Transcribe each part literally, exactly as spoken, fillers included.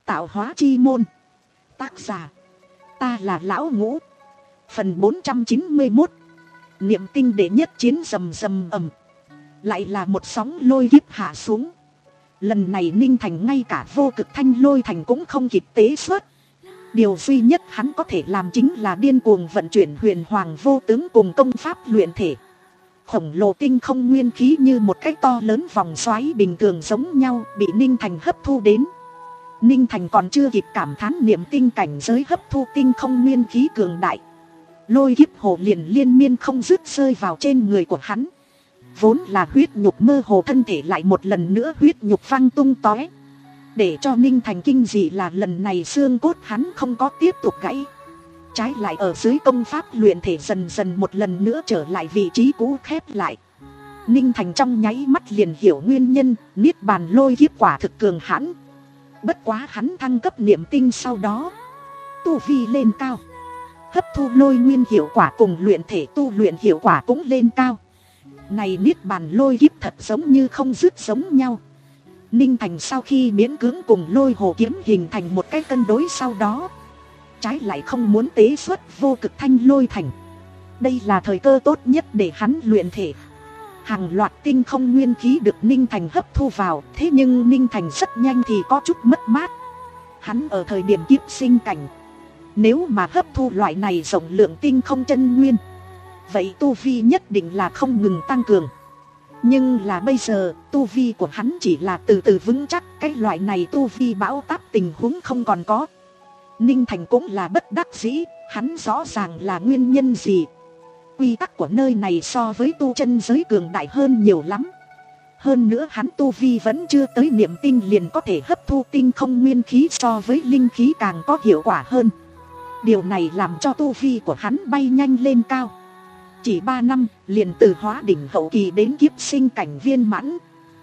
Tạo hóa chi môn. Tác giả, ta là Lão Ngũ. Phần bốn trăm chín mươi mốt. Niệm tinh đệ nhất chiến rầm rầm ầm. Lại là một sóng lôi kiếp hạ xuống. Lần này Ninh Thành ngay cả vô cực thanh lôi thành cũng không kịp tế xuất. Điều duy nhất hắn có thể làm chính là điên cuồng vận chuyển huyền hoàng vô tướng cùng công pháp luyện thể. Khổng lồ tinh không nguyên khí như một cái to lớn vòng xoáy bình thường giống nhau bị Ninh Thành hấp thu đến. Ninh Thành còn chưa kịp cảm thán niệm tinh cảnh giới hấp thu tinh không nguyên khí cường đại, lôi kiếp hồ liền liên miên không dứt rơi vào trên người của hắn. Vốn là huyết nhục mơ hồ thân thể lại một lần nữa huyết nhục văng tung tóe. Để cho Ninh Thành kinh dị là lần này xương cốt hắn không có tiếp tục gãy, trái lại ở dưới công pháp luyện thể dần dần một lần nữa trở lại vị trí cũ khép lại. Ninh Thành trong nháy mắt liền hiểu nguyên nhân, niết bàn lôi kiếp quả thực cường hãn. Bất quá hắn thăng cấp niệm tinh sau đó, tu vi lên cao, hấp thu lôi nguyên hiệu quả cùng luyện thể tu luyện hiệu quả cũng lên cao. Này niết bàn lôi kiếp thật giống như không dứt giống nhau. Ninh Thành sau khi miễn cưỡng cùng lôi hồ kiếm hình thành một cái cân đối sau đó, trái lại không muốn tế xuất vô cực thanh lôi thành. Đây là thời cơ tốt nhất để hắn luyện thể. Hàng loạt tinh không nguyên khí được Ninh Thành hấp thu vào. Thế nhưng Ninh Thành rất nhanh thì có chút mất mát. Hắn ở thời điểm kiếp sinh cảnh, nếu mà hấp thu loại này rộng lượng tinh không chân nguyên, vậy tu vi nhất định là không ngừng tăng cường. Nhưng là bây giờ, tu vi của hắn chỉ là từ từ vững chắc. Cái loại này tu vi bão táp tình huống không còn có. Ninh Thành cũng là bất đắc dĩ, hắn rõ ràng là nguyên nhân gì. Quy tắc của nơi này so với tu chân giới cường đại hơn nhiều lắm. Hơn nữa hắn tu vi vẫn chưa tới niệm tinh liền có thể hấp thu tinh không nguyên khí, so với linh khí càng có hiệu quả hơn. Điều này làm cho tu vi của hắn bay nhanh lên cao. Chỉ ba năm liền từ hóa đỉnh hậu kỳ đến kiếp sinh cảnh viên mãn.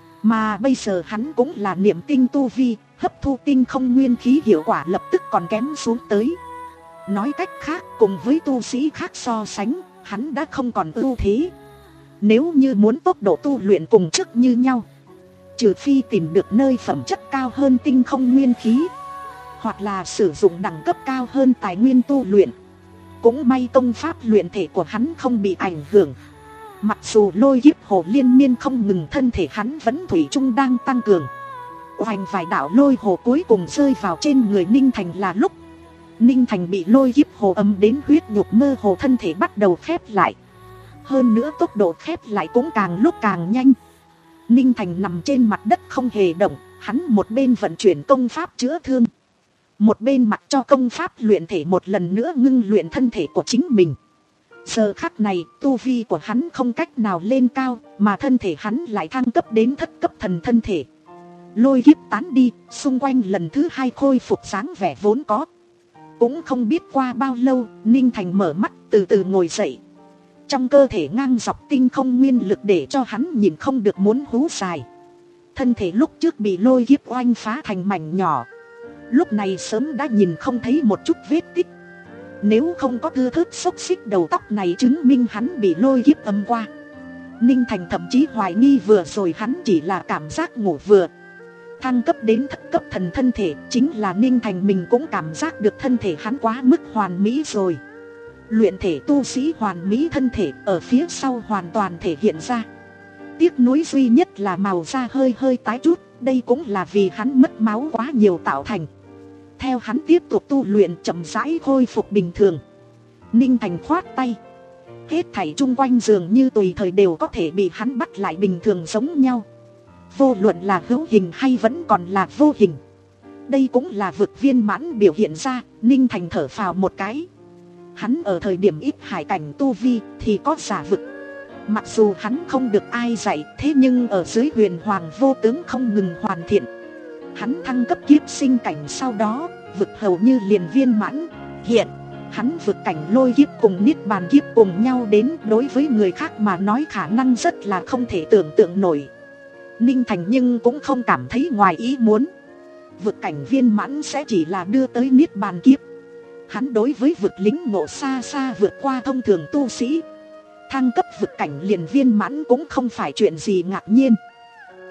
Mà bây giờ hắn cũng là niệm tinh tu vi, hấp thu tinh không nguyên khí hiệu quả lập tức còn kém xuống tới. Nói cách khác, cùng với tu sĩ khác so sánh, hắn đã không còn ưu thế. Nếu như muốn tốc độ tu luyện cùng chức như nhau, trừ phi tìm được nơi phẩm chất cao hơn tinh không nguyên khí, hoặc là sử dụng đẳng cấp cao hơn tài nguyên tu luyện. Cũng may công pháp luyện thể của hắn không bị ảnh hưởng. Mặc dù lôi kiếp hồ liên miên không ngừng, thân thể hắn vẫn thủy chung đang tăng cường. Oanh vài đạo lôi hồ cuối cùng rơi vào trên người Ninh Thành là lúc Ninh Thành bị lôi kiếp hồ ấm đến huyết nhục mơ hồ, thân thể bắt đầu khép lại. Hơn nữa tốc độ khép lại cũng càng lúc càng nhanh. Ninh Thành nằm trên mặt đất không hề động, hắn một bên vận chuyển công pháp chữa thương, một bên mặc cho công pháp luyện thể một lần nữa ngưng luyện thân thể của chính mình. Giờ khắc này, tu vi của hắn không cách nào lên cao, mà thân thể hắn lại thăng cấp đến thất cấp thần thân thể. Lôi kiếp tán đi, xung quanh lần thứ hai khôi phục dáng vẻ vốn có. Cũng không biết qua bao lâu, Ninh Thành mở mắt từ từ ngồi dậy. Trong cơ thể ngang dọc tinh không nguyên lực để cho hắn nhìn không được muốn hú dài. Thân thể lúc trước bị lôi kiếp oanh phá thành mảnh nhỏ, lúc này sớm đã nhìn không thấy một chút vết tích. Nếu không có thưa thớt xốc xích đầu tóc này chứng minh hắn bị lôi kiếp âm qua, Ninh Thành thậm chí hoài nghi vừa rồi hắn chỉ là cảm giác ngủ vừa. Thăng cấp đến thất cấp thần thân thể, chính là Ninh Thành mình cũng cảm giác được thân thể hắn quá mức hoàn mỹ rồi. Luyện thể tu sĩ hoàn mỹ thân thể ở phía sau hoàn toàn thể hiện ra. Tiếc nuối duy nhất là màu da hơi hơi tái chút, đây cũng là vì hắn mất máu quá nhiều tạo thành. Theo hắn tiếp tục tu luyện chậm rãi khôi phục bình thường. Ninh Thành khoát tay, hết thảy chung quanh dường như tùy thời đều có thể bị hắn bắt lại bình thường giống nhau. Vô luận là hữu hình hay vẫn còn là vô hình. Đây cũng là vực viên mãn biểu hiện ra. Ninh Thành thở phào một cái. Hắn ở thời điểm ít hải cảnh tu vi thì có giả vực. Mặc dù hắn không được ai dạy, thế nhưng ở dưới huyền hoàng vô tướng không ngừng hoàn thiện. Hắn thăng cấp kiếp sinh cảnh sau đó, vực hầu như liền viên mãn. Hiện, hắn vực cảnh lôi kiếp cùng niết bàn kiếp cùng nhau đến, đối với người khác mà nói khả năng rất là không thể tưởng tượng nổi. Ninh Thành nhưng cũng không cảm thấy ngoài ý muốn. Vực cảnh viên mãn sẽ chỉ là đưa tới niết bàn kiếp. Hắn đối với vực lính ngộ xa xa vượt qua thông thường tu sĩ. Thăng cấp vực cảnh liền viên mãn cũng không phải chuyện gì ngạc nhiên.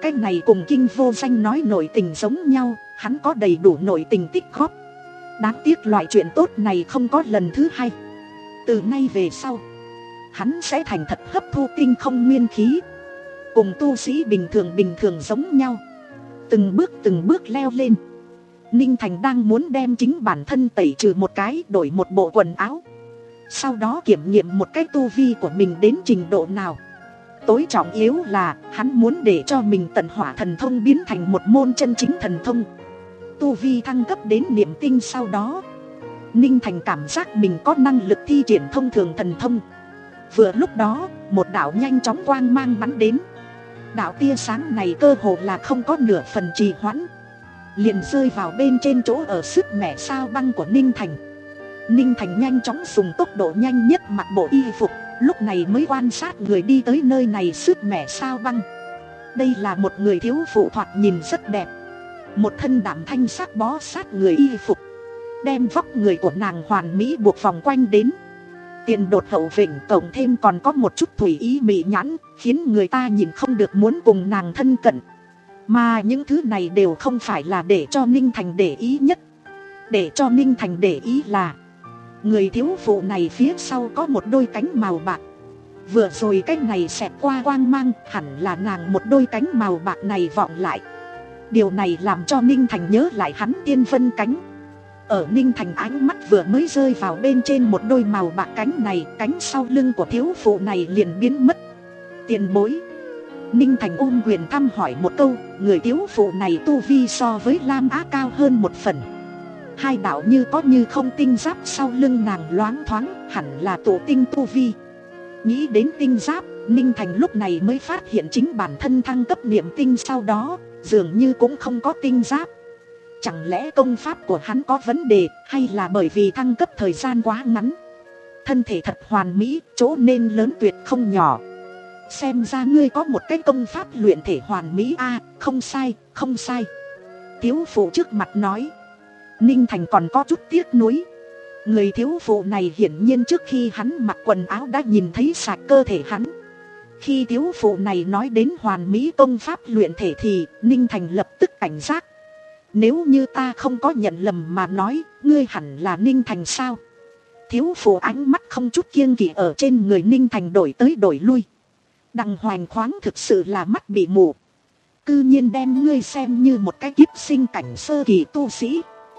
Cái này cùng Kinh Vô Danh nói nội tình giống nhau, hắn có đầy đủ nội tình tích góp. Đáng tiếc loại chuyện tốt này không có lần thứ hai. Từ nay về sau, hắn sẽ thành thật hấp thu tinh không nguyên khí, cùng tu sĩ bình thường bình thường giống nhau, từng bước từng bước leo lên. Ninh Thành đang muốn đem chính bản thân tẩy trừ một cái, đổi một bộ quần áo, sau đó kiểm nghiệm một cái tu vi của mình đến trình độ nào. Tối trọng yếu là hắn muốn để cho mình tận hỏa thần thông biến thành một môn chân chính thần thông. Tu vi thăng cấp đến niệm tinh sau đó, Ninh Thành cảm giác mình có năng lực thi triển thông thường thần thông. Vừa lúc đó, một đạo nhanh chóng quang mang bắn đến. Đạo tia sáng này cơ hồ là không có nửa phần trì hoãn, liền rơi vào bên trên chỗ ở sức mẻ sao băng của Ninh Thành. Ninh Thành nhanh chóng dùng tốc độ nhanh nhất mặc bộ y phục, lúc này mới quan sát người đi tới nơi này sức mẻ sao băng. Đây là một người thiếu phụ thoạt nhìn rất đẹp, một thân đảm thanh sắc bó sát người y phục, đem vóc người của nàng hoàn mỹ buộc vòng quanh đến. Tiền đột hậu vịnh cộng thêm còn có một chút thủy ý mị nhãn, khiến người ta nhìn không được muốn cùng nàng thân cận. Mà những thứ này đều không phải là để cho Ninh Thành để ý nhất. Để cho Ninh Thành để ý là người thiếu phụ này phía sau có một đôi cánh màu bạc. Vừa rồi cái này xẹt qua quang mang, hẳn là nàng một đôi cánh màu bạc này vọng lại. Điều này làm cho Ninh Thành nhớ lại hắn tiên vân cánh. Ở Ninh Thành ánh mắt vừa mới rơi vào bên trên một đôi màu bạc cánh này, cánh sau lưng của thiếu phụ này liền biến mất. Tiền bối. Ninh Thành ôm quyền thăm hỏi một câu, người thiếu phụ này tu vi so với Lam Á cao hơn một phần. Hai đạo như có như không tinh giáp sau lưng nàng loáng thoáng, hẳn là tổ tinh tu vi. Nghĩ đến tinh giáp, Ninh Thành lúc này mới phát hiện chính bản thân thăng cấp niệm tinh sau đó, dường như cũng không có tinh giáp. Chẳng lẽ công pháp của hắn có vấn đề, hay là bởi vì thăng cấp thời gian quá ngắn. Thân thể thật hoàn mỹ, chỗ nên lớn tuyệt không nhỏ. Xem ra ngươi có một cái công pháp luyện thể hoàn mỹ a. À, không sai, không sai. Thiếu phụ trước mặt nói. Ninh Thành còn có chút tiếc nuối. Người thiếu phụ này hiển nhiên trước khi hắn mặc quần áo đã nhìn thấy sạch cơ thể hắn. Khi thiếu phụ này nói đến hoàn mỹ công pháp luyện thể thì Ninh Thành lập tức cảnh giác. Nếu như ta không có nhận lầm mà nói, ngươi hẳn là Ninh Thành sao? Thiếu phụ ánh mắt không chút kiêng kỵ ở trên người Ninh Thành đổi tới đổi lui. Đằng Hoành Khoáng thực sự là mắt bị mù. Cư nhiên đem ngươi xem như một cái kiếp sinh cảnh sơ kỳ tu sĩ.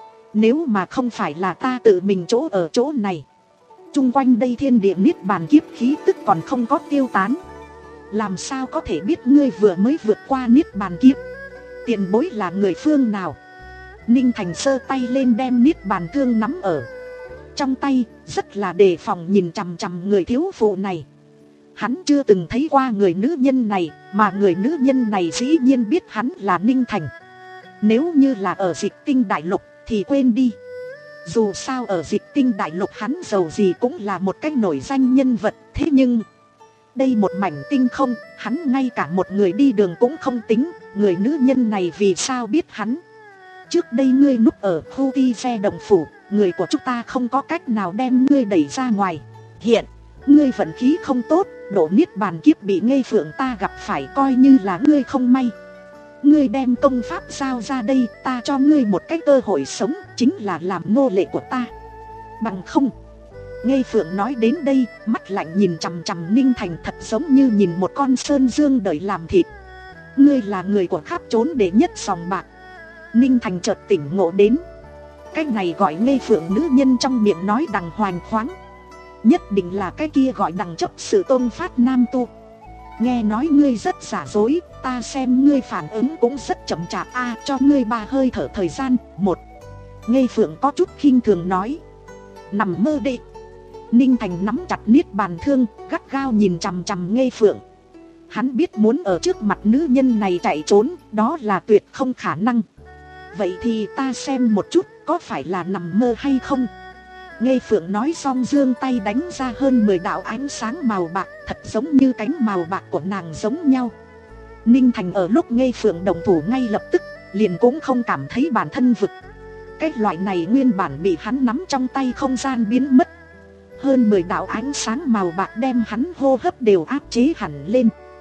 Nếu mà không phải là ta tự mình chỗ ở chỗ này, chung quanh đây thiên địa niết bàn kiếp khí tức còn không có tiêu tán, làm sao có thể biết ngươi vừa mới vượt qua niết bàn kiếp? Tiền bối là người phương nào? Ninh Thành sơ tay lên đem niết bàn thương nắm ở trong tay, rất là đề phòng nhìn chằm chằm người thiếu phụ này. Hắn chưa từng thấy qua người nữ nhân này, mà người nữ nhân này dĩ nhiên biết hắn là Ninh Thành. Nếu như là ở Dịch Tinh Đại Lục thì quên đi. Dù sao ở Dịch Tinh Đại Lục hắn giàu gì cũng là một cái nổi danh nhân vật. Thế nhưng đây một mảnh tinh không, hắn ngay cả một người đi đường cũng không tính. Người nữ nhân này vì sao biết hắn? Trước đây ngươi núp ở khu ti xe đồng phủ, người của chúng ta không có cách nào đem ngươi đẩy ra ngoài. Hiện ngươi vận khí không tốt, độ niết bàn kiếp bị Ngây Phượng ta gặp phải, coi như là ngươi không may. Ngươi đem công pháp giao ra đây, ta cho ngươi một cái cơ hội sống, chính là làm nô lệ của ta. Bằng không. Ngây Phượng nói đến đây, mắt lạnh nhìn chằm chằm Ninh Thành, thật giống như nhìn một con sơn dương đợi làm thịt. Ngươi là người của khắp trốn đệ nhất sòng bạc. Ninh Thành chợt tỉnh ngộ đến. Cái này gọi Ngây Phượng nữ nhân trong miệng nói Đằng Hoành Khoáng, nhất định là cái kia gọi Đằng Chấp Sự Tôn Phát Nam tu. Nghe nói ngươi rất giả dối, ta xem ngươi phản ứng cũng rất chậm chạp a. À, cho ngươi ba hơi thở thời gian. Một. Ngây Phượng có chút khinh thường nói. Nằm mơ đi. Ninh Thành nắm chặt niết bàn thương, gắt gao nhìn chằm chằm Ngây Phượng. Hắn biết muốn ở trước mặt nữ nhân này chạy trốn, đó là tuyệt không khả năng. Vậy thì ta xem một chút, có phải là nằm mơ hay không? Ngây Phượng nói xong giương tay đánh ra hơn mười đạo ánh sáng màu bạc, thật giống như cánh màu bạc của nàng giống nhau. Ninh Thành ở lúc Ngây Phượng đồng thủ ngay lập tức, liền cũng không cảm thấy bản thân vực. Cái loại này nguyên bản bị hắn nắm trong tay không gian biến mất. Hơn mười đạo ánh sáng màu bạc đem hắn hô hấp đều áp chế hẳn lên.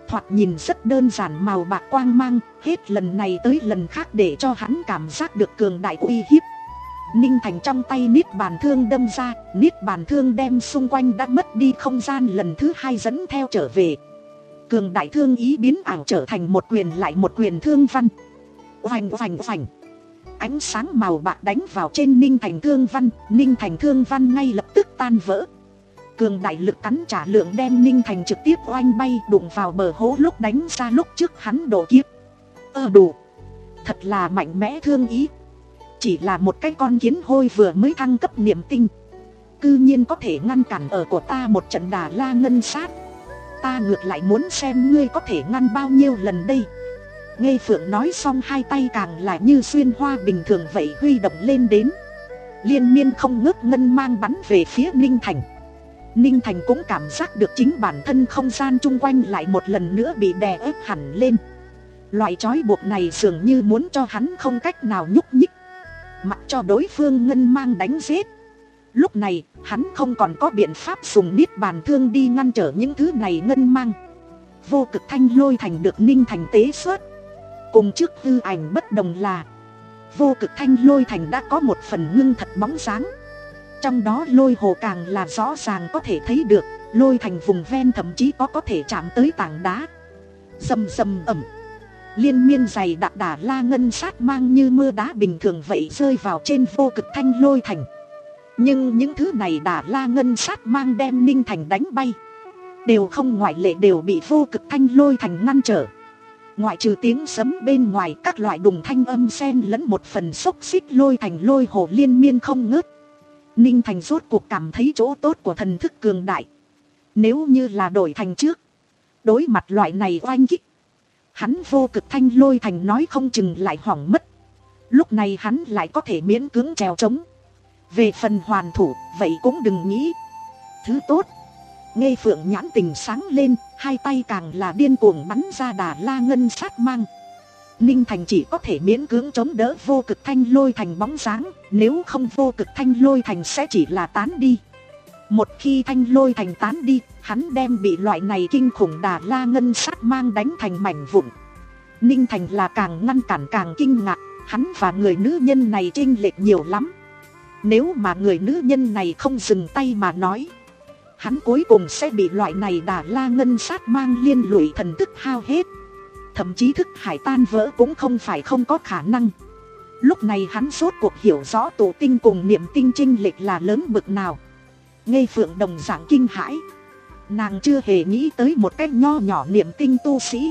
thoạt nhìn rất đơn giản màu bạc quang mang, hết lần này tới lần khác để cho hắn cảm giác được cường đại uy hiếp. Ninh Thành trong tay niết bàn thương đâm ra, niết bàn thương đem xung quanh đã mất đi không gian lần thứ hai dẫn theo trở về. Cường đại thương ý biến ảo trở thành một quyền lại một quyền thương văn. Oành oành oành. Ánh sáng màu bạc đánh vào trên Ninh Thành thương văn, Ninh Thành thương văn ngay lập tức tan vỡ. Cường đại lực cắn trả lượng đem Ninh Thành trực tiếp oanh bay, đụng vào bờ hố lúc đánh ra lúc trước hắn độ kiếp. Ơ đủ. Thật là mạnh mẽ thương ý. Chỉ là một cái con kiến hôi vừa mới thăng cấp niệm tinh, cư nhiên có thể ngăn cản ở của ta một trận Đà La ngân sát. Ta ngược lại muốn xem ngươi có thể ngăn bao nhiêu lần đây. Ngây Phượng nói xong hai tay càng là như xuyên hoa bình thường vậy huy động lên đến. Liên miên không ngớt ngân mang bắn về phía Ninh Thành. Ninh Thành cũng cảm giác được chính bản thân không gian chung quanh lại một lần nữa bị đè ép hẳn lên. Loại trói buộc này dường như muốn cho hắn không cách nào nhúc nhích, mặc cho đối phương ngân mang đánh giết. Lúc này hắn không còn có biện pháp dùng niết bàn thương đi ngăn trở những thứ này ngân mang. Vô cực thanh lôi thành được Ninh Thành tế xuất. Cùng trước hư ảnh bất đồng là vô cực thanh lôi thành đã có một phần ngưng thật bóng dáng. Trong đó lôi hồ càng là rõ ràng có thể thấy được. Lôi thành vùng ven thậm chí có có thể chạm tới tảng đá. Rầm rầm ẩm. Liên miên dày đặc Đà La ngân sát mang như mưa đá bình thường vậy rơi vào trên vô cực thanh lôi thành. Nhưng những thứ này Đà La ngân sát mang đem Ninh Thành đánh bay, đều không ngoại lệ đều bị vô cực thanh lôi thành ngăn trở. Ngoại trừ tiếng sấm bên ngoài, các loại đùng thanh âm xen lẫn một phần xốc xích lôi thành lôi hồ liên miên không ngớt. Ninh Thành rốt cuộc cảm thấy chỗ tốt của thần thức cường đại. Nếu như là đổi thành trước, đối mặt loại này oanh kích, hắn vô cực thanh lôi thành nói không chừng lại hỏng mất. Lúc này hắn lại có thể miễn cưỡng trèo trống. Về phần hoàn thủ, vậy cũng đừng nghĩ. Thứ tốt. Ngây Phượng nhãn tình sáng lên, hai tay càng là điên cuồng bắn ra Đà La ngân sát mang. Ninh Thành chỉ có thể miễn cưỡng chống đỡ vô cực thanh lôi thành bóng dáng, nếu không vô cực thanh lôi thành sẽ chỉ là tán đi. Một khi thanh lôi thành tán đi, hắn đem bị loại này kinh khủng Đà La ngân sát mang đánh thành mảnh vụn. Ninh Thành là càng ngăn cản càng kinh ngạc, hắn và người nữ nhân này chênh lệch nhiều lắm. Nếu mà người nữ nhân này không dừng tay mà nói, hắn cuối cùng sẽ bị loại này Đà La ngân sát mang liên lụy thần thức hao hết. Thậm chí thức hải tan vỡ cũng không phải không có khả năng. Lúc này hắn rốt cuộc hiểu rõ tụ tinh cùng niệm tinh chênh lệch là lớn bực nào. Ngây Phượng đồng dạng kinh hãi. Nàng chưa hề nghĩ tới một cách nho nhỏ niệm tinh tu sĩ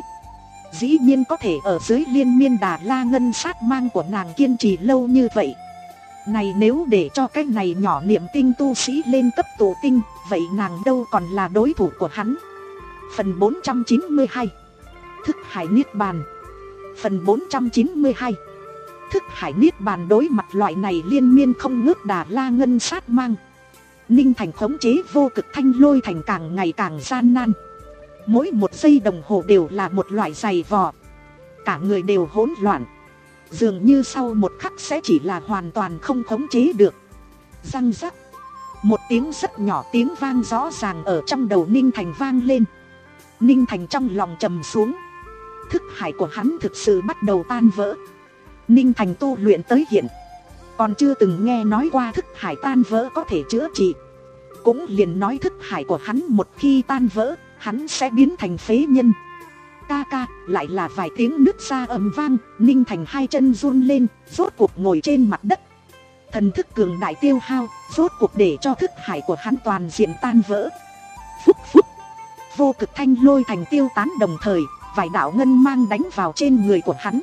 dĩ nhiên có thể ở dưới liên miên Đà La ngân sát mang của nàng kiên trì lâu như vậy. Này nếu để cho cái này nhỏ niệm tinh tu sĩ lên cấp tụ tinh, vậy nàng đâu còn là đối thủ của hắn. Phần bốn trăm chín mươi hai Thức hải niết bàn. Phần bốn trăm chín mươi hai Thức hải niết bàn. Đối mặt loại này liên miên không ngớt Đà La ngân sát mang, Ninh Thành khống chế vô cực thanh lôi thành càng ngày càng gian nan. Mỗi một giây đồng hồ đều là một loại giày vò. Cả người đều hỗn loạn, dường như sau một khắc sẽ chỉ là hoàn toàn không khống chế được. Răng rắc. Một tiếng rất nhỏ tiếng vang rõ ràng ở trong đầu Ninh Thành vang lên. Ninh Thành trong lòng trầm xuống. Thức hải của hắn thực sự bắt đầu tan vỡ. Ninh Thành tu luyện tới hiện, còn chưa từng nghe nói qua thức hải tan vỡ có thể chữa trị. Cũng liền nói thức hải của hắn một khi tan vỡ, hắn sẽ biến thành phế nhân. Ca ca, lại là vài tiếng nứt ra ầm vang. Ninh Thành hai chân run lên, rốt cuộc ngồi trên mặt đất. Thần thức cường đại tiêu hao, rốt cuộc để cho thức hải của hắn toàn diện tan vỡ. Phúc phúc. Vô cực thanh lôi thành tiêu tán đồng thời, vài đạo ngân mang đánh vào trên người của hắn.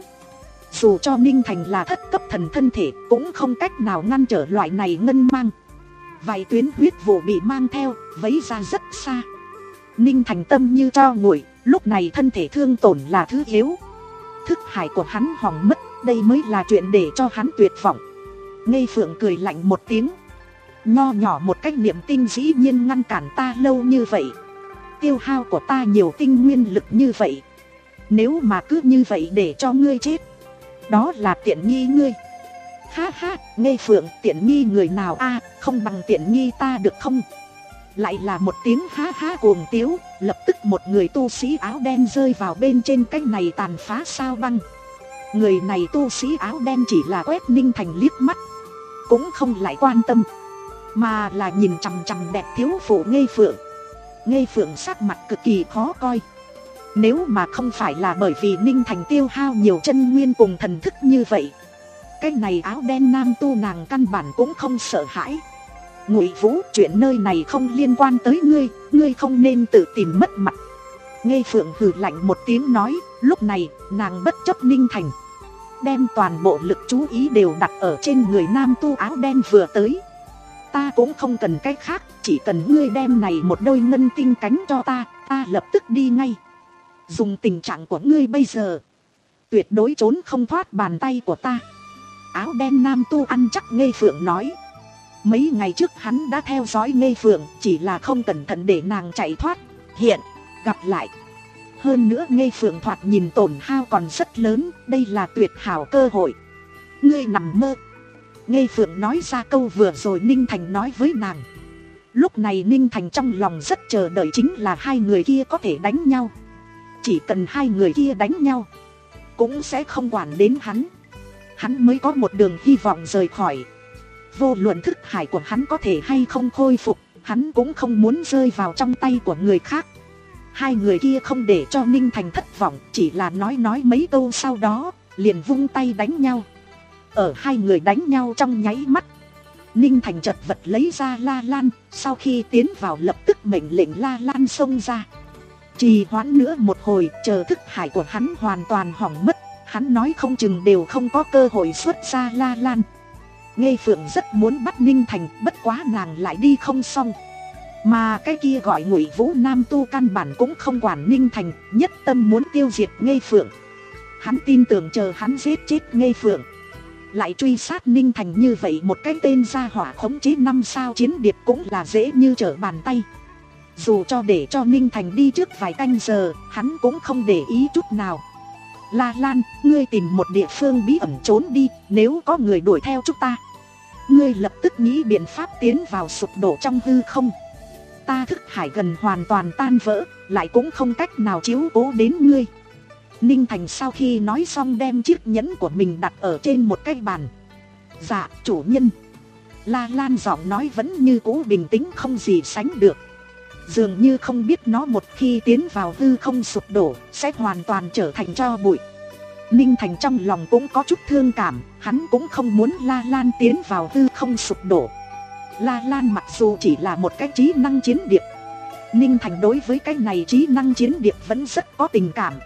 Dù cho Ninh Thành là thất cấp thần thân thể, cũng không cách nào ngăn trở loại này ngân mang. Vài tuyến huyết vụ bị mang theo, vấy ra rất xa. Ninh Thành tâm như tro nguội, lúc này thân thể thương tổn là thứ yếu. Thức hải của hắn hỏng mất, đây mới là chuyện để cho hắn tuyệt vọng. Ngây Phượng cười lạnh một tiếng. Nho nhỏ một cách niệm tinh dĩ nhiên ngăn cản ta lâu như vậy. Tiêu hao của ta nhiều tinh nguyên lực như vậy. Nếu mà cứ như vậy để cho ngươi chết, đó là tiện nghi ngươi. Ha ha, Ngây Phượng, tiện nghi người nào a, không bằng tiện nghi ta được không? Lại là một tiếng ha ha cuồng tiếu. Lập tức một người tu sĩ áo đen rơi vào bên trên cái này tàn phá sao băng. Người này tu sĩ áo đen chỉ là quét Ninh Thành liếc mắt, cũng không lại quan tâm, mà là nhìn chằm chằm đẹp thiếu phụ Nghê Phượng. Nghê Phượng sắc mặt cực kỳ khó coi. Nếu mà không phải là bởi vì Ninh Thành tiêu hao nhiều chân nguyên cùng thần thức như vậy, cái này áo đen nam tu nàng căn bản cũng không sợ hãi. Ngụy Vũ, chuyện nơi này không liên quan tới ngươi, ngươi không nên tự tìm mất mặt. Nghê Phượng hừ lạnh một tiếng nói. Lúc này nàng bất chấp Ninh Thành, đem toàn bộ lực chú ý đều đặt ở trên người nam tu áo đen vừa tới. Ta cũng không cần cái khác, chỉ cần ngươi đem này một đôi ngân tinh cánh cho ta, ta lập tức đi ngay. Dùng tình trạng của ngươi bây giờ, tuyệt đối trốn không thoát bàn tay của ta. Áo đen nam tu ăn chắc Nghê Phượng nói. Mấy ngày trước hắn đã theo dõi Nghê Phượng, chỉ là không cẩn thận để nàng chạy thoát. Hiện gặp lại, hơn nữa Nghê Phượng thoạt nhìn tổn hao còn rất lớn, đây là tuyệt hảo cơ hội. Ngươi nằm mơ. Nghê Phượng nói ra câu vừa rồi Ninh Thành nói với nàng. Lúc này Ninh Thành trong lòng rất chờ đợi chính là hai người kia có thể đánh nhau. Chỉ cần hai người kia đánh nhau, cũng sẽ không quản đến hắn. Hắn mới có một đường hy vọng rời khỏi. Vô luận thức hải của hắn có thể hay không khôi phục, hắn cũng không muốn rơi vào trong tay của người khác. Hai người kia không để cho Ninh Thành thất vọng, chỉ là nói nói mấy câu sau đó, liền vung tay đánh nhau. Ở hai người đánh nhau trong nháy mắt, Ninh Thành chật vật lấy ra la lan, sau khi tiến vào lập tức mệnh lệnh la lan xông ra. Trì hoãn nữa một hồi, chờ thức hải của hắn hoàn toàn hỏng mất, hắn nói không chừng đều không có cơ hội xuất ra la lan. Nghê Phượng rất muốn bắt Ninh Thành, bất quá nàng lại đi không xong. Mà cái kia gọi Ngụy Vũ nam tu căn bản cũng không quản Ninh Thành, nhất tâm muốn tiêu diệt Nghê Phượng. Hắn tin tưởng chờ hắn giết chết Nghê Phượng, lại truy sát Ninh Thành như vậy một cái tên gia hỏa khống chế năm sao chiến điệp cũng là dễ như trở bàn tay. Dù cho để cho Ninh Thành đi trước vài canh giờ, hắn cũng không để ý chút nào. La Lan, ngươi tìm một địa phương bí ẩn trốn đi, nếu có người đuổi theo chúng ta, ngươi lập tức nghĩ biện pháp tiến vào sụp đổ trong hư không. Ta thức hải gần hoàn toàn tan vỡ, lại cũng không cách nào chiếu cố đến ngươi. Ninh Thành sau khi nói xong đem chiếc nhẫn của mình đặt ở trên một cái bàn. Dạ, chủ nhân. La Lan giọng nói vẫn như cũ bình tĩnh không gì sánh được. Dường như không biết nó một khi tiến vào hư không sụp đổ, sẽ hoàn toàn trở thành tro bụi. Ninh Thành trong lòng cũng có chút thương cảm, hắn cũng không muốn La Lan tiến vào hư không sụp đổ. La Lan mặc dù chỉ là một cái trí năng chiến điệp, Ninh Thành đối với cái này trí năng chiến điệp vẫn rất có tình cảm.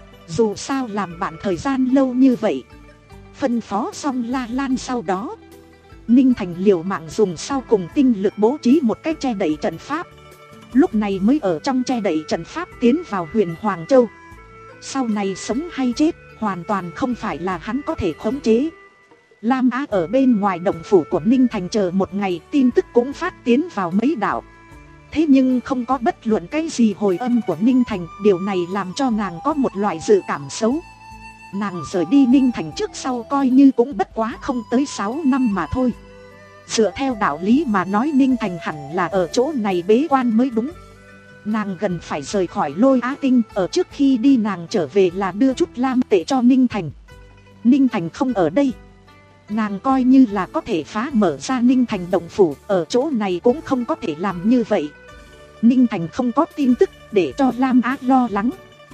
Dù sao làm bạn thời gian lâu như vậy. Phân phó xong La Lan sau đó, Ninh Thành liều mạng dùng sau cùng tinh lực bố trí một cái che đậy trận pháp. Lúc này mới ở trong che đậy trận pháp tiến vào huyền Hoàng Châu. Sau này sống hay chết, hoàn toàn không phải là hắn có thể khống chế. Lam Á ở bên ngoài động phủ của Ninh Thành chờ một ngày, tin tức cũng phát tiến vào mấy đạo. Thế nhưng không có bất luận cái gì hồi âm của Ninh Thành, điều này làm cho nàng có một loại dự cảm xấu. Nàng rời đi Ninh Thành trước sau coi như cũng bất quá không tới sáu năm mà thôi. Dựa theo đạo lý mà nói Ninh Thành hẳn là ở chỗ này bế quan mới đúng. Nàng gần phải rời khỏi Lôi Á Tinh, ở trước khi đi nàng trở về là đưa chút lam tệ cho Ninh Thành. Ninh Thành không ở đây, nàng coi như là có thể phá mở ra Ninh Thành động phủ, ở chỗ này cũng không có thể làm như vậy. Ninh Thành không có tin tức để cho Lam Á lo lắng.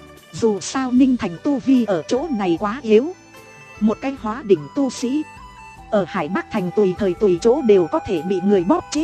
Dù sao Ninh Thành tu vi ở chỗ này quá yếu, một cái hóa đỉnh tu sĩ ở Hải Bắc Thành tùy thời tùy chỗ đều có thể bị người bóp chết.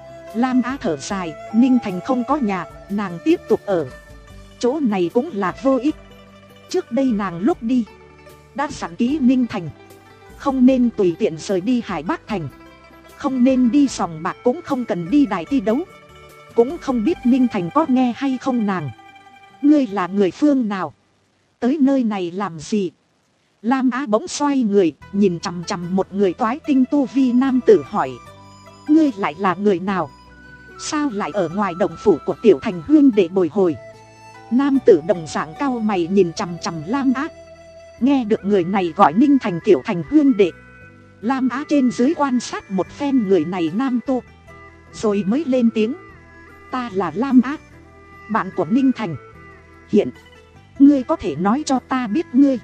Lam Á thở dài, Ninh Thành không có nhà, nàng tiếp tục ở chỗ này cũng là vô ích. Trước đây nàng lúc đi đã dặn kỹ Ninh Thành không nên tùy tiện rời đi Hải Bắc Thành, không nên đi sòng bạc, cũng không cần đi đài thi đấu. Cũng không biết Ninh Thành có nghe hay không nàng. Ngươi là người phương nào? Tới nơi này làm gì? Lam Á bỗng xoay người, nhìn chằm chằm một người toái tinh tu vi nam tử hỏi. Ngươi lại là người nào? Sao lại ở ngoài động phủ của Tiểu Thành huynh để bồi hồi? Nam tử đồng dạng cao mày nhìn chằm chằm Lam Á. Nghe được người này gọi Ninh Thành Tiểu Thành huynh đệ, Lam Á trên dưới quan sát một phen người này nam tu, rồi mới lên tiếng. Ta là Lam Á, bạn của Ninh Thành. Hiện, ngươi có thể nói cho ta biết ngươi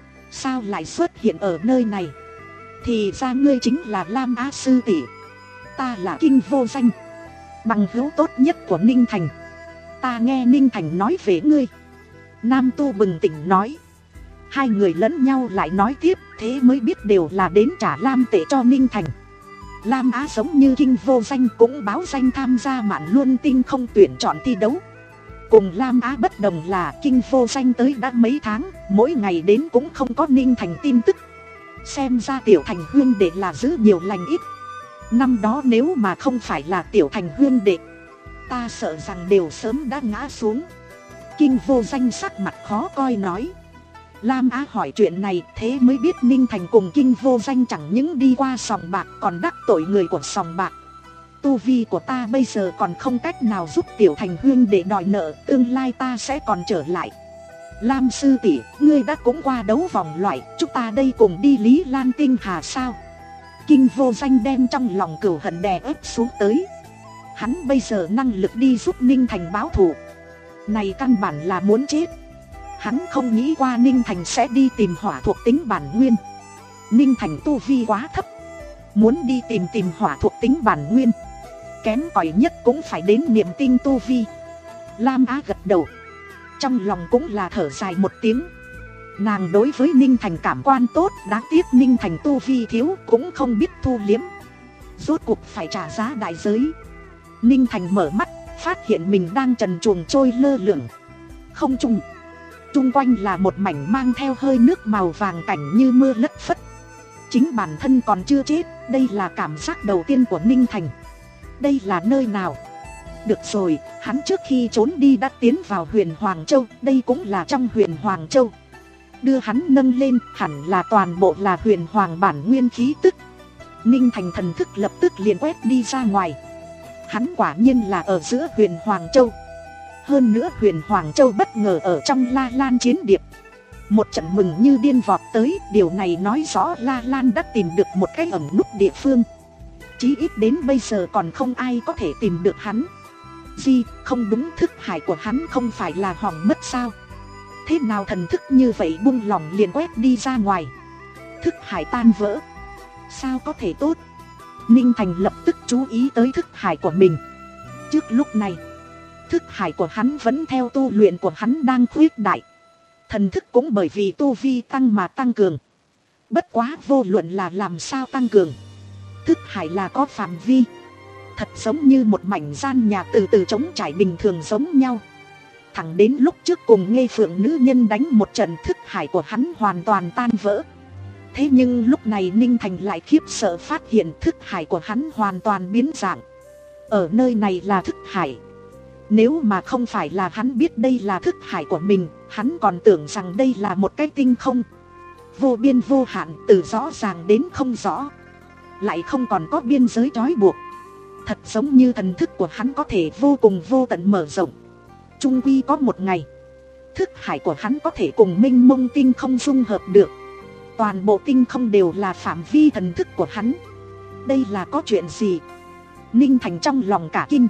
sao lại xuất hiện ở nơi này? Thì ra ngươi chính là Lam Á sư tỷ. Ta là Kinh Vô Danh, bằng hữu tốt nhất của Ninh Thành. Ta nghe Ninh Thành nói về ngươi. Nam Tu bừng tỉnh nói. Hai người lẫn nhau lại nói tiếp, thế mới biết đều là đến trả lam tệ cho Ninh Thành. Lam Á giống như Kinh Vô Danh cũng báo danh tham gia mạn luân tinh không tuyển chọn thi đấu. Cùng Lam Á bất đồng là Kinh Vô Danh tới đã mấy tháng, mỗi ngày đến cũng không có Ninh Thành tin tức. Xem ra Tiểu Thành huyên đệ là giữ nhiều lành ít. Năm đó nếu mà không phải là Tiểu Thành huyên đệ, ta sợ rằng đều sớm đã ngã xuống. Kinh Vô Danh sắc mặt khó coi nói. Lam Á hỏi chuyện này, thế mới biết Ninh Thành cùng Kinh Vô Danh chẳng những đi qua sòng bạc còn đắc tội người của sòng bạc. Tu vi của ta bây giờ còn không cách nào giúp Tiểu Thành huyên để đòi nợ, tương lai ta sẽ còn trở lại. Lam sư tỷ, ngươi đã cũng qua đấu vòng loại, chúng ta đây cùng đi Lý Lan Tinh Hà sao? Kinh Vô Danh đem trong lòng cừu hận đè ép xuống tới. Hắn bây giờ năng lực đi giúp Ninh Thành báo thù, này căn bản là muốn chết. Hắn không nghĩ qua Ninh Thành sẽ đi tìm hỏa thuộc tính bản nguyên. Ninh Thành tu vi quá thấp, muốn đi tìm tìm hỏa thuộc tính bản nguyên, kém cỏi nhất cũng phải đến niệm tinh tu vi. Lam Á gật đầu, trong lòng cũng là thở dài một tiếng. Nàng đối với Ninh Thành cảm quan tốt, đáng tiếc Ninh Thành tu vi thiếu cũng không biết thu liếm, rốt cuộc phải trả giá đại giới. Ninh Thành mở mắt, phát hiện mình đang trần truồng trôi lơ lửng không trung. Chung quanh là một mảnh mang theo hơi nước màu vàng cảnh như mưa lất phất. Chính bản thân còn chưa chết, đây là cảm giác đầu tiên của Ninh Thành. Đây là nơi nào? Được rồi, hắn trước khi trốn đi đã tiến vào Huyền Hoàng Châu, đây cũng là trong Huyền Hoàng Châu. Đưa hắn nâng lên, hẳn là toàn bộ là Huyền Hoàng bản nguyên khí tức. Ninh Thành thần thức lập tức liền quét đi ra ngoài. Hắn quả nhiên là ở giữa Huyền Hoàng Châu. Hơn nữa Huyền Hoàng Châu bất ngờ ở trong La Lan chiến điệp. Một trận mừng như điên vọt tới, điều này nói rõ La Lan đã tìm được một cái ẩn núp địa phương. Chí ít đến bây giờ còn không ai có thể tìm được hắn. Gì, không đúng, thức hải của hắn không phải là hỏng mất sao? Thế nào thần thức như vậy buông lỏng liền quét đi ra ngoài? Thức hải tan vỡ, sao có thể tốt? Ninh Thành lập tức chú ý tới thức hải của mình. Trước lúc này, thức hải của hắn vẫn theo tu luyện của hắn đang khuyết đại. Thần thức cũng bởi vì tu vi tăng mà tăng cường. Bất quá vô luận là làm sao tăng cường, thức hải là có phạm vi. Thật giống như một mảnh gian nhà từ từ trống trải bình thường giống nhau. Thẳng đến lúc trước cùng Nghê Phượng nữ nhân đánh một trận, thức hải của hắn hoàn toàn tan vỡ. Thế nhưng lúc này Ninh Thành lại khiếp sợ phát hiện thức hải của hắn hoàn toàn biến dạng. Ở nơi này là thức hải. Nếu mà không phải là hắn biết đây là thức hải của mình, hắn còn tưởng rằng đây là một cái tinh không vô biên vô hạn, từ rõ ràng đến không rõ, lại không còn có biên giới trói buộc. Thật giống như thần thức của hắn có thể vô cùng vô tận mở rộng. Chung quy có một ngày, thức hải của hắn có thể cùng mênh mông tinh không dung hợp được. Toàn bộ tinh không đều là phạm vi thần thức của hắn. Đây là có chuyện gì? Ninh Thành trong lòng cả kinh.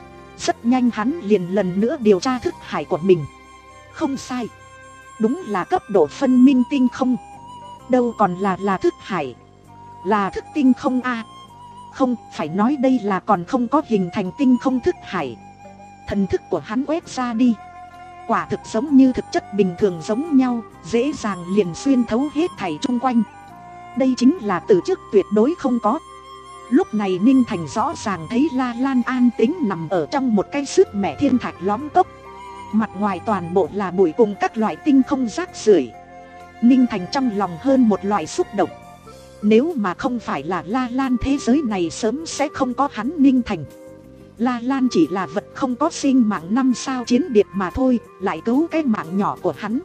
Rất nhanh hắn liền lần nữa điều tra thức hải của mình. Không sai, đúng là cấp độ phân minh tinh không. Đâu còn là là thức hải, là thức tinh không a. À, không, phải nói đây là còn không có hình thành tinh không thức hải. Thần thức của hắn quét ra đi, quả thực giống như thực chất bình thường giống nhau, dễ dàng liền xuyên thấu hết thảy chung quanh. Đây chính là từ trước tuyệt đối không có. Lúc này Ninh Thành rõ ràng thấy La Lan an tĩnh nằm ở trong một cái sứt mẻ thiên thạch lõm cốc. Mặt ngoài toàn bộ là bụi cùng các loại tinh không rác rưởi. Ninh Thành trong lòng hơn một loại xúc động. Nếu mà không phải là La Lan, thế giới này sớm sẽ không có hắn Ninh Thành. La Lan chỉ là vật không có sinh mạng năm sao chiến điệp mà thôi, lại cứu cái mạng nhỏ của hắn.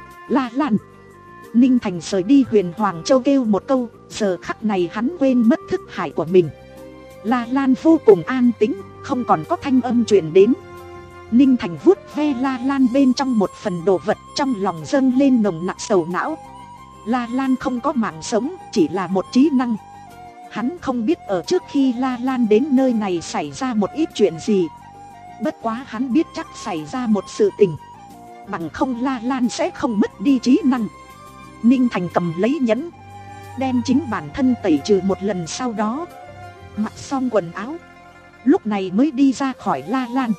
La Lan. Ninh Thành rời đi Huyền Hoàng Châu kêu một câu, giờ khắc này hắn quên mất thức hải của mình. La Lan vô cùng an tĩnh, không còn có thanh âm truyền đến. Ninh Thành vuốt ve La Lan bên trong một phần đồ vật, trong lòng dâng lên nồng nặc sầu não. La Lan không có mạng sống, chỉ là một trí năng. Hắn không biết ở trước khi La Lan đến nơi này xảy ra một ít chuyện gì. Bất quá hắn biết chắc xảy ra một sự tình, bằng không La Lan sẽ không mất đi trí năng. Ninh Thành cầm lấy nhẫn, đem chính bản thân tẩy trừ một lần, sau đó mặc xong quần áo, lúc này mới đi ra khỏi La Lan.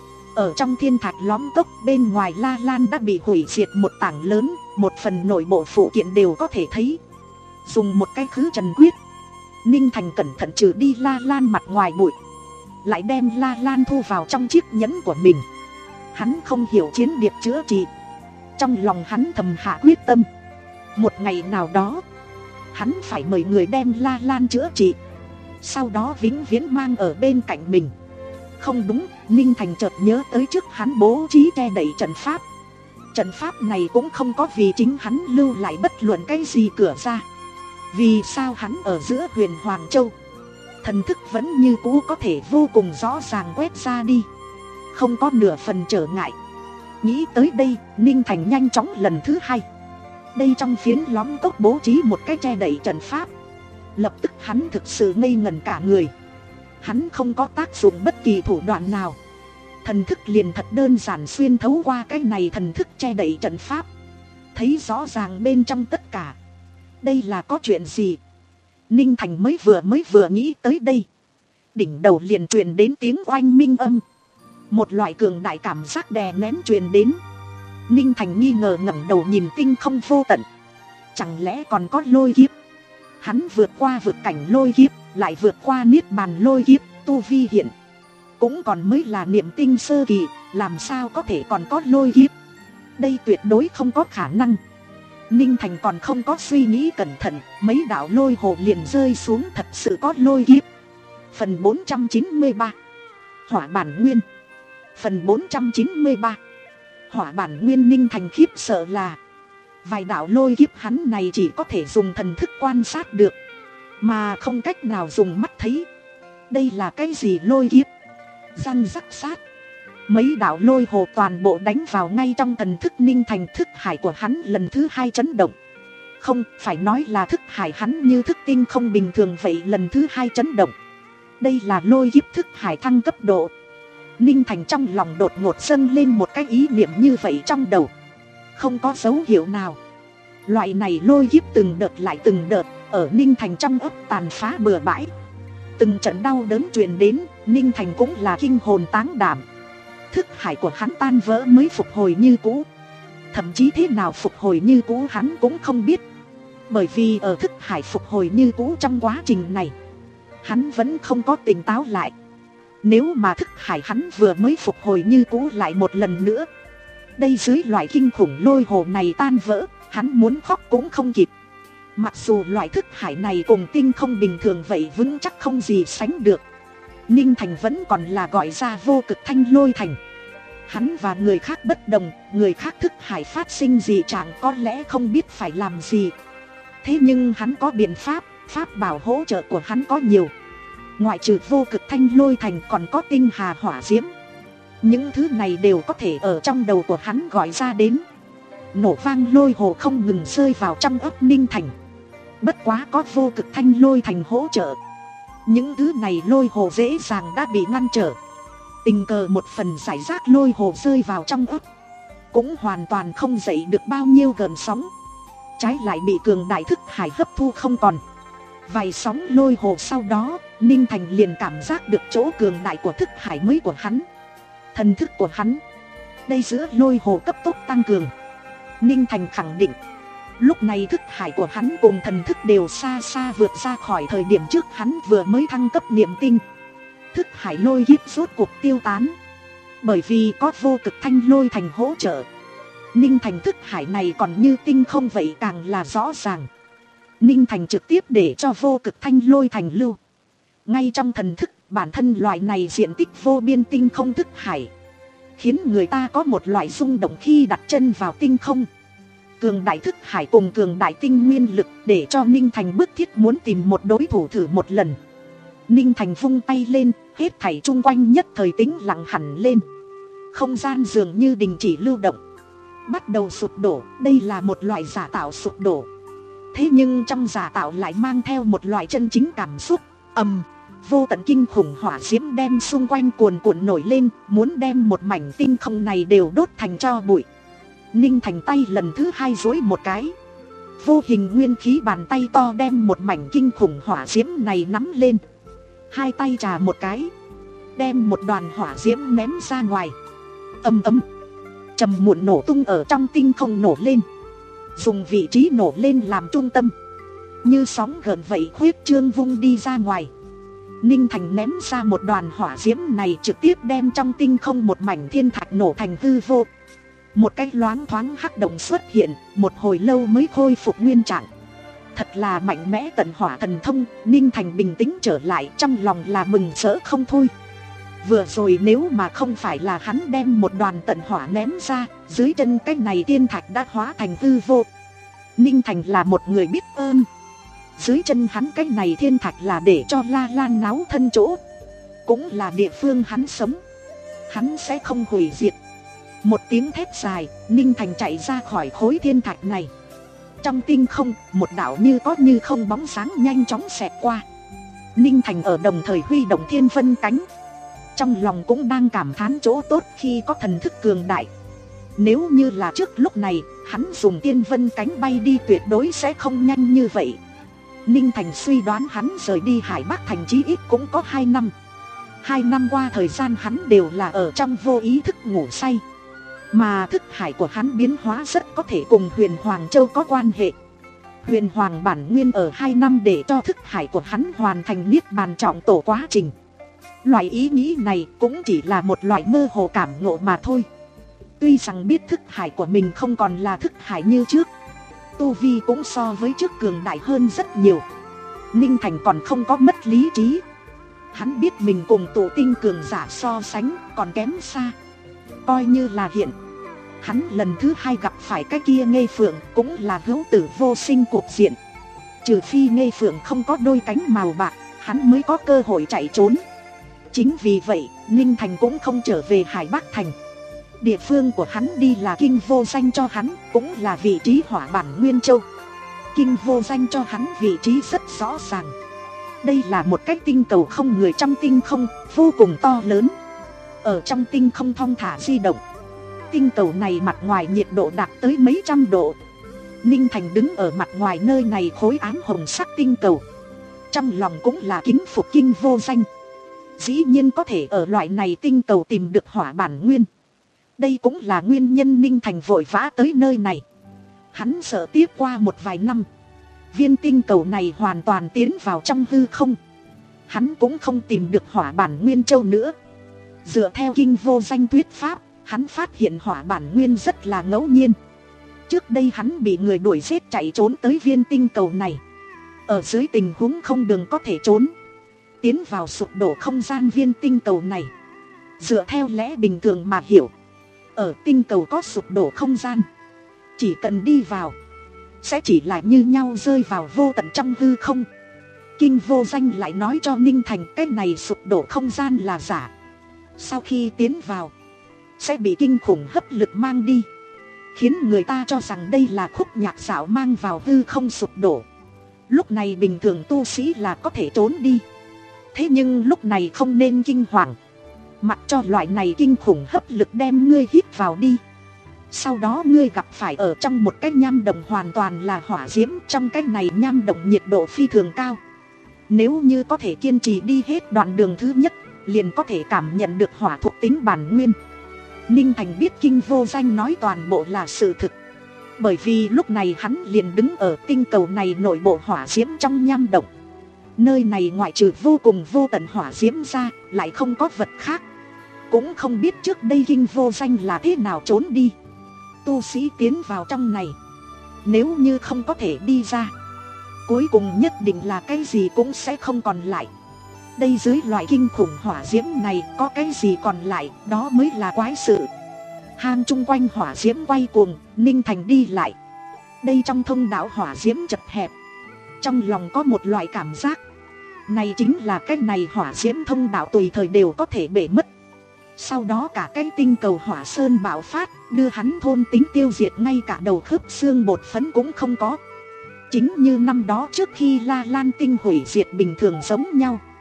Ở trong thiên thạch lõm cốc bên ngoài, La Lan đã bị hủy diệt một tảng lớn, một phần nội bộ phụ kiện đều có thể thấy. Dùng một cái khứ trần quyết, Ninh Thành cẩn thận trừ đi La Lan mặt ngoài bụi, lại đem La Lan thu vào trong chiếc nhẫn của mình. Hắn không hiểu chiến điệp chữa trị, trong lòng hắn thầm hạ quyết tâm, một ngày nào đó hắn phải mời người đem La Lan chữa trị, sau đó vĩnh viễn mang ở bên cạnh mình. Không đúng, Ninh Thành chợt nhớ tới trước hắn bố trí che đậy trận pháp. Trận pháp này cũng không có vì chính hắn lưu lại bất luận cái gì cửa ra. Vì sao hắn ở giữa huyền Hoàng Châu, thần thức vẫn như cũ có thể vô cùng rõ ràng quét ra đi, không có nửa phần trở ngại. Nghĩ tới đây, Ninh Thành nhanh chóng lần thứ hai. Đây trong phiến lõm cốc bố trí một cái che đậy trận pháp. Lập tức hắn thực sự ngây ngẩn cả người. Hắn không có tác dụng bất kỳ thủ đoạn nào, thần thức liền thật đơn giản xuyên thấu qua cái này thần thức che đậy trận pháp, thấy rõ ràng bên trong tất cả. Đây là có chuyện gì? Ninh Thành mới vừa mới vừa nghĩ tới đây, đỉnh đầu liền truyền đến tiếng oanh minh âm. Một loại cường đại cảm giác đè nén truyền đến. Ninh Thành nghi ngờ ngẩng đầu nhìn tinh không vô tận. Chẳng lẽ còn có lôi kiếp? Hắn vượt qua vực cảnh lôi kiếp, lại vượt qua niết bàn lôi kiếp, tu vi hiện cũng còn mới là niệm tinh sơ kỳ, làm sao có thể còn có lôi kiếp? Đây tuyệt đối không có khả năng. Ninh Thành còn không có suy nghĩ cẩn thận, mấy đạo lôi hồ liền rơi xuống, thật sự có lôi kiếp. Phần bốn trăm chín mươi ba, Hỏa bản nguyên. Phần bốn trăm chín mươi ba, Hỏa bản nguyên. Ninh Thành khiếp sợ là vài đạo lôi kiếp hắn này chỉ có thể dùng thần thức quan sát được, mà không cách nào dùng mắt thấy. Đây là cái gì lôi kiếp? Răng rắc sát, mấy đạo lôi hồ toàn bộ đánh vào ngay trong thần thức Ninh Thành. Thức hải của hắn lần thứ hai chấn động. Không phải nói là thức hải hắn như thức tinh không bình thường vậy, lần thứ hai chấn động. Đây là lôi kiếp thức hải thăng cấp độ. Ninh Thành trong lòng đột ngột dâng lên một cái ý niệm như vậy trong đầu, không có dấu hiệu nào. Loại này lôi kiếp từng đợt lại từng đợt ở Ninh Thành trong ấp tàn phá bừa bãi. Từng trận đau đớn truyền đến, Ninh Thành cũng là kinh hồn táng đảm. Thức hải của hắn tan vỡ mới phục hồi như cũ. Thậm chí thế nào phục hồi như cũ hắn cũng không biết. Bởi vì ở thức hải phục hồi như cũ trong quá trình này, hắn vẫn không có tỉnh táo lại. Nếu mà thức hải hắn vừa mới phục hồi như cũ lại một lần nữa, đây dưới loại kinh khủng lôi hồ này tan vỡ, hắn muốn khóc cũng không kịp. Mặc dù loại thức hải này cùng tinh không bình thường vậy vững chắc không gì sánh được, Ninh Thành vẫn còn là gọi ra vô cực thanh lôi thành. Hắn và người khác bất đồng, người khác thức hải phát sinh gì chẳng có lẽ không biết phải làm gì. Thế nhưng hắn có biện pháp, pháp bảo hỗ trợ của hắn có nhiều. Ngoại trừ vô cực thanh lôi thành còn có tinh hà hỏa diễm. Những thứ này đều có thể ở trong đầu của hắn gọi ra đến. Nổ vang lôi hồ không ngừng rơi vào trong ấp Ninh Thành. Bất quá có vô cực thanh lôi thành hỗ trợ, những thứ này lôi hồ dễ dàng đã bị ngăn trở. Tình cờ một phần giải rác lôi hồ rơi vào trong ấp, cũng hoàn toàn không dậy được bao nhiêu gợn sóng, trái lại bị cường đại thức hải hấp thu không còn. Vài sóng lôi hồ sau đó, Ninh Thành liền cảm giác được chỗ cường đại của thức hải mới của hắn. Thần thức của hắn, đây giữa lôi hồ cấp tốc tăng cường. Ninh Thành khẳng định, lúc này thức hải của hắn cùng thần thức đều xa xa vượt ra khỏi thời điểm trước hắn vừa mới thăng cấp niệm tinh. Thức hải lôi kiếp rốt cuộc tiêu tán, bởi vì có vô cực thanh lôi thành hỗ trợ. Ninh Thành thức hải này còn như tinh không vậy càng là rõ ràng. Ninh Thành trực tiếp để cho vô cực thanh lôi thành lưu ngay trong thần thức. Bản thân loại này diện tích vô biên tinh không thức hải, khiến người ta có một loại rung động khi đặt chân vào tinh không. Cường đại thức hải cùng cường đại tinh nguyên lực để cho Ninh Thành bức thiết muốn tìm một đối thủ thử một lần. Ninh Thành vung tay lên, hết thảy chung quanh nhất thời tĩnh lặng hẳn lên. Không gian dường như đình chỉ lưu động, bắt đầu sụp đổ. Đây là một loại giả tạo sụp đổ, thế nhưng trong giả tạo lại mang theo một loại chân chính cảm xúc. Ầm, vô tận kinh khủng hỏa diễm đem xung quanh cuồn cuộn nổi lên, muốn đem một mảnh tinh không này đều đốt thành tro bụi. Ninh Thành tay lần thứ hai duỗi một cái, vô hình nguyên khí bàn tay to đem một mảnh kinh khủng hỏa diễm này nắm lên. Hai tay chà một cái, đem một đoàn hỏa diễm ném ra ngoài. Ầm ầm, trầm muộn nổ tung ở trong tinh không nổ lên, dùng vị trí nổ lên làm trung tâm, như sóng gợn vậy khuyết trương vung đi ra ngoài. Ninh Thành ném ra một đoàn hỏa diễm này trực tiếp đem trong tinh không một mảnh thiên thạch nổ thành hư vô. Một cái loáng thoáng hắc động xuất hiện, một hồi lâu mới khôi phục nguyên trạng. Thật là mạnh mẽ tận hỏa thần thông. Ninh Thành bình tĩnh trở lại, trong lòng là mừng rỡ không thôi. Vừa rồi nếu mà không phải là hắn đem một đoàn tận hỏa ném ra, dưới chân cái này thiên thạch đã hóa thành hư vô. Ninh Thành là một người biết ơn. Dưới chân hắn cái này thiên thạch là để cho La Lan náo thân chỗ, cũng là địa phương hắn sống. Hắn sẽ không hủy diệt. Một tiếng thét dài, Ninh Thành chạy ra khỏi khối thiên thạch này. Trong tinh không, một đạo như có như không bóng sáng nhanh chóng xẹt qua. Ninh Thành ở đồng thời huy động thiên vân cánh, trong lòng cũng đang cảm thán chỗ tốt khi có thần thức cường đại. Nếu như là trước lúc này, hắn dùng thiên vân cánh bay đi tuyệt đối sẽ không nhanh như vậy. Ninh Thành suy đoán hắn rời đi Hải Bắc Thành chí ít cũng có hai năm. Hai năm qua thời gian hắn đều là ở trong vô ý thức ngủ say. Mà thức hải của hắn biến hóa rất có thể cùng Huyền Hoàng Châu có quan hệ. Huyền Hoàng bản nguyên ở hai năm để cho thức hải của hắn hoàn thành niết bàn trọng tổ quá trình. Loại ý nghĩ này cũng chỉ là một loại mơ hồ cảm ngộ mà thôi. Tuy rằng biết thức hải của mình không còn là thức hải như trước, tu vi cũng so với trước cường đại hơn rất nhiều, Ninh Thành còn không có mất lý trí. Hắn biết mình cùng tụ tinh cường giả so sánh còn kém xa. Coi như là hiện hắn lần thứ hai gặp phải cái kia Nghê Phượng, cũng là hữu tử vô sinh cuộc diện. Trừ phi Nghê Phượng không có đôi cánh màu bạc, hắn mới có cơ hội chạy trốn. Chính vì vậy, Ninh Thành cũng không trở về Hải Bắc Thành. Địa phương của hắn đi là Kinh Vô Danh cho hắn, cũng là vị trí hỏa bản Nguyên Châu. Kinh Vô Danh cho hắn vị trí rất rõ ràng. Đây là một cái tinh cầu không người trong tinh không, vô cùng to lớn. Ở trong tinh không thong thả di động. Tinh cầu này mặt ngoài nhiệt độ đạt tới mấy trăm độ. Ninh Thành đứng ở mặt ngoài nơi này khối ám hồng sắc tinh cầu, trong lòng cũng là kính phục Kinh Vô Danh. Dĩ nhiên có thể ở loại này tinh cầu tìm được hỏa bản nguyên. Đây cũng là nguyên nhân Ninh Thành vội vã tới nơi này. Hắn sợ tiếp qua một vài năm, viên tinh cầu này hoàn toàn tiến vào trong hư không, hắn cũng không tìm được hỏa bản nguyên châu nữa. Dựa theo Kinh Vô Danh thuyết pháp, hắn phát hiện hỏa bản nguyên rất là ngẫu nhiên. Trước đây hắn bị người đuổi giết chạy trốn tới viên tinh cầu này. Ở dưới tình huống không đường có thể trốn, tiến vào sụp đổ không gian viên tinh cầu này. Dựa theo lẽ bình thường mà hiểu, ở tinh cầu có sụp đổ không gian, chỉ cần đi vào, sẽ chỉ là như nhau rơi vào vô tận trong hư không. Kinh Vô Danh lại nói cho Ninh Thành cái này sụp đổ không gian là giả. Sau khi tiến vào, sẽ bị kinh khủng hấp lực mang đi, khiến người ta cho rằng đây là khúc nhạc dạo mang vào hư không sụp đổ. Lúc này bình thường tu sĩ là có thể trốn đi. Thế nhưng lúc này không nên kinh hoàng, mặc cho loại này kinh khủng hấp lực đem ngươi hít vào đi. Sau đó ngươi gặp phải ở trong một cái nham động hoàn toàn là hỏa diễm. Trong cái này nham động nhiệt độ phi thường cao. Nếu như có thể kiên trì đi hết đoạn đường thứ nhất, liền có thể cảm nhận được hỏa thuộc tính bản nguyên. Ninh Thành biết Kinh Vô Danh nói toàn bộ là sự thực, bởi vì lúc này hắn liền đứng ở tinh cầu này nội bộ hỏa diễm trong nham động. Nơi này ngoại trừ vô cùng vô tận hỏa diễm ra, lại không có vật khác. Cũng không biết trước đây Kinh Vô Danh là thế nào trốn đi. Tu sĩ tiến vào trong này, nếu như không có thể đi ra, cuối cùng nhất định là cái gì cũng sẽ không còn lại. Đây dưới loại kinh khủng hỏa diễm này có cái gì còn lại, đó mới là quái sự. Hang chung quanh hỏa diễm quay cuồng, Ninh Thành đi lại. Đây trong thông đạo hỏa diễm chật hẹp, trong lòng có một loại cảm giác, này chính là cái này hỏa diễm thông đạo tùy thời đều có thể bể mất. Sau đó cả cái tinh cầu hỏa sơn bạo phát, đưa hắn thôn tính tiêu diệt, ngay cả đầu khớp xương bột phấn cũng không có. Chính như năm đó trước khi La Lan tinh hủy diệt bình thường giống nhau.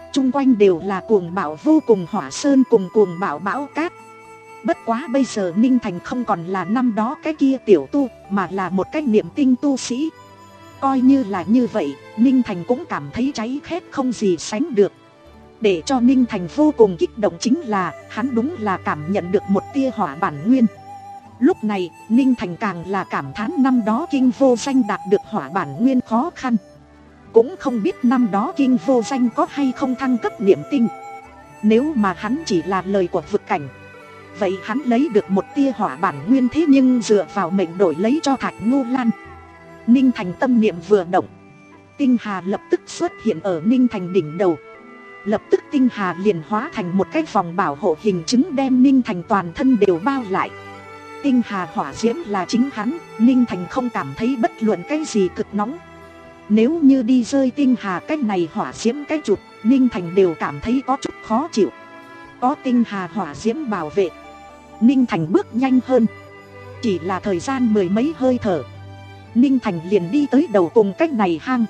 chung quanh đều là cuồng bạo vô cùng hỏa sơn cùng cuồng bạo bão cát. Bất quá bây giờ Ninh Thành không còn là năm đó cái kia tiểu tu, mà là một cái niệm tinh tu sĩ. Coi như là như vậy, Ninh Thành cũng cảm thấy cháy khét không gì sánh được. Để cho Ninh Thành vô cùng kích động chính là hắn đúng là cảm nhận được một tia hỏa bản nguyên. Lúc này Ninh Thành càng là cảm thán năm đó Kinh Vô Danh đạt được hỏa bản nguyên khó khăn. Cũng không biết năm đó Kinh Vô Danh có hay không thăng cấp niệm tinh. Nếu mà hắn chỉ là lời của vực cảnh, vậy hắn lấy được một tia hỏa bản nguyên, thế nhưng dựa vào mệnh đổi lấy cho Thạch Ngô Lan. Ninh Thành tâm niệm vừa động, tinh hà lập tức xuất hiện ở Ninh Thành đỉnh đầu. Lập tức tinh hà liền hóa thành một cái vòng bảo hộ hình chứng đem Ninh Thành toàn thân đều bao lại. Tinh hà hỏa diễm là chính hắn, Ninh Thành không cảm thấy bất luận cái gì cực nóng. Nếu như đi rơi tinh hà cái này hỏa diễm cái chụp, Ninh Thành đều cảm thấy có chút khó chịu. Có tinh hà hỏa diễm bảo vệ, Ninh Thành bước nhanh hơn. Chỉ là thời gian mười mấy hơi thở, Ninh Thành liền đi tới đầu cùng cách này hang.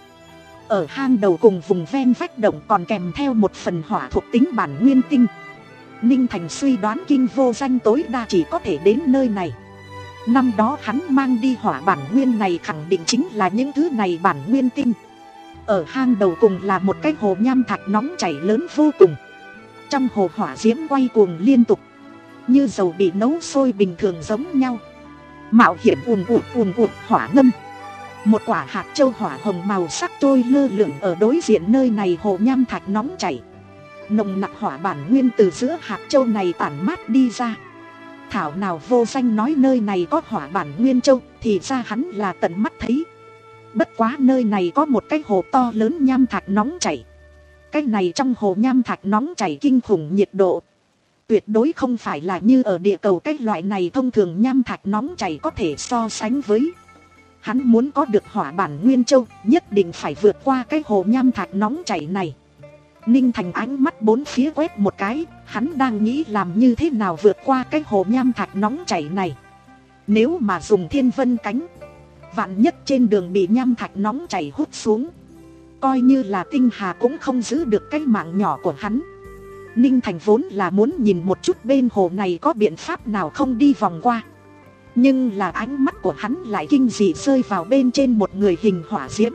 Ở hang đầu cùng vùng ven vách động còn kèm theo một phần hỏa thuộc tính bản nguyên tinh. Ninh Thành suy đoán Kinh Vô Danh tối đa chỉ có thể đến nơi này. Năm đó hắn mang đi hỏa bản nguyên này khẳng định chính là những thứ này bản nguyên tinh. Ở hang đầu cùng là một cái hồ nham thạch nóng chảy lớn vô cùng. Trong hồ hỏa diễm quay cuồng liên tục, như dầu bị nấu sôi bình thường giống nhau. Mạo hiểm ùn ụt ùn ụt hỏa ngâm. Một quả hạt châu hỏa hồng màu sắc trôi lơ lửng ở đối diện nơi này hồ nham thạch nóng chảy. Nồng nặc hỏa bản nguyên từ giữa hạt châu này tản mát đi ra. Thảo nào Vô Danh nói nơi này có hỏa bản nguyên châu, thì ra hắn là tận mắt thấy. Bất quá nơi này có một cái hồ to lớn nham thạch nóng chảy. Cái này trong hồ nham thạch nóng chảy kinh khủng nhiệt độ, tuyệt đối không phải là như ở địa cầu cái loại này thông thường nham thạch nóng chảy có thể so sánh với. Hắn muốn có được hỏa bản nguyên châu, nhất định phải vượt qua cái hồ nham thạch nóng chảy này. Ninh Thành ánh mắt bốn phía quét một cái, hắn đang nghĩ làm như thế nào vượt qua cái hồ nham thạch nóng chảy này. Nếu mà dùng thiên vân cánh, vạn nhất trên đường bị nham thạch nóng chảy hút xuống, coi như là tinh hà cũng không giữ được cái mạng nhỏ của hắn. Ninh Thành vốn là muốn nhìn một chút bên hồ này có biện pháp nào không đi vòng qua. Nhưng là ánh mắt của hắn lại kinh dị rơi vào bên trên một người hình hỏa diễm.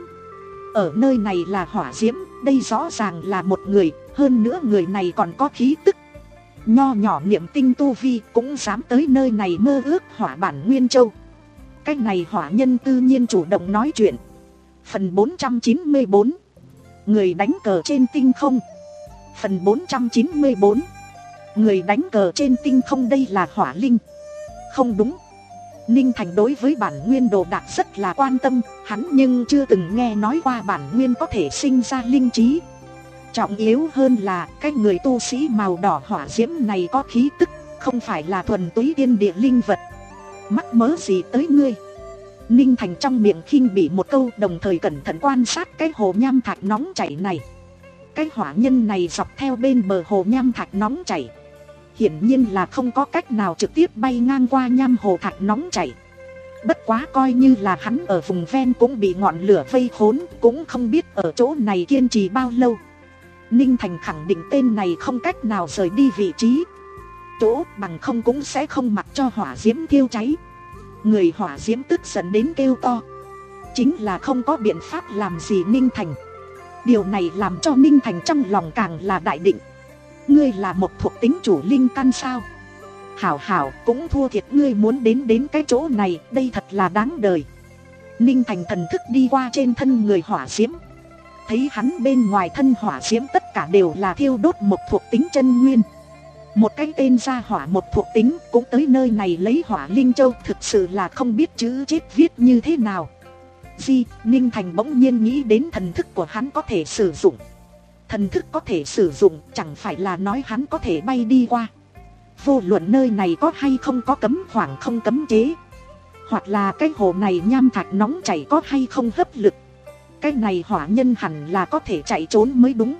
Ở nơi này là hỏa diễm, đây rõ ràng là một người, hơn nữa người này còn có khí tức. Nho nhỏ niệm tinh tu vi cũng dám tới nơi này mơ ước hỏa bản nguyên châu. Cái này hỏa nhân tự nhiên chủ động nói chuyện. Phần bốn trăm chín mươi bốn, người đánh cờ trên tinh không. Phần bốn trăm chín mươi bốn, người đánh cờ trên tinh không, đây là hỏa linh. Không đúng, Ninh Thành đối với bản nguyên đồ đạc rất là quan tâm, hắn nhưng chưa từng nghe nói qua bản nguyên có thể sinh ra linh trí. Trọng yếu hơn là cái người tu sĩ màu đỏ hỏa diễm này có khí tức, không phải là thuần túy thiên địa linh vật. Mắc mớ gì tới ngươi? Ninh Thành trong miệng khinh bỉ một câu, đồng thời cẩn thận quan sát cái hồ nham thạch nóng chảy này. Cái hỏa nhân này dọc theo bên bờ hồ nham thạch nóng chảy, hiển nhiên là không có cách nào trực tiếp bay ngang qua nham hồ thạch nóng chảy. Bất quá coi như là hắn ở vùng ven cũng bị ngọn lửa vây khốn, cũng không biết ở chỗ này kiên trì bao lâu. Ninh Thành khẳng định tên này không cách nào rời đi vị trí chỗ, bằng không cũng sẽ không mặc cho hỏa diễm thiêu cháy. Người hỏa diễm tức giận đến kêu to, chính là không có biện pháp làm gì Ninh Thành. Điều này làm cho Ninh Thành trong lòng càng là đại định. Ngươi là một thuộc tính chủ linh căn sao? Hảo hảo, cũng thua thiệt ngươi muốn đến đến cái chỗ này, đây thật là đáng đời. Ninh Thành thần thức đi qua trên thân người hỏa diễm, thấy hắn bên ngoài thân hỏa diễm tất cả đều là thiêu đốt một thuộc tính chân nguyên. Một cái tên gia hỏa một thuộc tính cũng tới nơi này lấy hỏa linh châu, thực sự là không biết chữ chết viết như thế nào. Di, Ninh Thành bỗng nhiên nghĩ đến thần thức của hắn có thể sử dụng. Thần thức có thể sử dụng chẳng phải là nói hắn có thể bay đi qua. Vô luận nơi này có hay không có cấm khoảng không cấm chế, hoặc là cái hồ này nham thạch nóng chảy có hay không hấp lực, cái này hỏa nhân hẳn là có thể chạy trốn mới đúng.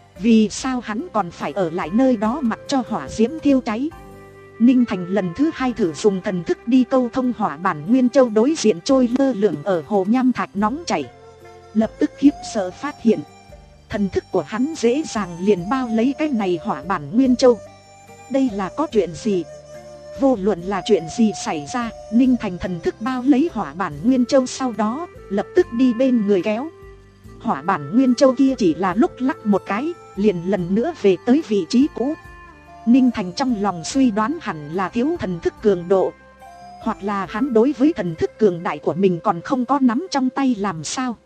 Vì sao hắn còn phải ở lại nơi đó mặc cho hỏa diễm thiêu cháy? Ninh Thành lần thứ hai thử dùng thần thức đi câu thông hỏa bản nguyên châu đối diện trôi lơ lửng ở hồ nham thạch nóng chảy. Lập tức khiếp sợ phát hiện thần thức của hắn dễ dàng liền bao lấy cái này hỏa bản Nguyên Châu. Đây là có chuyện gì? Vô luận là chuyện gì xảy ra, Ninh Thành thần thức bao lấy hỏa bản Nguyên Châu, sau đó lập tức đi bên người kéo. Hỏa bản Nguyên Châu kia chỉ là lúc lắc một cái, liền lần nữa về tới vị trí cũ. Ninh Thành trong lòng suy đoán hẳn là thiếu thần thức cường độ, hoặc là hắn đối với thần thức cường đại của mình còn không có nắm trong tay làm sao.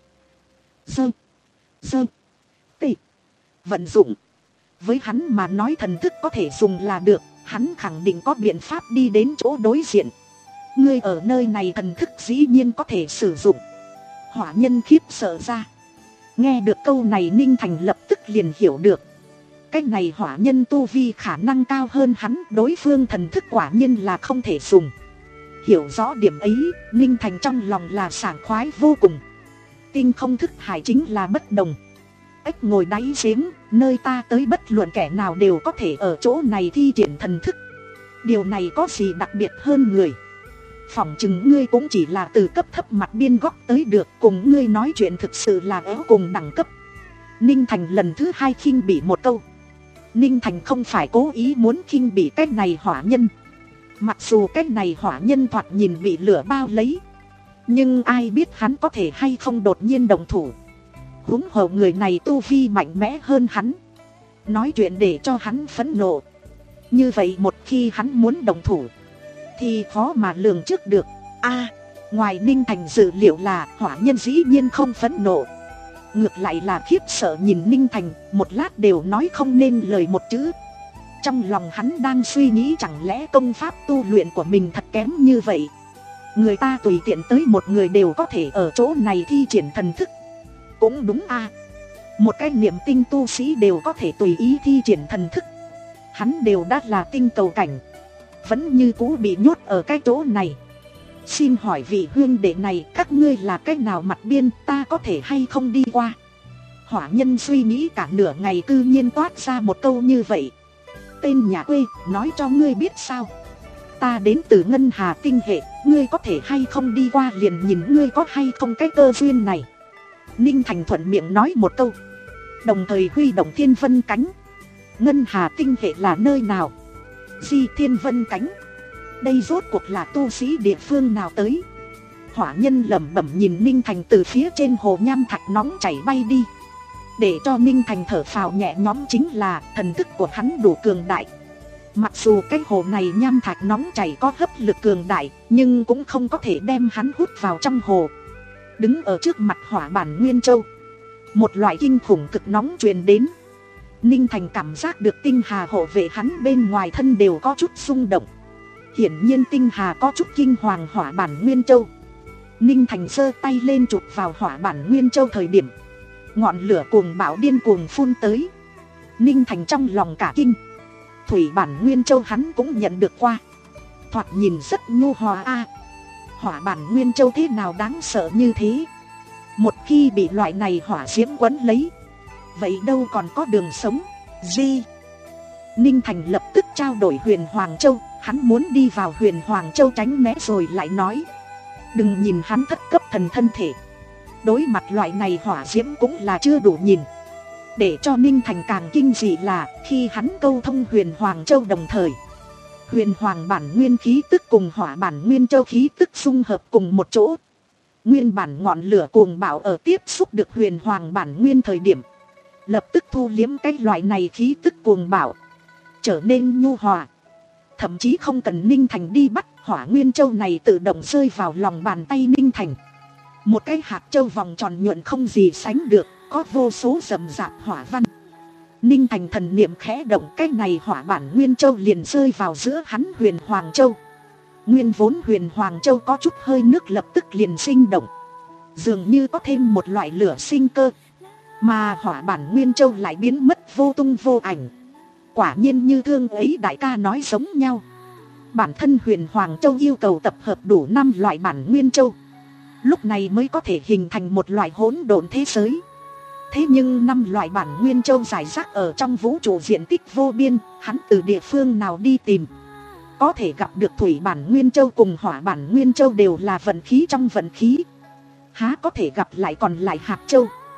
Dơ, dơ, tị, vận dụng. Với hắn mà nói thần thức có thể dùng là được, hắn khẳng định có biện pháp đi đến chỗ đối diện. Ngươi ở nơi này thần thức dĩ nhiên có thể sử dụng. Hỏa nhân khiếp sợ ra. Nghe được câu này Ninh Thành lập tức liền hiểu được. Cái này hỏa nhân tu vi khả năng cao hơn hắn, đối phương thần thức quả nhiên là không thể dùng. Hiểu rõ điểm ấy, Ninh Thành trong lòng là sảng khoái vô cùng. Tinh không thức hải chính là bất đồng. Ếch ngồi đáy giếng, nơi ta tới bất luận kẻ nào đều có thể ở chỗ này thi triển thần thức. Điều này có gì đặc biệt hơn người? Phỏng chừng ngươi cũng chỉ là từ cấp thấp mặt biên góc tới được, cùng ngươi nói chuyện thực sự là éo cùng đẳng cấp. Ninh Thành lần thứ hai khinh bỉ một câu. Ninh Thành không phải cố ý muốn khinh bỉ cái này hỏa nhân. Mặc dù cái này hỏa nhân thoạt nhìn bị lửa bao lấy, nhưng ai biết hắn có thể hay không đột nhiên động thủ. Huống hồ người này tu vi mạnh mẽ hơn hắn, nói chuyện để cho hắn phẫn nộ. Như vậy một khi hắn muốn động thủ thì khó mà lường trước được. A, à, ngoài Ninh Thành dự liệu là hỏa nhân dĩ nhiên không phẫn nộ, ngược lại là khiếp sợ nhìn Ninh Thành, một lát đều nói không nên lời một chữ. Trong lòng hắn đang suy nghĩ chẳng lẽ công pháp tu luyện của mình thật kém như vậy. Người ta tùy tiện tới một người đều có thể ở chỗ này thi triển thần thức. Cũng đúng a, à. Một cái niệm tinh tu sĩ đều có thể tùy ý thi triển thần thức. Hắn đều đã là tinh cầu cảnh, vẫn như cũ bị nhốt ở cái chỗ này. Xin hỏi vị huynh đệ này, các ngươi là cái nào mặt biên, ta có thể hay không đi qua? Hỏa nhân suy nghĩ cả nửa ngày cư nhiên toát ra một câu như vậy. Tên nhà quê, nói cho ngươi biết sao? Ta đến từ Ngân Hà tinh hệ, ngươi có thể hay không đi qua liền nhìn ngươi có hay không cái cơ duyên này. Ninh Thành thuận miệng nói một câu, đồng thời huy động thiên vân cánh. Ngân Hà tinh hệ là nơi nào? Di thiên vân cánh. Đây rốt cuộc là tu sĩ địa phương nào tới? Hỏa nhân lẩm bẩm nhìn Ninh Thành từ phía trên hồ nham thạch nóng chảy bay đi. Để cho Ninh Thành thở phào nhẹ nhõm chính là thần thức của hắn đủ cường đại. Mặc dù cái hồ này nham thạch nóng chảy có hấp lực cường đại, nhưng cũng không có thể đem hắn hút vào trong hồ. Đứng ở trước mặt hỏa bản Nguyên Châu, một loại kinh khủng cực nóng truyền đến. Ninh Thành cảm giác được tinh hà hộ vệ hắn bên ngoài thân đều có chút xung động. Hiển nhiên tinh hà có chút kinh hoàng hỏa bản Nguyên Châu. Ninh Thành giơ tay lên chụp vào hỏa bản Nguyên Châu thời điểm, ngọn lửa cuồng bạo điên cuồng phun tới. Ninh Thành trong lòng cả kinh. Thủy bản Nguyên Châu hắn cũng nhận được qua, thoạt nhìn rất nhu hòa a. À, hỏa bản Nguyên Châu thế nào đáng sợ như thế? Một khi bị loại này hỏa diễm quấn lấy, vậy đâu còn có đường sống gì? Ninh Thành lập tức trao đổi Huyền Hoàng Châu. Hắn muốn đi vào Huyền Hoàng Châu tránh né rồi lại nói, đừng nhìn hắn thất cấp thần thân thể, đối mặt loại này hỏa diễm cũng là chưa đủ nhìn. Để cho Ninh Thành càng kinh dị là khi hắn câu thông Huyền Hoàng Châu đồng thời, Huyền Hoàng bản nguyên khí tức cùng hỏa bản Nguyên Châu khí tức xung hợp cùng một chỗ. Nguyên bản ngọn lửa cuồng bạo ở tiếp xúc được Huyền Hoàng bản nguyên thời điểm, lập tức thu liếm cái loại này khí tức cuồng bạo, trở nên nhu hòa. Thậm chí không cần Ninh Thành đi bắt, hỏa Nguyên Châu này tự động rơi vào lòng bàn tay Ninh Thành. Một cái hạt châu vòng tròn nhuận không gì sánh được, có vô số rậm rạp hỏa văn. Ninh Thành thần niệm khẽ động, cái này hỏa bản Nguyên Châu liền rơi vào giữa hắn Huyền Hoàng Châu. Nguyên vốn Huyền Hoàng Châu có chút hơi nước lập tức liền sinh động, dường như có thêm một loại lửa sinh cơ. Mà hỏa bản Nguyên Châu lại biến mất vô tung vô ảnh. Quả nhiên như thương ấy đại ca nói giống nhau. Bản thân Huyền Hoàng Châu yêu cầu tập hợp đủ năm loại bản Nguyên Châu, lúc này mới có thể hình thành một loại hỗn độn thế giới. Thế nhưng năm loại bản Nguyên Châu rải rác ở trong vũ trụ diện tích vô biên, hắn từ địa phương nào đi tìm? Có thể gặp được thủy bản Nguyên Châu cùng hỏa bản Nguyên Châu đều là vận khí trong vận khí, há có thể gặp lại còn lại hạt châu.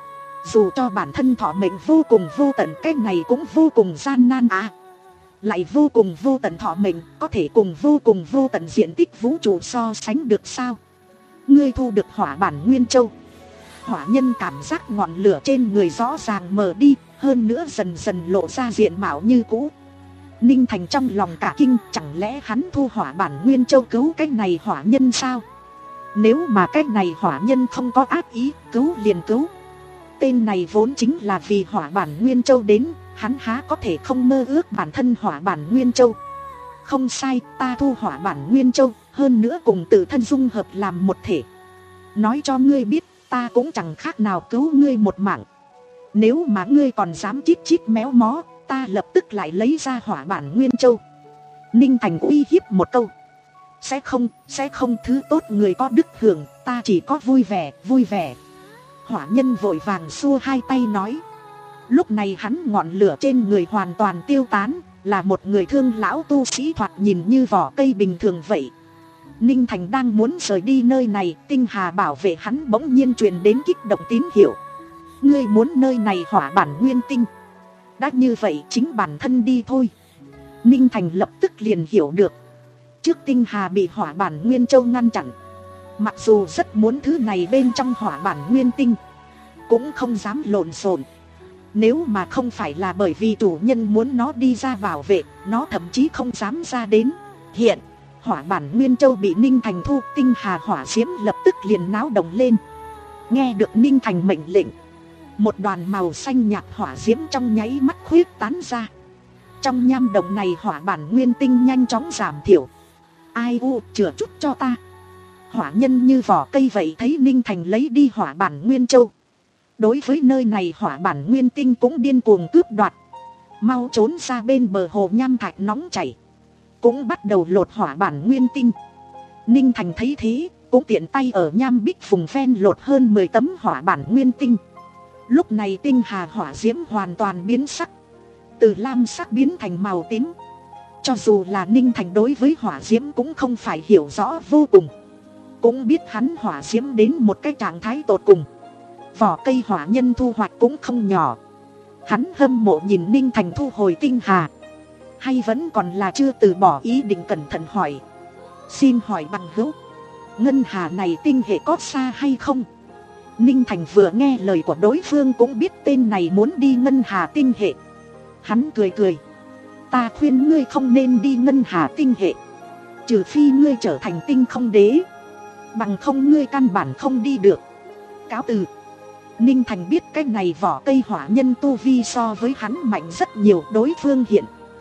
Dù cho bản thân thọ mệnh vô cùng vô tận, cái này cũng vô cùng gian nan à. Lại vô cùng vô tận thọ mệnh, có thể cùng vô cùng vô tận diện tích vũ trụ so sánh được sao? Ngươi thu được hỏa bản nguyên châu. Hỏa nhân cảm giác ngọn lửa trên người rõ ràng mờ đi, hơn nữa dần dần lộ ra diện mạo như cũ. Ninh Thành trong lòng cả kinh, chẳng lẽ hắn thu hỏa bản nguyên châu cứu cái này hỏa nhân sao? Nếu mà cái này hỏa nhân không có ác ý, cứu liền cứu. Tên này vốn chính là vì hỏa bản nguyên châu đến, hắn há có thể không mơ ước bản thân hỏa bản nguyên châu. Không sai, ta thu hỏa bản nguyên châu, hơn nữa cùng tự thân dung hợp làm một thể. Nói cho ngươi biết, ta cũng chẳng khác nào cứu ngươi một mạng. Nếu mà ngươi còn dám chít chít méo mó, ta lập tức lại lấy ra hỏa bản nguyên châu. Ninh Thành uy hiếp một câu. Sẽ không, sẽ không, thứ tốt người có đức hưởng, ta chỉ có vui vẻ, vui vẻ. Hỏa nhân vội vàng xua hai tay nói. Lúc này hắn ngọn lửa trên người hoàn toàn tiêu tán, là một người thương lão tu sĩ thoạt nhìn như vỏ cây bình thường vậy. Ninh Thành đang muốn rời đi nơi này, tinh hà bảo vệ hắn bỗng nhiên truyền đến kích động tín hiệu. Ngươi muốn nơi này hỏa bản nguyên tinh. Đã như vậy chính bản thân đi thôi. Ninh Thành lập tức liền hiểu được. Trước tinh hà bị hỏa bản nguyên châu ngăn chặn, mặc dù rất muốn thứ này bên trong hỏa bản nguyên tinh, cũng không dám lộn xộn. Nếu mà không phải là bởi vì chủ nhân muốn nó đi ra bảo vệ, nó thậm chí không dám ra đến. Hiện hỏa bản nguyên châu bị Ninh Thành thu, tinh hà hỏa diễm lập tức liền náo động lên. Nghe được Ninh Thành mệnh lệnh, một đoàn màu xanh nhạt hỏa diễm trong nháy mắt khuyết tán ra. Trong nham động này hỏa bản nguyên tinh nhanh chóng giảm thiểu. Ai u, chữa chút cho ta. Hỏa nhân như vỏ cây vậy thấy Ninh Thành lấy đi hỏa bản nguyên châu, đối với nơi này hỏa bản nguyên tinh cũng điên cuồng cướp đoạt. Mau trốn ra bên bờ hồ nham thạch nóng chảy, cũng bắt đầu lột hỏa bản nguyên tinh. Ninh Thành thấy thế, cũng tiện tay ở nham bích vùng ven lột hơn mười tấm hỏa bản nguyên tinh. Lúc này tinh hà hỏa diễm hoàn toàn biến sắc, từ lam sắc biến thành màu tím. Cho dù là Ninh Thành đối với hỏa diễm cũng không phải hiểu rõ vô cùng, cũng biết hắn hỏa diễm đến một cái trạng thái tột cùng. Vỏ cây hỏa nhân thu hoạch cũng không nhỏ. Hắn hâm mộ nhìn Ninh Thành thu hồi tinh hà, hay vẫn còn là chưa từ bỏ ý định, cẩn thận hỏi. Xin hỏi bằng hữu, ngân hà này tinh hệ có xa hay không? Ninh Thành vừa nghe lời của đối phương cũng biết tên này muốn đi ngân hà tinh hệ. Hắn cười cười. Ta khuyên ngươi không nên đi ngân hà tinh hệ, trừ phi ngươi trở thành tinh không đế, bằng không ngươi căn bản không đi được. Cáo từ. Ninh Thành biết cái này vỏ cây hỏa nhân tu vi so với hắn mạnh rất nhiều, đối phương hiện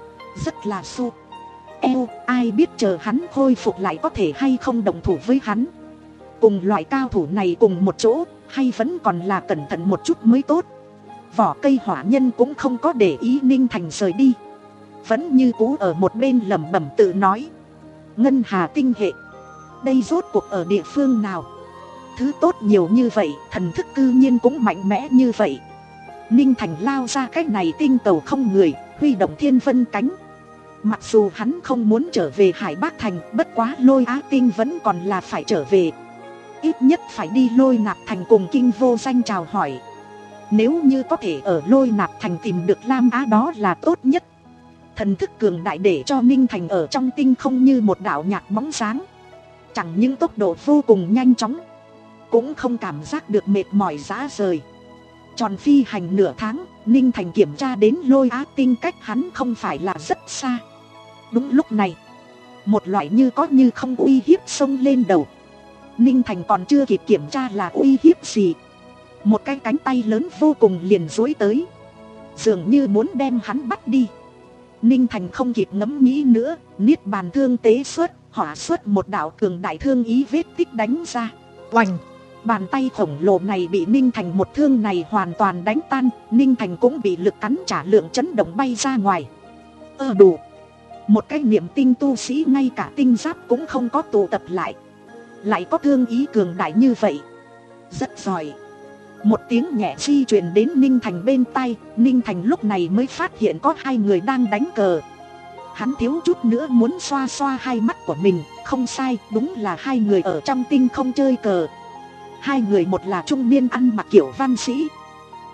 rất là su eo, ai biết chờ hắn khôi phục lại có thể hay không đồng thủ với hắn. Cùng loại cao thủ này cùng một chỗ, hay vẫn còn là cẩn thận một chút mới tốt. Vỏ cây hỏa nhân cũng không có để ý Ninh Thành rời đi, vẫn như cũ ở một bên lẩm bẩm tự nói. Ngân hà tinh hệ, đây rốt cuộc ở địa phương nào? Thứ tốt nhiều như vậy, thần thức cư nhiên cũng mạnh mẽ như vậy. Ninh Thành lao ra cái này tinh cầu không người, huy động thiên vân cánh. Mặc dù hắn không muốn trở về Hải Bắc Thành, bất quá Lôi Á Tinh vẫn còn là phải trở về. Ít nhất phải đi Lôi Nạp Thành cùng Kinh Vô Danh chào hỏi. Nếu như có thể ở Lôi Nạp Thành tìm được Lam Á đó là tốt nhất. Thần thức cường đại để cho Ninh Thành ở trong tinh không như một đạo nhạc bóng sáng. Chẳng những tốc độ vô cùng nhanh chóng, cũng không cảm giác được mệt mỏi rã rời. Tròn phi hành nửa tháng, Ninh Thành kiểm tra đến Lôi Á Tinh cách hắn không phải là rất xa. Đúng lúc này, một loại như có như không uy hiếp xông lên đầu. Ninh Thành còn chưa kịp kiểm tra là uy hiếp gì, một cái cánh tay lớn vô cùng liền duỗi tới, dường như muốn đem hắn bắt đi. Ninh Thành không kịp ngẫm nghĩ nữa, niết bàn thương tế xuất, hỏa xuất một đạo cường đại thương ý vết tích đánh ra. Oành! Bàn tay khổng lồ này bị Ninh Thành một thương này hoàn toàn đánh tan. Ninh Thành cũng bị lực cắn trả lượng chấn động bay ra ngoài. Ơ đủ! Một cái niệm tinh tu sĩ ngay cả tinh giáp cũng không có tụ tập lại, lại có thương ý cường đại như vậy. Rất giỏi. Một tiếng nhẹ di chuyển đến Ninh Thành bên tai. Ninh Thành lúc này mới phát hiện có hai người đang đánh cờ. Hắn thiếu chút nữa muốn xoa xoa hai mắt của mình. Không sai, đúng là hai người ở trong tinh không chơi cờ. Hai người một là trung niên ăn mặc kiểu văn sĩ,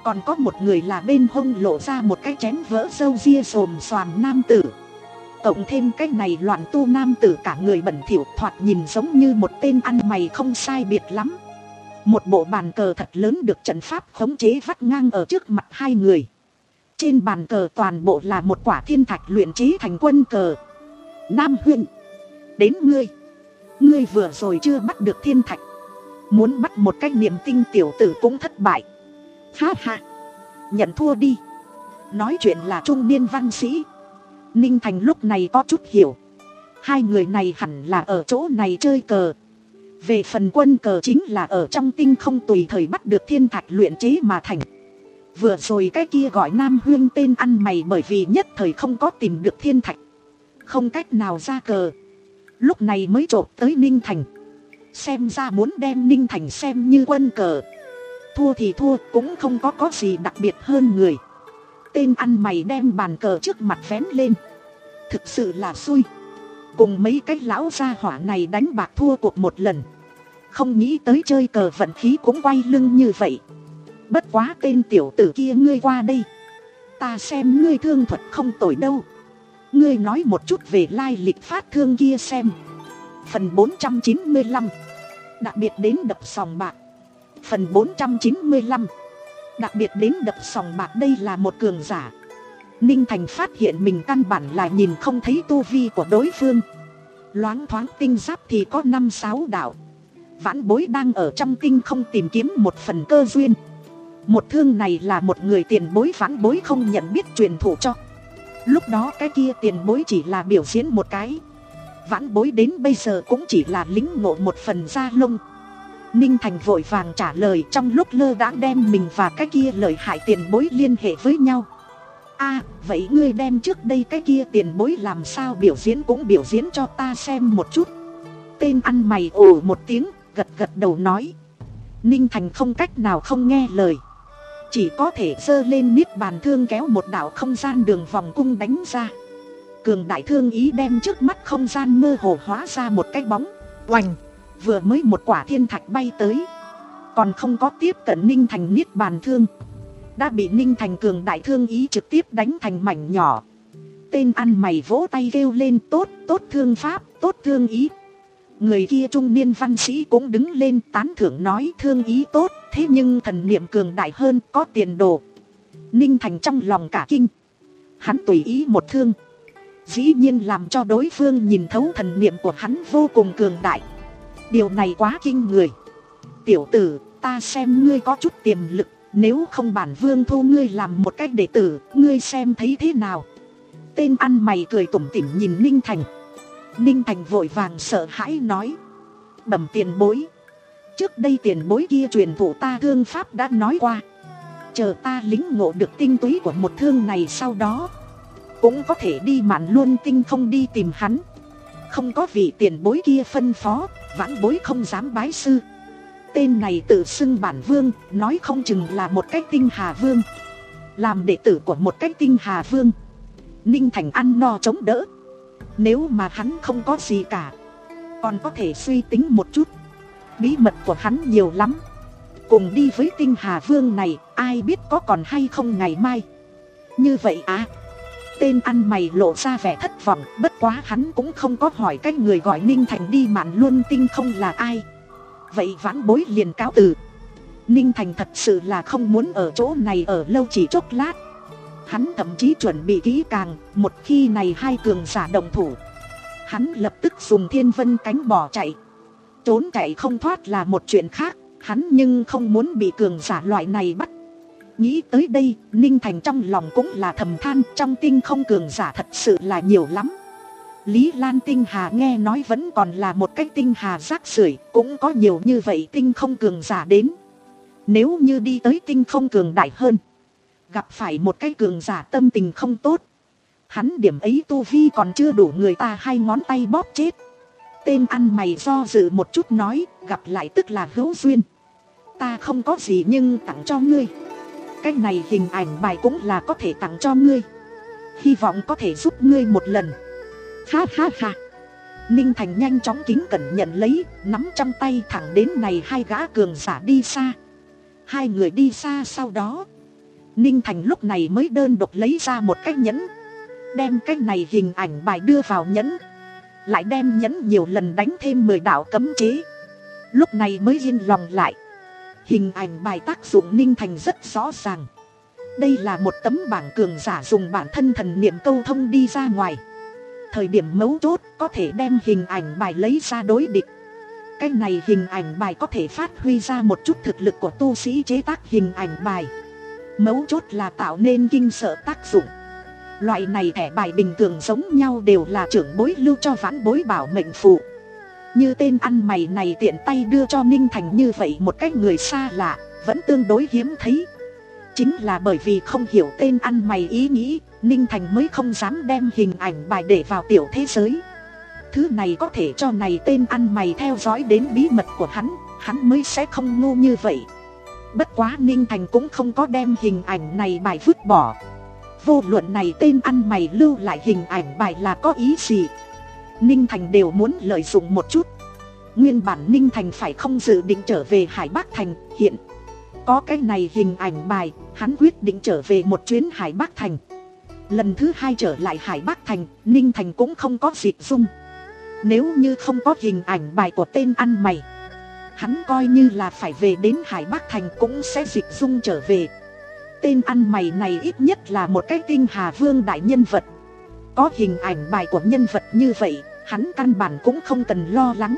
Còn có một người là bên hông lộ ra một cái chén vỡ râu ria xồm xoàm nam tử. Cộng thêm cái này loạn tu nam tử cả người bẩn thỉu, thoạt nhìn giống như một tên ăn mày không sai biệt lắm. Một bộ bàn cờ thật lớn được trận pháp khống chế vắt ngang ở trước mặt hai người. Trên bàn cờ toàn bộ là một quả thiên thạch luyện chế thành quân cờ. Nam huynh, đến ngươi. Ngươi vừa rồi chưa bắt được thiên thạch, muốn bắt một cái niệm tinh tiểu tử cũng thất bại. Ha ha, nhận thua đi. Nói chuyện là trung niên văn sĩ. Ninh Thành lúc này có chút hiểu, hai người này hẳn là ở chỗ này chơi cờ. Về phần quân cờ chính là ở trong tinh không tùy thời bắt được thiên thạch luyện chế mà thành. Vừa rồi cái kia gọi Nam huynh tên ăn mày bởi vì nhất thời không có tìm được thiên thạch, không cách nào ra cờ, lúc này mới trộm tới Ninh Thành. Xem ra muốn đem Ninh Thành xem như quân cờ. Thua thì thua, cũng không có có gì đặc biệt hơn người. Tên ăn mày đem bàn cờ trước mặt vén lên, thực sự là xui. Cùng mấy cái lão gia hỏa này đánh bạc thua cuộc một lần, không nghĩ tới chơi cờ vận khí cũng quay lưng như vậy. Bất quá tên tiểu tử kia, ngươi qua đây, ta xem ngươi thương thuật không tồi đâu. Ngươi nói một chút về lai lịch phát thương kia xem. Phần bốn trăm chín mươi lăm, đặc biệt đến đập sòng bạc. Phần bốn trăm chín mươi lăm, đặc biệt đến đập sòng bạc. Đây là một cường giả. Ninh Thành phát hiện mình căn bản là nhìn không thấy tu vi của đối phương. Loáng thoáng tinh giáp thì có năm sáu đạo. Vãn Bối đang ở trong tinh không tìm kiếm một phần cơ duyên. Một thương này là một người tiền bối Vãn Bối không nhận biết truyền thụ cho. Lúc đó cái kia tiền bối chỉ là biểu diễn một cái, Vãn Bối đến bây giờ cũng chỉ là lĩnh ngộ một phần da lông. Ninh Thành vội vàng trả lời, trong lúc lơ đãng đem mình và cái kia lợi hại tiền bối liên hệ với nhau. À, vậy ngươi đem trước đây cái kia tiền bối làm sao biểu diễn cũng biểu diễn cho ta xem một chút. Tên ăn mày ồ một tiếng, gật gật đầu nói. Ninh Thành không cách nào không nghe lời, chỉ có thể giơ lên niết bàn thương kéo một đạo không gian đường vòng cung đánh ra. Cường đại thương ý đem trước mắt không gian mơ hồ hóa ra một cái bóng. Oành, vừa mới một quả thiên thạch bay tới, còn không có tiếp cận Ninh Thành niết bàn thương, đã bị Ninh Thành cường đại thương ý trực tiếp đánh thành mảnh nhỏ. Tên ăn mày vỗ tay kêu lên, tốt, tốt thương pháp, tốt thương ý. Người kia trung niên văn sĩ cũng đứng lên tán thưởng nói, thương ý tốt, thế nhưng thần niệm cường đại hơn, có tiền đồ. Ninh Thành trong lòng cả kinh, hắn tùy ý một thương, dĩ nhiên làm cho đối phương nhìn thấu thần niệm của hắn vô cùng cường đại. Điều này quá kinh người. Tiểu tử, ta xem ngươi có chút tiềm lực, nếu không bản vương thu ngươi làm một cách đệ tử, ngươi xem thấy thế nào? Tên ăn mày cười tủm tỉm nhìn Ninh Thành. Ninh Thành vội vàng sợ hãi nói, bẩm tiền bối, trước đây tiền bối kia truyền thụ ta thương pháp đã nói qua, chờ ta lĩnh ngộ được tinh túy của một thương này sau đó, cũng có thể đi mạn luôn tinh không đi tìm hắn. Không có vị tiền bối kia phân phó, Vãn Bối không dám bái sư. Tên này tự xưng bản vương, nói không chừng là một cái tinh hà vương. Làm đệ tử của một cái tinh hà vương, Ninh Thành ăn no chống đỡ. Nếu mà hắn không có gì cả, còn có thể suy tính một chút. Bí mật của hắn nhiều lắm, cùng đi với tinh hà vương này, ai biết có còn hay không ngày mai. Như vậy à? Tên ăn mày lộ ra vẻ thất vọng, bất quá hắn cũng không có hỏi cái người gọi Ninh Thành đi mạn luôn tinh không là ai. Vậy Vãn Bối liền cáo từ. Ninh Thành thật sự là không muốn ở chỗ này ở lâu chỉ chốc lát. Hắn thậm chí chuẩn bị kỹ càng, một khi này hai cường giả đồng thủ, hắn lập tức dùng thiên vân cánh bỏ chạy. Trốn chạy không thoát là một chuyện khác, hắn nhưng không muốn bị cường giả loại này bắt. Nghĩ tới đây, Ninh Thành trong lòng cũng là thầm than, trong tinh không cường giả thật sự là nhiều lắm. Lý Lan tinh hà nghe nói vẫn còn là một cái tinh hà rác rưởi, cũng có nhiều như vậy tinh không cường giả đến. Nếu như đi tới tinh không cường đại hơn, gặp phải một cái cường giả tâm tình không tốt, hắn điểm ấy tu vi còn chưa đủ người ta hai ngón tay bóp chết. Tên ăn mày do dự một chút nói, gặp lại tức là hữu duyên. Ta không có gì nhưng tặng cho ngươi. Cái này hình ảnh bài cũng là có thể tặng cho ngươi, hy vọng có thể giúp ngươi một lần. Ha ha ha. Ninh Thành nhanh chóng kính cẩn nhận lấy, nắm trong tay thẳng đến này hai gã cường giả đi xa. Hai người đi xa sau đó, Ninh Thành lúc này mới đơn độc lấy ra một cái nhẫn, đem cái này hình ảnh bài đưa vào nhẫn, lại đem nhẫn nhiều lần đánh thêm mười đạo cấm chế, lúc này mới yên lòng lại. Hình ảnh bài tác dụng Ninh Thành rất rõ ràng. Đây là một tấm bảng cường giả dùng bản thân thần niệm câu thông đi ra ngoài. Thời điểm mấu chốt có thể đem hình ảnh bài lấy ra đối địch. Cái này hình ảnh bài có thể phát huy ra một chút thực lực của tu sĩ chế tác hình ảnh bài. Mấu chốt là tạo nên kinh sợ tác dụng. Loại này thẻ bài bình thường giống nhau đều là trưởng bối lưu cho vãn bối bảo mệnh phụ. Như tên ăn mày này tiện tay đưa cho Ninh Thành như vậy một cái người xa lạ, vẫn tương đối hiếm thấy. Chính là bởi vì không hiểu tên ăn mày ý nghĩ, Ninh Thành mới không dám đem hình ảnh bài để vào tiểu thế giới. Thứ này có thể cho này tên ăn mày theo dõi đến bí mật của hắn, hắn mới sẽ không ngu như vậy. Bất quá Ninh Thành cũng không có đem hình ảnh này bài vứt bỏ. Vô luận này tên ăn mày lưu lại hình ảnh bài là có ý gì, Ninh Thành đều muốn lợi dụng một chút. Nguyên bản Ninh Thành phải không dự định trở về Hải Bắc Thành, hiện có cái này hình ảnh bài, hắn quyết định trở về một chuyến Hải Bắc Thành. Lần thứ hai trở lại Hải Bắc Thành, Ninh Thành cũng không có dịch dung. Nếu như không có hình ảnh bài của tên ăn mày, hắn coi như là phải về đến Hải Bắc Thành cũng sẽ dịch dung trở về. Tên ăn mày này ít nhất là một cái tinh hà vương đại nhân vật. Có hình ảnh bài của nhân vật như vậy, hắn căn bản cũng không cần lo lắng.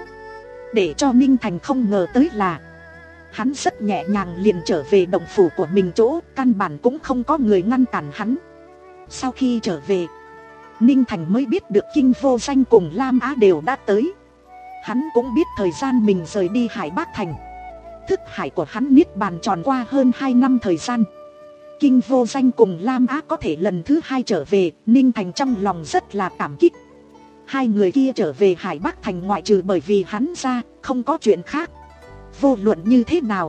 Để cho Ninh Thành không ngờ tới là hắn rất nhẹ nhàng liền trở về động phủ của mình chỗ, căn bản cũng không có người ngăn cản hắn. Sau khi trở về, Ninh Thành mới biết được Kinh Vô Danh cùng Lam Á đều đã tới. Hắn cũng biết thời gian mình rời đi Hải Bắc Thành, thức hải của hắn niết bàn tròn qua hơn hai năm thời gian. Kinh Vô Danh cùng Lam Á có thể lần thứ hai trở về, Ninh Thành trong lòng rất là cảm kích. Hai người kia trở về Hải Bắc Thành ngoại trừ bởi vì hắn ra, không có chuyện khác. Vô luận như thế nào,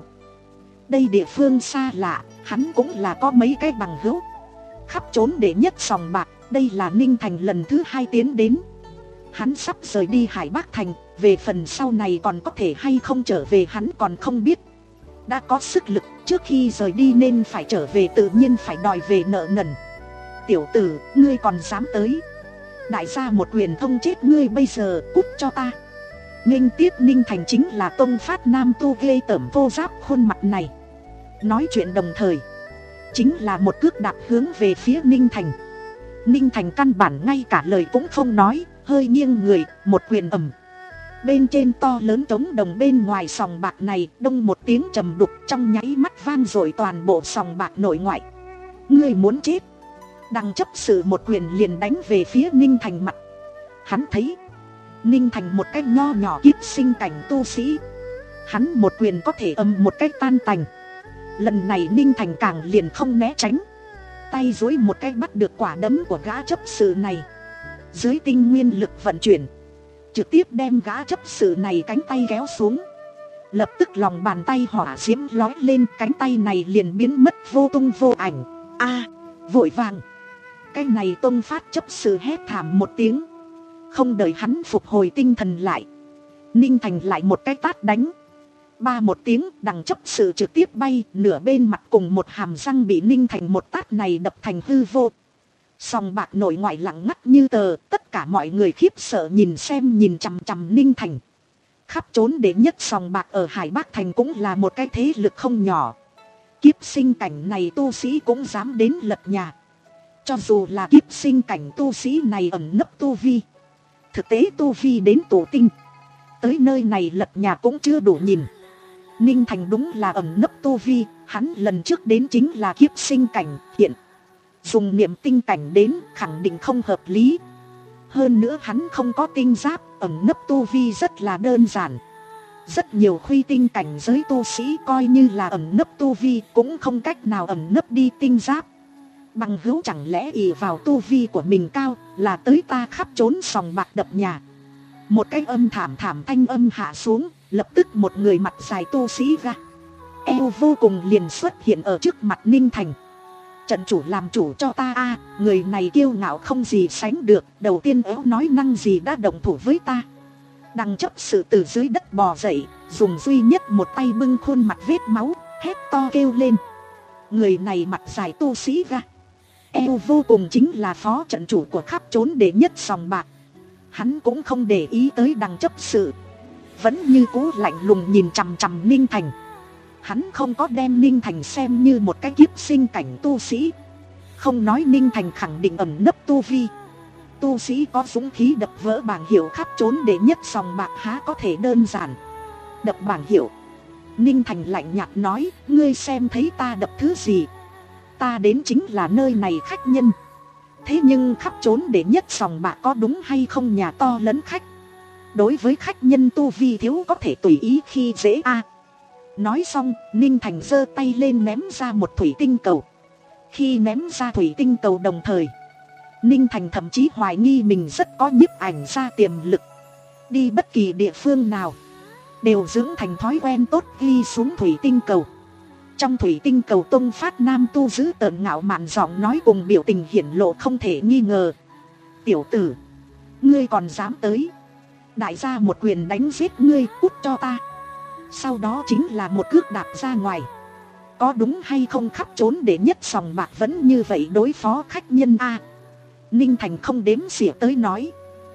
đây địa phương xa lạ, hắn cũng là có mấy cái bằng hữu. Khắp trốn để nhất sòng bạc, đây là Ninh Thành lần thứ hai tiến đến. Hắn sắp rời đi Hải Bắc Thành, về phần sau này còn có thể hay không trở về hắn còn không biết. Đã có sức lực, trước khi rời đi nên phải trở về, tự nhiên phải đòi về nợ nần. Tiểu tử, ngươi còn dám tới? Đại gia một quyền thông chết ngươi, bây giờ cút cho ta. Nghênh tiếp Ninh Thành chính là Tông Phát Nam tu ghê tởm vô giáp khuôn mặt này. Nói chuyện đồng thời, chính là một cước đạp hướng về phía Ninh Thành. Ninh Thành căn bản ngay cả lời cũng không nói, hơi nghiêng người, một quyền ầm. Bên trên to lớn trống đồng bên ngoài sòng bạc này, đông một tiếng trầm đục, trong nháy mắt vang dội toàn bộ sòng bạc nội ngoại. Ngươi muốn chết? Đằng chấp sự một quyền liền đánh về phía Ninh Thành mặt. Hắn thấy Ninh Thành một cái nho nhỏ kiếp sinh cảnh tu sĩ, hắn một quyền có thể ầm một cái tan tành. Lần này Ninh Thành càng liền không né tránh, tay duỗi một cái bắt được quả đấm của gã chấp sự này. Dưới tinh nguyên lực vận chuyển, trực tiếp đem gã chấp sự này cánh tay kéo xuống. Lập tức lòng bàn tay hỏa diễm lói lên, cánh tay này liền biến mất vô tung vô ảnh. A, vội vàng, cái này Tông Phát chấp sự hét thảm một tiếng. Không đợi hắn phục hồi tinh thần lại, Ninh Thành lại một cái tát đánh. Ba một tiếng, đằng chấp sự trực tiếp bay, nửa bên mặt cùng một hàm răng bị Ninh Thành một tát này đập thành hư vô. Sòng bạc nội ngoại lặng ngắt như tờ, tất cả mọi người khiếp sợ nhìn xem nhìn chằm chằm Ninh Thành. Khắp trốn đệ nhất sòng bạc ở Hải Bắc Thành cũng là một cái thế lực không nhỏ. Kiếp sinh cảnh này tu sĩ cũng dám đến lật nhà. Cho dù là kiếp sinh cảnh tu sĩ này ẩn nấp tu vi, thực tế tu vi đến tổ tinh, tới nơi này lật nhà cũng chưa đủ nhìn. Ninh Thành đúng là ẩn nấp tu vi, hắn lần trước đến chính là kiếp sinh cảnh, hiện dùng niệm tinh cảnh đến khẳng định không hợp lý. Hơn nữa hắn không có tinh giáp, ẩn nấp tu vi rất là đơn giản. Rất nhiều khuy tinh cảnh giới tu sĩ coi như là ẩn nấp tu vi cũng không cách nào ẩn nấp đi tinh giáp. Bằng hữu chẳng lẽ ỷ vào tu vi của mình cao là tới ta khắp trốn sòng bạc đập nhà. Một cái âm thảm thảm thanh âm hạ xuống, lập tức một người mặt dài tu sĩ ra eo vô cùng liền xuất hiện ở trước mặt Ninh Thành. Trận chủ làm chủ cho ta a, người này kiêu ngạo không gì sánh được, đầu tiên éo nói năng gì đã động thủ với ta. Đằng chấp sự từ dưới đất bò dậy, dùng duy nhất một tay bưng khuôn mặt vết máu, hét to kêu lên. Người này mặt dài tu sĩ ga, eo vô cùng, chính là phó trận chủ của khắp trốn đệ nhất sòng bạc. Hắn cũng không để ý tới đằng chấp sự, vẫn như cũ lạnh lùng nhìn chằm chằm Ninh Thành. Hắn không có đem Ninh Thành xem như một cái kiếp sinh cảnh tu sĩ. Không nói Ninh Thành khẳng định ẩn nấp tu vi. Tu sĩ có dũng khí đập vỡ bảng hiệu khắp trốn đệ nhất sòng bạc há có thể đơn giản đập bảng hiệu. Ninh Thành lạnh nhạt nói, ngươi xem thấy ta đập thứ gì? Ta đến chính là nơi này khách nhân. Thế nhưng khắp trốn đệ nhất sòng bạc có đúng hay không nhà to lấn khách? Đối với khách nhân tu vi thiếu có thể tùy ý khi dễ a. Nói xong, Ninh Thành giơ tay lên ném ra một thủy tinh cầu. Khi ném ra thủy tinh cầu đồng thời, Ninh Thành thậm chí hoài nghi mình rất có nhiếp ảnh ra tiềm lực. Đi bất kỳ địa phương nào đều dưỡng thành thói quen tốt ghi xuống thủy tinh cầu. Trong thủy tinh cầu tông phát nam tu giữ tợn ngạo mạn giọng nói cùng biểu tình hiển lộ không thể nghi ngờ. Tiểu tử, ngươi còn dám tới? Đại gia một quyền đánh giết ngươi, cút cho ta. Sau đó chính là một cước đạp ra ngoài. Có đúng hay không khắp trốn đệ nhất sòng bạc vẫn như vậy đối phó khách nhân a? Ninh Thành không đếm xỉa tới nói,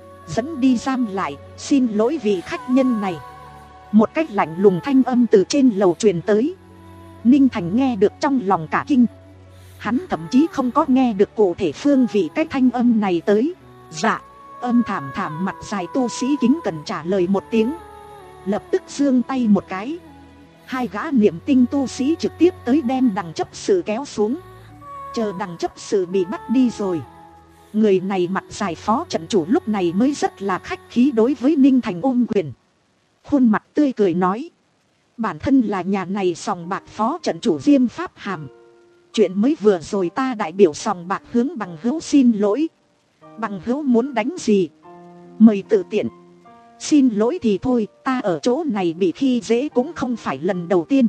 dẫn đi giam lại, xin lỗi vị khách nhân này. Một cách lạnh lùng thanh âm từ trên lầu truyền tới. Ninh Thành nghe được trong lòng cả kinh. Hắn thậm chí không có nghe được cụ thể phương vị cái thanh âm này tới. Dạ. Âm thảm thảm mặt dài tu sĩ kính cần trả lời một tiếng, lập tức giương tay một cái. Hai gã niệm tinh tu sĩ trực tiếp tới đem đằng chấp sự kéo xuống. Chờ đằng chấp sự bị bắt đi rồi, người này mặt dài phó trận chủ lúc này mới rất là khách khí đối với Ninh Thành ôm quyền. Khuôn mặt tươi cười nói, bản thân là nhà này sòng bạc phó trận chủ Diêm Pháp Hàm. Chuyện mới vừa rồi ta đại biểu sòng bạc hướng bằng hữu xin lỗi. Bằng hữu muốn đánh gì? Mời tự tiện. Xin lỗi thì thôi, ta ở chỗ này bị khi dễ cũng không phải lần đầu tiên.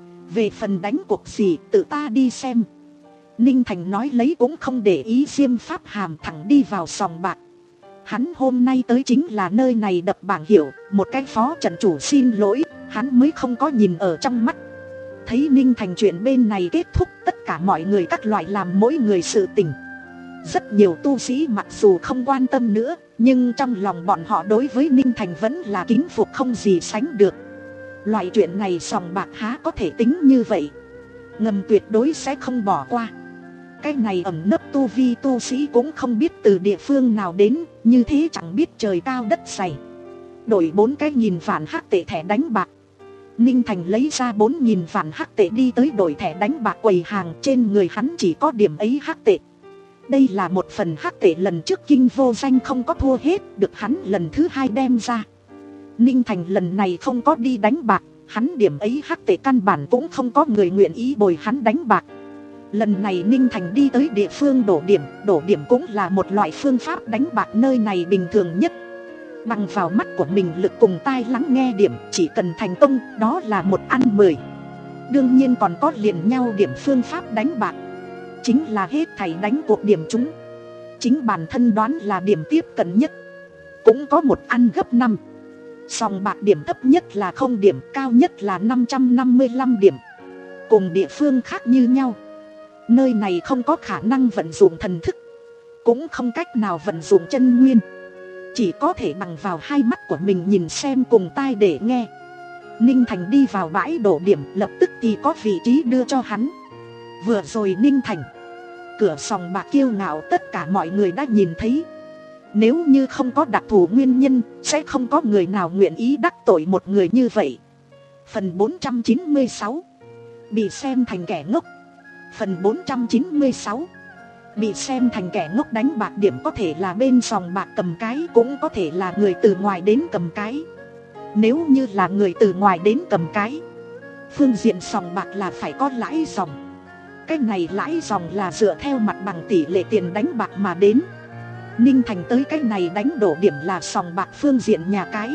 Về phần đánh cuộc gì, tự ta đi xem. Ninh Thành nói lấy cũng không để ý Diêm Pháp Hàm, thẳng đi vào sòng bạc. Hắn hôm nay tới chính là nơi này đập bảng hiệu, một cái phó trận chủ xin lỗi, hắn mới không có nhìn ở trong mắt. Thấy Ninh Thành chuyện bên này kết thúc, tất cả mọi người các loại làm mỗi người sự tình. Rất nhiều tu sĩ mặc dù không quan tâm nữa, nhưng trong lòng bọn họ đối với Ninh Thành vẫn là kính phục không gì sánh được. Loại chuyện này sòng bạc há có thể tính như vậy, ngầm tuyệt đối sẽ không bỏ qua. Cái này ẩn nấp tu vi tu sĩ cũng không biết từ địa phương nào đến, như thế chẳng biết trời cao đất dày. Đổi bốn cái nghìn vạn hắc tệ thẻ đánh bạc. Ninh Thành lấy ra bốn nghìn vạn hắc tệ đi tới đổi thẻ đánh bạc quầy hàng, trên người hắn chỉ có điểm ấy hắc tệ. Đây là một phần hắc tệ lần trước Kinh Vô Danh không có thua hết, được hắn lần thứ hai đem ra. Ninh Thành lần này không có đi đánh bạc, hắn điểm ấy hắc tệ căn bản cũng không có người nguyện ý bồi hắn đánh bạc. Lần này Ninh Thành đi tới địa phương đổ điểm, đổ điểm cũng là một loại phương pháp đánh bạc nơi này bình thường nhất. Bằng vào mắt của mình lực cùng tai lắng nghe điểm, chỉ cần thành công, đó là một ăn mười. Đương nhiên còn có liền nhau điểm phương pháp đánh bạc, chính là hết thảy đánh cuộc điểm chúng. Chính bản thân đoán là điểm tiếp cận nhất, cũng có một ăn gấp năm. Sòng bạc điểm thấp nhất là không điểm, cao nhất là năm trăm năm mươi lăm điểm. Cùng địa phương khác như nhau, nơi này không có khả năng vận dụng thần thức, cũng không cách nào vận dụng chân nguyên, chỉ có thể bằng vào hai mắt của mình nhìn xem cùng tai để nghe. Ninh Thành đi vào bãi đổ điểm, lập tức thì có vị trí đưa cho hắn. Vừa rồi Ninh Thành, cửa sòng bạc kiêu ngạo tất cả mọi người đã nhìn thấy. Nếu như không có đặc thù nguyên nhân, sẽ không có người nào nguyện ý đắc tội một người như vậy. Phần bốn trăm chín mươi sáu, bị xem thành kẻ ngốc. Phần bốn trăm chín mươi sáu, bị xem thành kẻ ngốc. Đánh bạc điểm có thể là bên sòng bạc cầm cái, cũng có thể là người từ ngoài đến cầm cái. Nếu như là người từ ngoài đến cầm cái, phương diện sòng bạc là phải có lãi dòng. Cái này lãi dòng là dựa theo mặt bằng tỷ lệ tiền đánh bạc mà đến. Ninh Thành tới cái này đánh đổ điểm là sòng bạc phương diện nhà cái.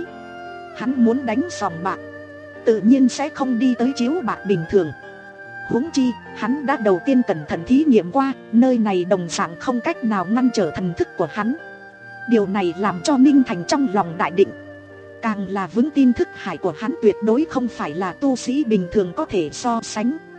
Hắn muốn đánh sòng bạc, tự nhiên sẽ không đi tới chiếu bạc bình thường. Huống chi, hắn đã đầu tiên cẩn thận thí nghiệm qua, nơi này đồng dạng không cách nào ngăn trở thần thức của hắn. Điều này làm cho Ninh Thành trong lòng đại định. Càng là vững tin thức hải của hắn tuyệt đối không phải là tu sĩ bình thường có thể so sánh.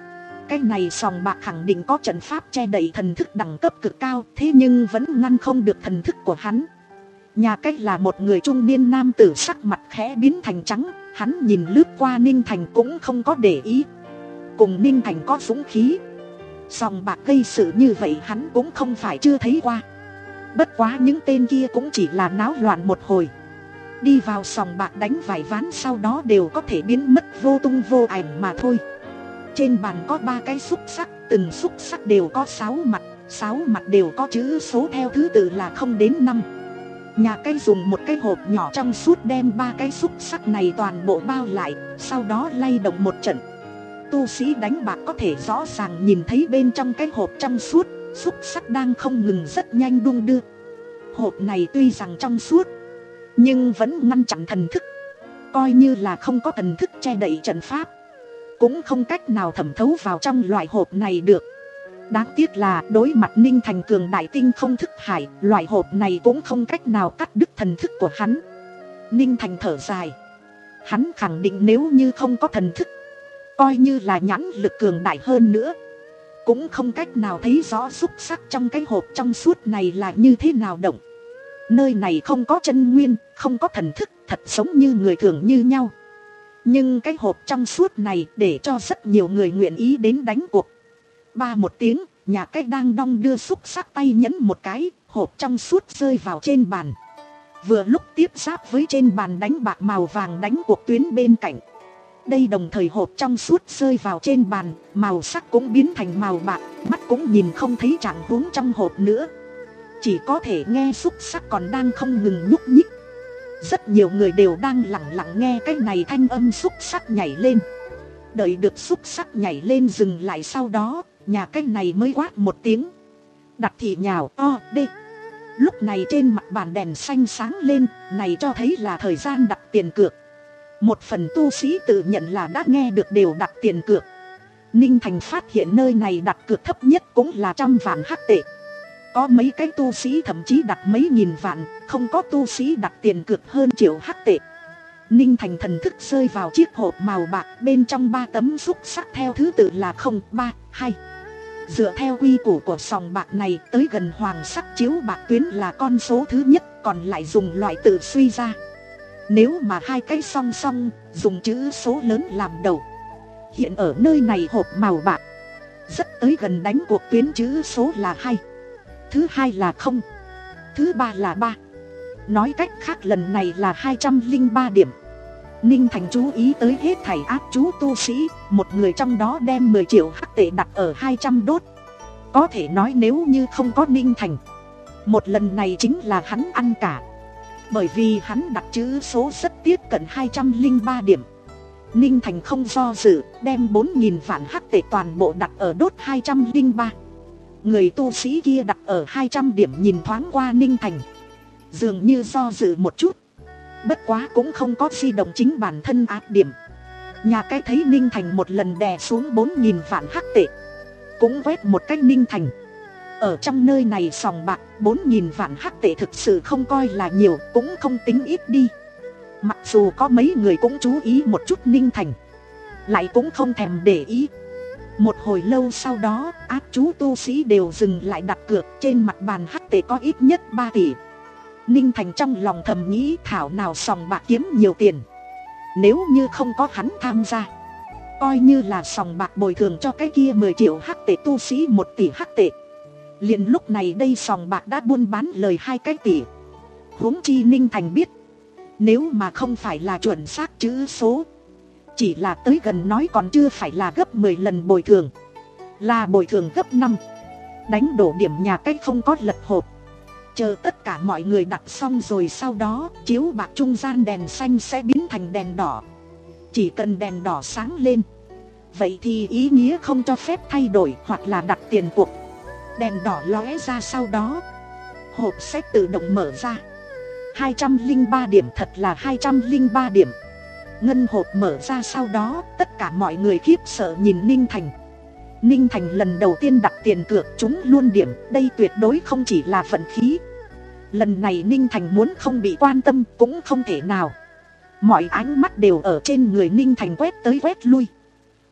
Cái này sòng bạc khẳng định có trận pháp che đậy thần thức đẳng cấp cực cao, thế nhưng vẫn ngăn không được thần thức của hắn. Nhà cách là một người trung niên nam tử sắc mặt khẽ biến thành trắng, hắn nhìn lướt qua Ninh Thành cũng không có để ý. Cùng Ninh Thành có dũng khí, sòng bạc gây sự như vậy hắn cũng không phải chưa thấy qua. Bất quá những tên kia cũng chỉ là náo loạn một hồi, đi vào sòng bạc đánh vài ván sau đó đều có thể biến mất vô tung vô ảnh mà thôi. Trên bàn có ba cái xúc xắc, từng xúc xắc đều có sáu mặt, sáu mặt đều có chữ số theo thứ tự là không đến năm. Nhà cái dùng một cái hộp nhỏ trong suốt đem ba cái xúc xắc này toàn bộ bao lại, sau đó lay động một trận. Tu sĩ đánh bạc có thể rõ ràng nhìn thấy bên trong cái hộp trong suốt, xúc xắc đang không ngừng rất nhanh đung đưa. Hộp này tuy rằng trong suốt, nhưng vẫn ngăn chặn thần thức. Coi như là không có thần thức che đậy trận pháp, cũng không cách nào thẩm thấu vào trong loại hộp này được. Đáng tiếc là đối mặt Ninh Thành cường đại tinh không thức hải, loại hộp này cũng không cách nào cắt đứt thần thức của hắn. Ninh Thành thở dài, hắn khẳng định nếu như không có thần thức, coi như là nhãn lực cường đại hơn nữa, cũng không cách nào thấy rõ xúc sắc trong cái hộp trong suốt này là như thế nào động. Nơi này không có chân nguyên, không có thần thức, thật giống như người thường như nhau. Nhưng cái hộp trong suốt này để cho rất nhiều người nguyện ý đến đánh cuộc. Ba một tiếng, nhà cái đang đong đưa xúc sắc tay nhấn một cái, hộp trong suốt rơi vào trên bàn. Vừa lúc tiếp giáp với trên bàn đánh bạc màu vàng đánh cuộc tuyến bên cạnh. Đây đồng thời hộp trong suốt rơi vào trên bàn, màu sắc cũng biến thành màu bạc, mắt cũng nhìn không thấy trạng huống trong hộp nữa. Chỉ có thể nghe xúc sắc còn đang không ngừng nhúc nhích. Rất nhiều người đều đang lặng lặng nghe cái này thanh âm xúc sắc nhảy lên. Đợi được xúc sắc nhảy lên dừng lại sau đó, nhà cái này mới quát một tiếng. Đặt thì nhào o đê. Lúc này trên mặt bàn đèn xanh sáng lên, này cho thấy là thời gian đặt tiền cược. Một phần tu sĩ tự nhận là đã nghe được đều đặt tiền cược. Ninh Thành phát hiện nơi này đặt cược thấp nhất cũng là trăm vạn hắc tệ. Có mấy cái tu sĩ thậm chí đặt mấy nghìn vạn, không có tu sĩ đặt tiền cược hơn triệu hắc tệ. Ninh Thành thần thức rơi vào chiếc hộp màu bạc, bên trong ba tấm xúc sắc theo thứ tự là không, ba, hai. Dựa theo quy củ của sòng bạc này, tới gần hoàng sắc chiếu bạc tuyến là con số thứ nhất, còn lại dùng loại tự suy ra. Nếu mà hai cái song song, dùng chữ số lớn làm đầu. Hiện ở nơi này hộp màu bạc, rất tới gần đánh cuộc tuyến chữ số là hai. Thứ hai là không. Thứ ba là ba. Nói cách khác lần này là hai trăm lẻ ba điểm. Ninh Thành chú ý tới hết thảy áp chú tu sĩ, một người trong đó đem mười triệu hắc tệ đặt ở hai trăm đốt. Có thể nói nếu như không có Ninh Thành, một lần này chính là hắn ăn cả. Bởi vì hắn đặt chữ số rất tiếp cận hai trăm lẻ ba điểm. Ninh Thành không do dự, đem bốn nghìn vạn hắc tệ toàn bộ đặt ở đốt hai trăm lẻ ba. Người tu sĩ kia đặt ở hai trăm điểm nhìn thoáng qua Ninh Thành, dường như do dự một chút. Bất quá cũng không có di động chính bản thân áp điểm. Nhà cái thấy Ninh Thành một lần đè xuống bốn nghìn vạn hắc tệ, cũng quét một cách Ninh Thành. Ở trong nơi này sòng bạc, bốn nghìn vạn hắc tệ thực sự không coi là nhiều, cũng không tính ít đi. Mặc dù có mấy người cũng chú ý một chút Ninh Thành, lại cũng không thèm để ý. Một hồi lâu sau đó, áp chú tu sĩ đều dừng lại đặt cược, trên mặt bàn hắc tệ có ít nhất ba tỷ. Ninh Thành trong lòng thầm nghĩ thảo nào sòng bạc kiếm nhiều tiền. Nếu như không có hắn tham gia, coi như là sòng bạc bồi thường cho cái kia mười triệu hắc tệ tu sĩ một tỷ hắc tệ. Liền lúc này đây sòng bạc đã buôn bán lời hai cái tỷ. Huống chi Ninh Thành biết, nếu mà không phải là chuẩn xác chữ số, chỉ là tới gần nói còn chưa phải là gấp mười lần bồi thường, là bồi thường gấp năm. Đánh đổ điểm nhà cách không có lật hộp. Chờ tất cả mọi người đặt xong rồi sau đó, chiếu bạc trung gian đèn xanh sẽ biến thành đèn đỏ. Chỉ cần đèn đỏ sáng lên, vậy thì ý nghĩa không cho phép thay đổi hoặc là đặt tiền cuộc. Đèn đỏ lóe ra sau đó, hộp sẽ tự động mở ra. hai trăm lẻ ba điểm thật là hai trăm lẻ ba điểm. Ngân hộp mở ra sau đó, tất cả mọi người khiếp sợ nhìn Ninh Thành. Ninh Thành lần đầu tiên đặt tiền cược trúng luôn điểm, đây tuyệt đối không chỉ là vận khí. Lần này Ninh Thành muốn không bị quan tâm cũng không thể nào. Mọi ánh mắt đều ở trên người Ninh Thành quét tới quét lui.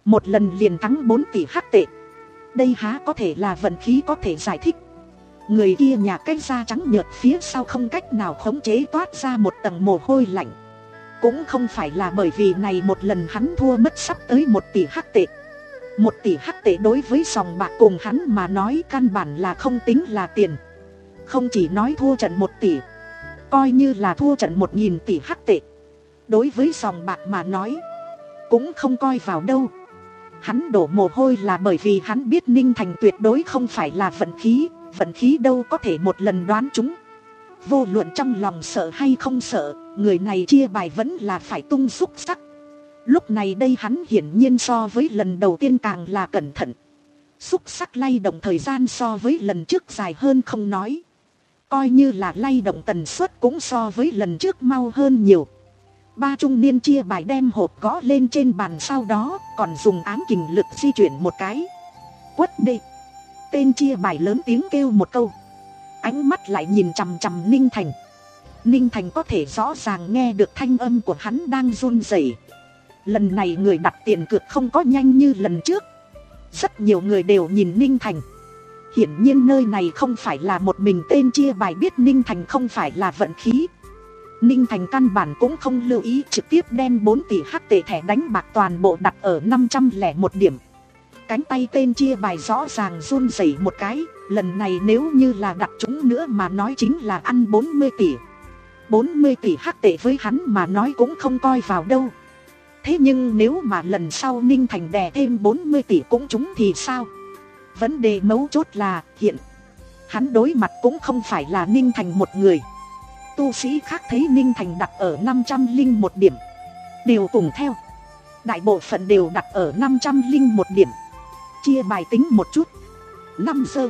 Một lần liền thắng bốn tỷ hắc tệ. Đây há có thể là vận khí có thể giải thích. Người kia nhà cái da trắng nhợt phía sau không cách nào khống chế toát ra một tầng mồ hôi lạnh. Cũng không phải là bởi vì này một lần hắn thua mất sắp tới một tỷ hắc tệ. Một tỷ hắc tệ đối với sòng bạc cùng hắn mà nói căn bản là không tính là tiền. Không chỉ nói thua trận một tỷ, coi như là thua trận một nghìn tỷ hắc tệ, đối với sòng bạc mà nói cũng không coi vào đâu. Hắn đổ mồ hôi là bởi vì hắn biết Ninh Thành tuyệt đối không phải là vận khí. Vận khí đâu có thể một lần đoán chúng. Vô luận trong lòng sợ hay không sợ, người này chia bài vẫn là phải tung xúc sắc. Lúc này đây hắn hiển nhiên so với lần đầu tiên càng là cẩn thận. Xúc sắc lay động thời gian so với lần trước dài hơn không nói, coi như là lay động tần suất cũng so với lần trước mau hơn nhiều. Ba trung niên chia bài đem hộp gõ lên trên bàn, sau đó còn dùng ám kình lực di chuyển một cái. Quất đi. Tên chia bài lớn tiếng kêu một câu, ánh mắt lại nhìn chằm chằm Ninh Thành. Ninh Thành có thể rõ ràng nghe được thanh âm của hắn đang run rẩy. Lần này người đặt tiền cược không có nhanh như lần trước. Rất nhiều người đều nhìn Ninh Thành. Hiển nhiên nơi này không phải là một mình tên chia bài biết Ninh Thành không phải là vận khí. Ninh Thành căn bản cũng không lưu ý, trực tiếp đem bốn tỷ hắc tệ thẻ đánh bạc toàn bộ đặt ở năm trăm lẻ một điểm. Cánh tay tên chia bài rõ ràng run rẩy một cái. Lần này nếu như là đặt chúng nữa mà nói chính là ăn bốn mươi tỷ. bốn mươi tỷ hắc tệ với hắn mà nói cũng không coi vào đâu. Thế nhưng nếu mà lần sau Ninh Thành đè thêm bốn mươi tỷ cũng trúng thì sao? Vấn đề mấu chốt là hiện hắn đối mặt cũng không phải là Ninh Thành một người. Tu sĩ khác thấy Ninh Thành đặt ở năm trăm lẻ một điểm đều cùng theo. Đại bộ phận đều đặt ở năm trăm lẻ một điểm. Chia bài tính một chút. Năm sơ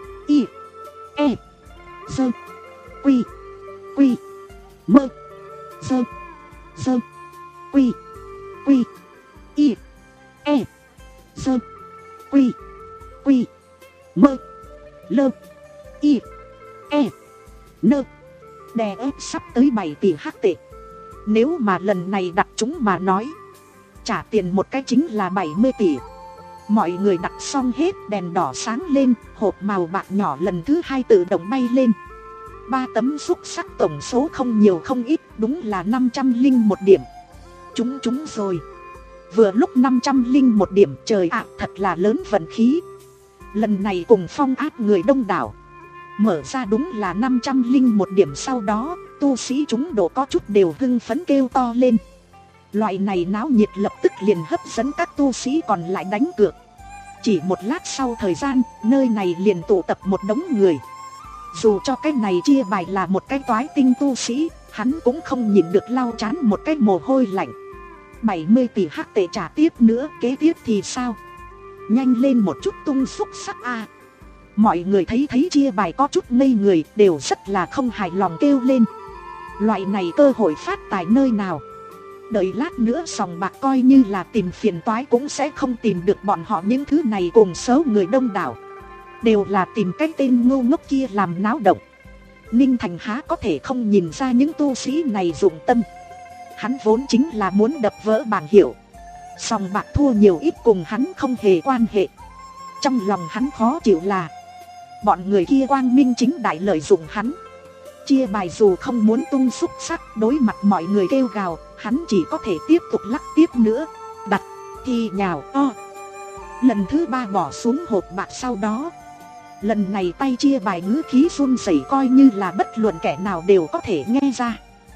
Y E Sơ Quy Quy Mơ Sơ Sơ Quy Quy Y E Sơ Quy Quy Mơ Lơ Y E Nơ. Đè ép sắp tới bảy tỷ hắc tệ. Nếu mà lần này đặt chúng mà nói, trả tiền một cái chính là bảy mươi tỷ. Mọi người đặt xong hết, đèn đỏ sáng lên, hộp màu bạc nhỏ lần thứ hai tự động bay lên. Ba tấm xúc sắc tổng số không nhiều không ít, đúng là năm trăm lẻ một điểm. Chúng chúng rồi. Vừa lúc năm trăm lẻ một điểm, trời ạ, thật là lớn vận khí. Lần này cùng phong áp người đông đảo. Mở ra đúng là năm trăm lẻ một điểm, sau đó tu sĩ chúng độ có chút đều hưng phấn kêu to lên. Loại này náo nhiệt lập tức liền hấp dẫn các tu sĩ còn lại đánh cược. Chỉ một lát sau thời gian, nơi này liền tụ tập một đống người. Dù cho cái này chia bài là một cái toái tinh tu sĩ, hắn cũng không nhìn được lau chán một cái mồ hôi lạnh. bảy mươi tỷ hắc tệ trả tiếp nữa, kế tiếp thì sao? Nhanh lên một chút tung xúc sắc a. Mọi người thấy thấy chia bài có chút ngây người, đều rất là không hài lòng kêu lên. Loại này cơ hội phát tài nơi nào? Đợi lát nữa sòng bạc coi như là tìm phiền toái cũng sẽ không tìm được bọn họ những thứ này cùng số người đông đảo. Đều là tìm cái tên ngu ngốc kia làm náo động. Ninh Thành há có thể không nhìn ra những tu sĩ này dụng tâm. Hắn vốn chính là muốn đập vỡ bảng hiệu. Sòng bạc thua nhiều ít cùng hắn không hề quan hệ. Trong lòng hắn khó chịu là bọn người kia quang minh chính đại lợi dụng hắn. Chia bài dù không muốn tung xúc sắc, đối mặt mọi người kêu gào, hắn chỉ có thể tiếp tục lắc tiếp nữa. Đặt thì nhào to. Lần thứ ba bỏ xuống hộp bạc, sau đó lần này tay chia bài ngữ khí run rẩy coi như là bất luận kẻ nào đều có thể nghe ra.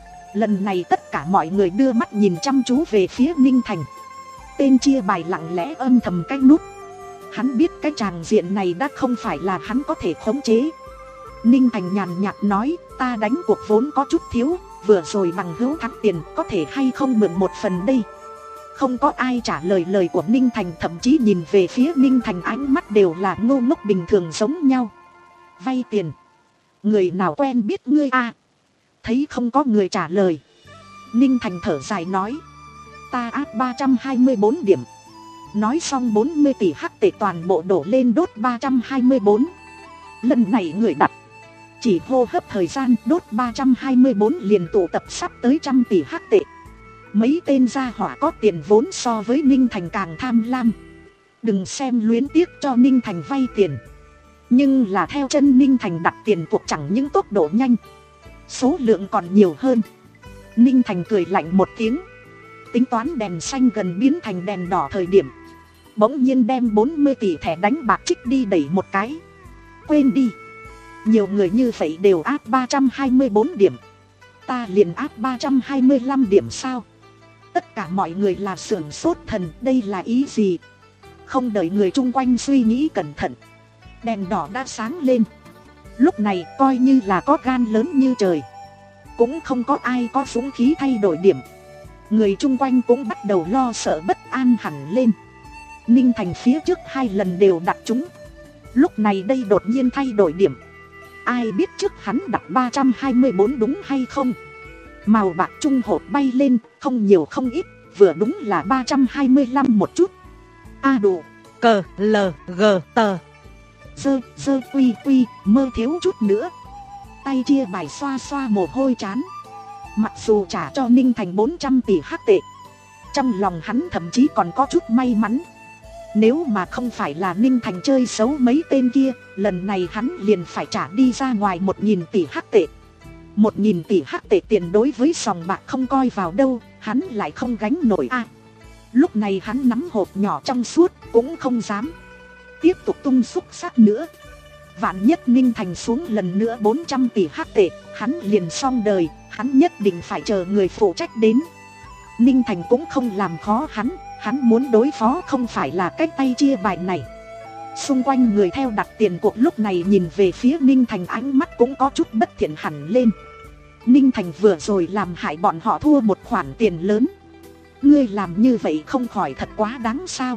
Lần này tất cả mọi người đưa mắt nhìn chăm chú về phía Ninh Thành. Tên chia bài lặng lẽ âm thầm cái nút. Hắn biết cái tràng diện này đã không phải là hắn có thể khống chế. Ninh Thành nhàn nhạt nói, ta đánh cuộc vốn có chút thiếu, vừa rồi bằng hữu thắng tiền, có thể hay không mượn một phần đây? Không có ai trả lời lời của Ninh Thành, thậm chí nhìn về phía Ninh Thành ánh mắt đều là ngô ngốc bình thường giống nhau. Vay tiền? Người nào quen biết ngươi à? Thấy không có người trả lời, Ninh Thành thở dài nói, ta áp ba trăm hai mươi bốn điểm. Nói xong bốn mươi tỷ hắc tệ toàn bộ đổ lên đốt ba trăm hai mươi bốn. Lần này người đặt chỉ hô hấp thời gian đốt ba trăm hai mươi bốn liền tụ tập sắp tới trăm tỷ hắc tệ. Mấy tên gia hỏa có tiền vốn so với Ninh Thành càng tham lam. Đừng xem luyến tiếc cho Ninh Thành vay tiền, nhưng là theo chân Ninh Thành đặt tiền cuộc chẳng những tốc độ nhanh, số lượng còn nhiều hơn. Ninh Thành cười lạnh một tiếng, tính toán đèn xanh gần biến thành đèn đỏ thời điểm, bỗng nhiên đem bốn mươi tỷ thẻ đánh bạc trích đi đẩy một cái. Quên đi, nhiều người như vậy đều áp ba trăm hai mươi bốn điểm, ta liền áp ba trăm hai mươi lăm điểm sao? Tất cả mọi người là sửng sốt thần, đây là ý gì? Không đợi người chung quanh suy nghĩ cẩn thận, đèn đỏ đã sáng lên. Lúc này coi như là có gan lớn như trời, cũng không có ai có dũng khí thay đổi điểm. Người chung quanh cũng bắt đầu lo sợ bất an hẳn lên. Ninh Thành phía trước hai lần đều đặt trúng, lúc này đây đột nhiên thay đổi điểm. Ai biết trước hắn đặt ba trăm hai mươi bốn đúng hay không? Màu bạc trung hột bay lên, không nhiều không ít, vừa đúng là ba trăm hai mươi lăm một chút. A đủ, cờ, lờ, gờ, tờ. Dơ, dơ, quy, quy, mơ thiếu chút nữa. Tay chia bài xoa xoa mồ hôi chán. Mặc dù trả cho Ninh Thành bốn trăm tỷ hắc tệ, trong lòng hắn thậm chí còn có chút may mắn. Nếu mà không phải là Ninh Thành chơi xấu mấy tên kia, lần này hắn liền phải trả đi ra ngoài một nghìn tỷ hắc tệ. Một nghìn tỷ hắc tệ tiền đối với sòng bạc không coi vào đâu, hắn lại không gánh nổi a. À, lúc này hắn nắm hộp nhỏ trong suốt, cũng không dám tiếp tục tung xúc sắc nữa. Vạn nhất Ninh Thành xuống lần nữa bốn trăm tỷ hắc tệ, hắn liền xong đời, hắn nhất định phải chờ người phụ trách đến. Ninh Thành cũng không làm khó hắn, hắn muốn đối phó không phải là cái tay chia bài này. Xung quanh người theo đặt tiền cuộc lúc này nhìn về phía Ninh Thành, ánh mắt cũng có chút bất thiện hẳn lên. Ninh Thành vừa rồi làm hại bọn họ thua một khoản tiền lớn, ngươi làm như vậy không khỏi thật quá đáng sao?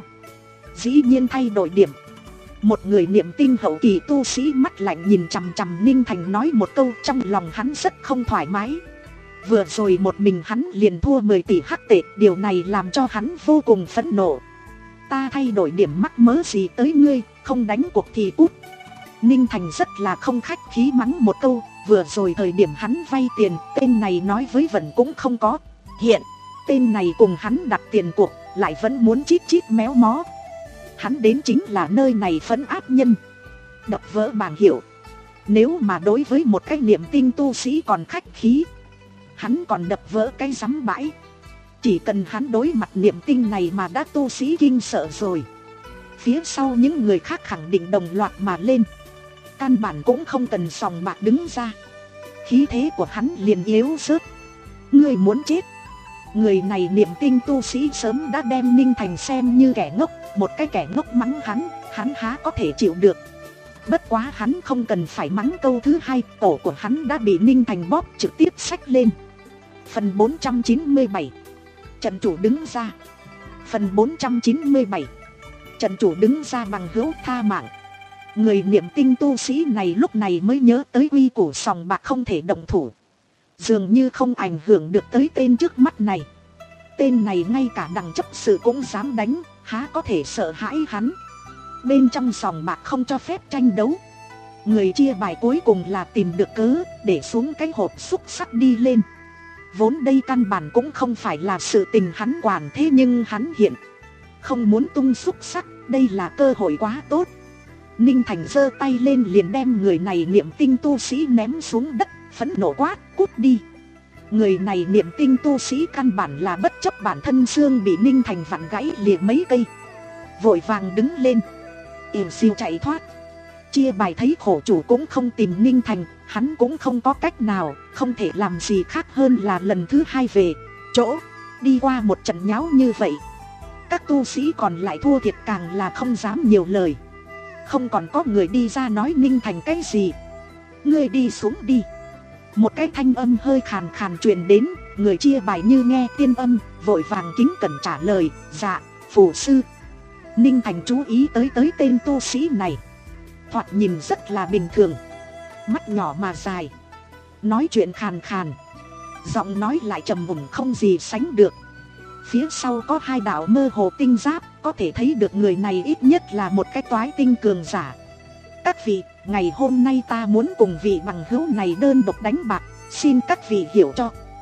Dĩ nhiên thay đổi điểm. Một người niệm tinh hậu kỳ tu sĩ mắt lạnh nhìn chằm chằm Ninh Thành nói một câu, trong lòng hắn rất không thoải mái. Vừa rồi một mình hắn liền thua mười tỷ hắc tệ, điều này làm cho hắn vô cùng phẫn nộ. Ta thay đổi điểm mắc mớ gì tới ngươi, không đánh cuộc thì cút. Ninh Thành rất là không khách khí mắng một câu, vừa rồi thời điểm hắn vay tiền, tên này nói với Vận cũng không có. Hiện, tên này cùng hắn đặt tiền cuộc, lại vẫn muốn chít chít méo mó. Hắn đến chính là nơi này phấn áp nhân, đập vỡ bảng hiệu. Nếu mà đối với một cái niệm tinh tu sĩ còn khách khí, hắn còn đập vỡ cái rắm bãi. Chỉ cần hắn đối mặt niệm tinh này mà đã tu sĩ kinh sợ rồi, phía sau những người khác khẳng định đồng loạt mà lên. Căn bản cũng không cần sòng bạc đứng ra, khí thế của hắn liền yếu rớt. Ngươi muốn chết. Người này niệm tinh tu sĩ sớm đã đem Ninh Thành xem như kẻ ngốc, một cái kẻ ngốc mắng hắn, hắn há có thể chịu được. Bất quá hắn không cần phải mắng câu thứ hai, cổ của hắn đã bị Ninh Thành bóp trực tiếp xách lên. Phần bốn trăm chín mươi bảy, trận chủ đứng ra. Phần bốn trăm chín mươi bảy, trận chủ đứng ra bằng hữu tha mạng. Người niệm tinh tu sĩ này lúc này mới nhớ tới quy củ sòng bạc không thể động thủ, dường như không ảnh hưởng được tới tên trước mắt này. Tên này ngay cả đằng chấp sự cũng dám đánh, há có thể sợ hãi hắn. Bên trong sòng bạc không cho phép tranh đấu. Người chia bài cuối cùng là tìm được cớ để xuống cái hộp xúc sắc đi lên. Vốn đây căn bản cũng không phải là sự tình hắn quản, thế nhưng hắn hiện không muốn tung xúc sắc, đây là cơ hội quá tốt. Ninh Thành giơ tay lên liền đem người này niệm tinh tu sĩ ném xuống đất, phẫn nộ quát, cút đi. Người này niệm tinh tu sĩ căn bản là bất chấp bản thân xương bị Ninh Thành vặn gãy lìa mấy cây, vội vàng đứng lên ỉu xìu chạy thoát. Chia bài thấy khổ chủ cũng không tìm Ninh Thành, hắn cũng không có cách nào, không thể làm gì khác hơn là lần thứ hai về chỗ. Đi qua một trận nháo như vậy, các tu sĩ còn lại thua thiệt càng là không dám nhiều lời. Không còn có người đi ra nói Ninh Thành cái gì. Ngươi đi xuống đi. Một cái thanh âm hơi khàn khàn truyền đến, người chia bài như nghe tiên âm, vội vàng kính cẩn trả lời, dạ, phù sư. Ninh Thành chú ý tới tới tên tu sĩ này, thoạt nhìn rất là bình thường, mắt nhỏ mà dài, nói chuyện khàn khàn, giọng nói lại trầm mùng không gì sánh được. Phía sau có hai đạo mơ hồ tinh giáp, có thể thấy được người này ít nhất là một cái toái tinh cường giả. Các vị, ngày hôm nay ta muốn cùng vị bằng hữu này đơn độc đánh bạc, xin các vị hiểu cho.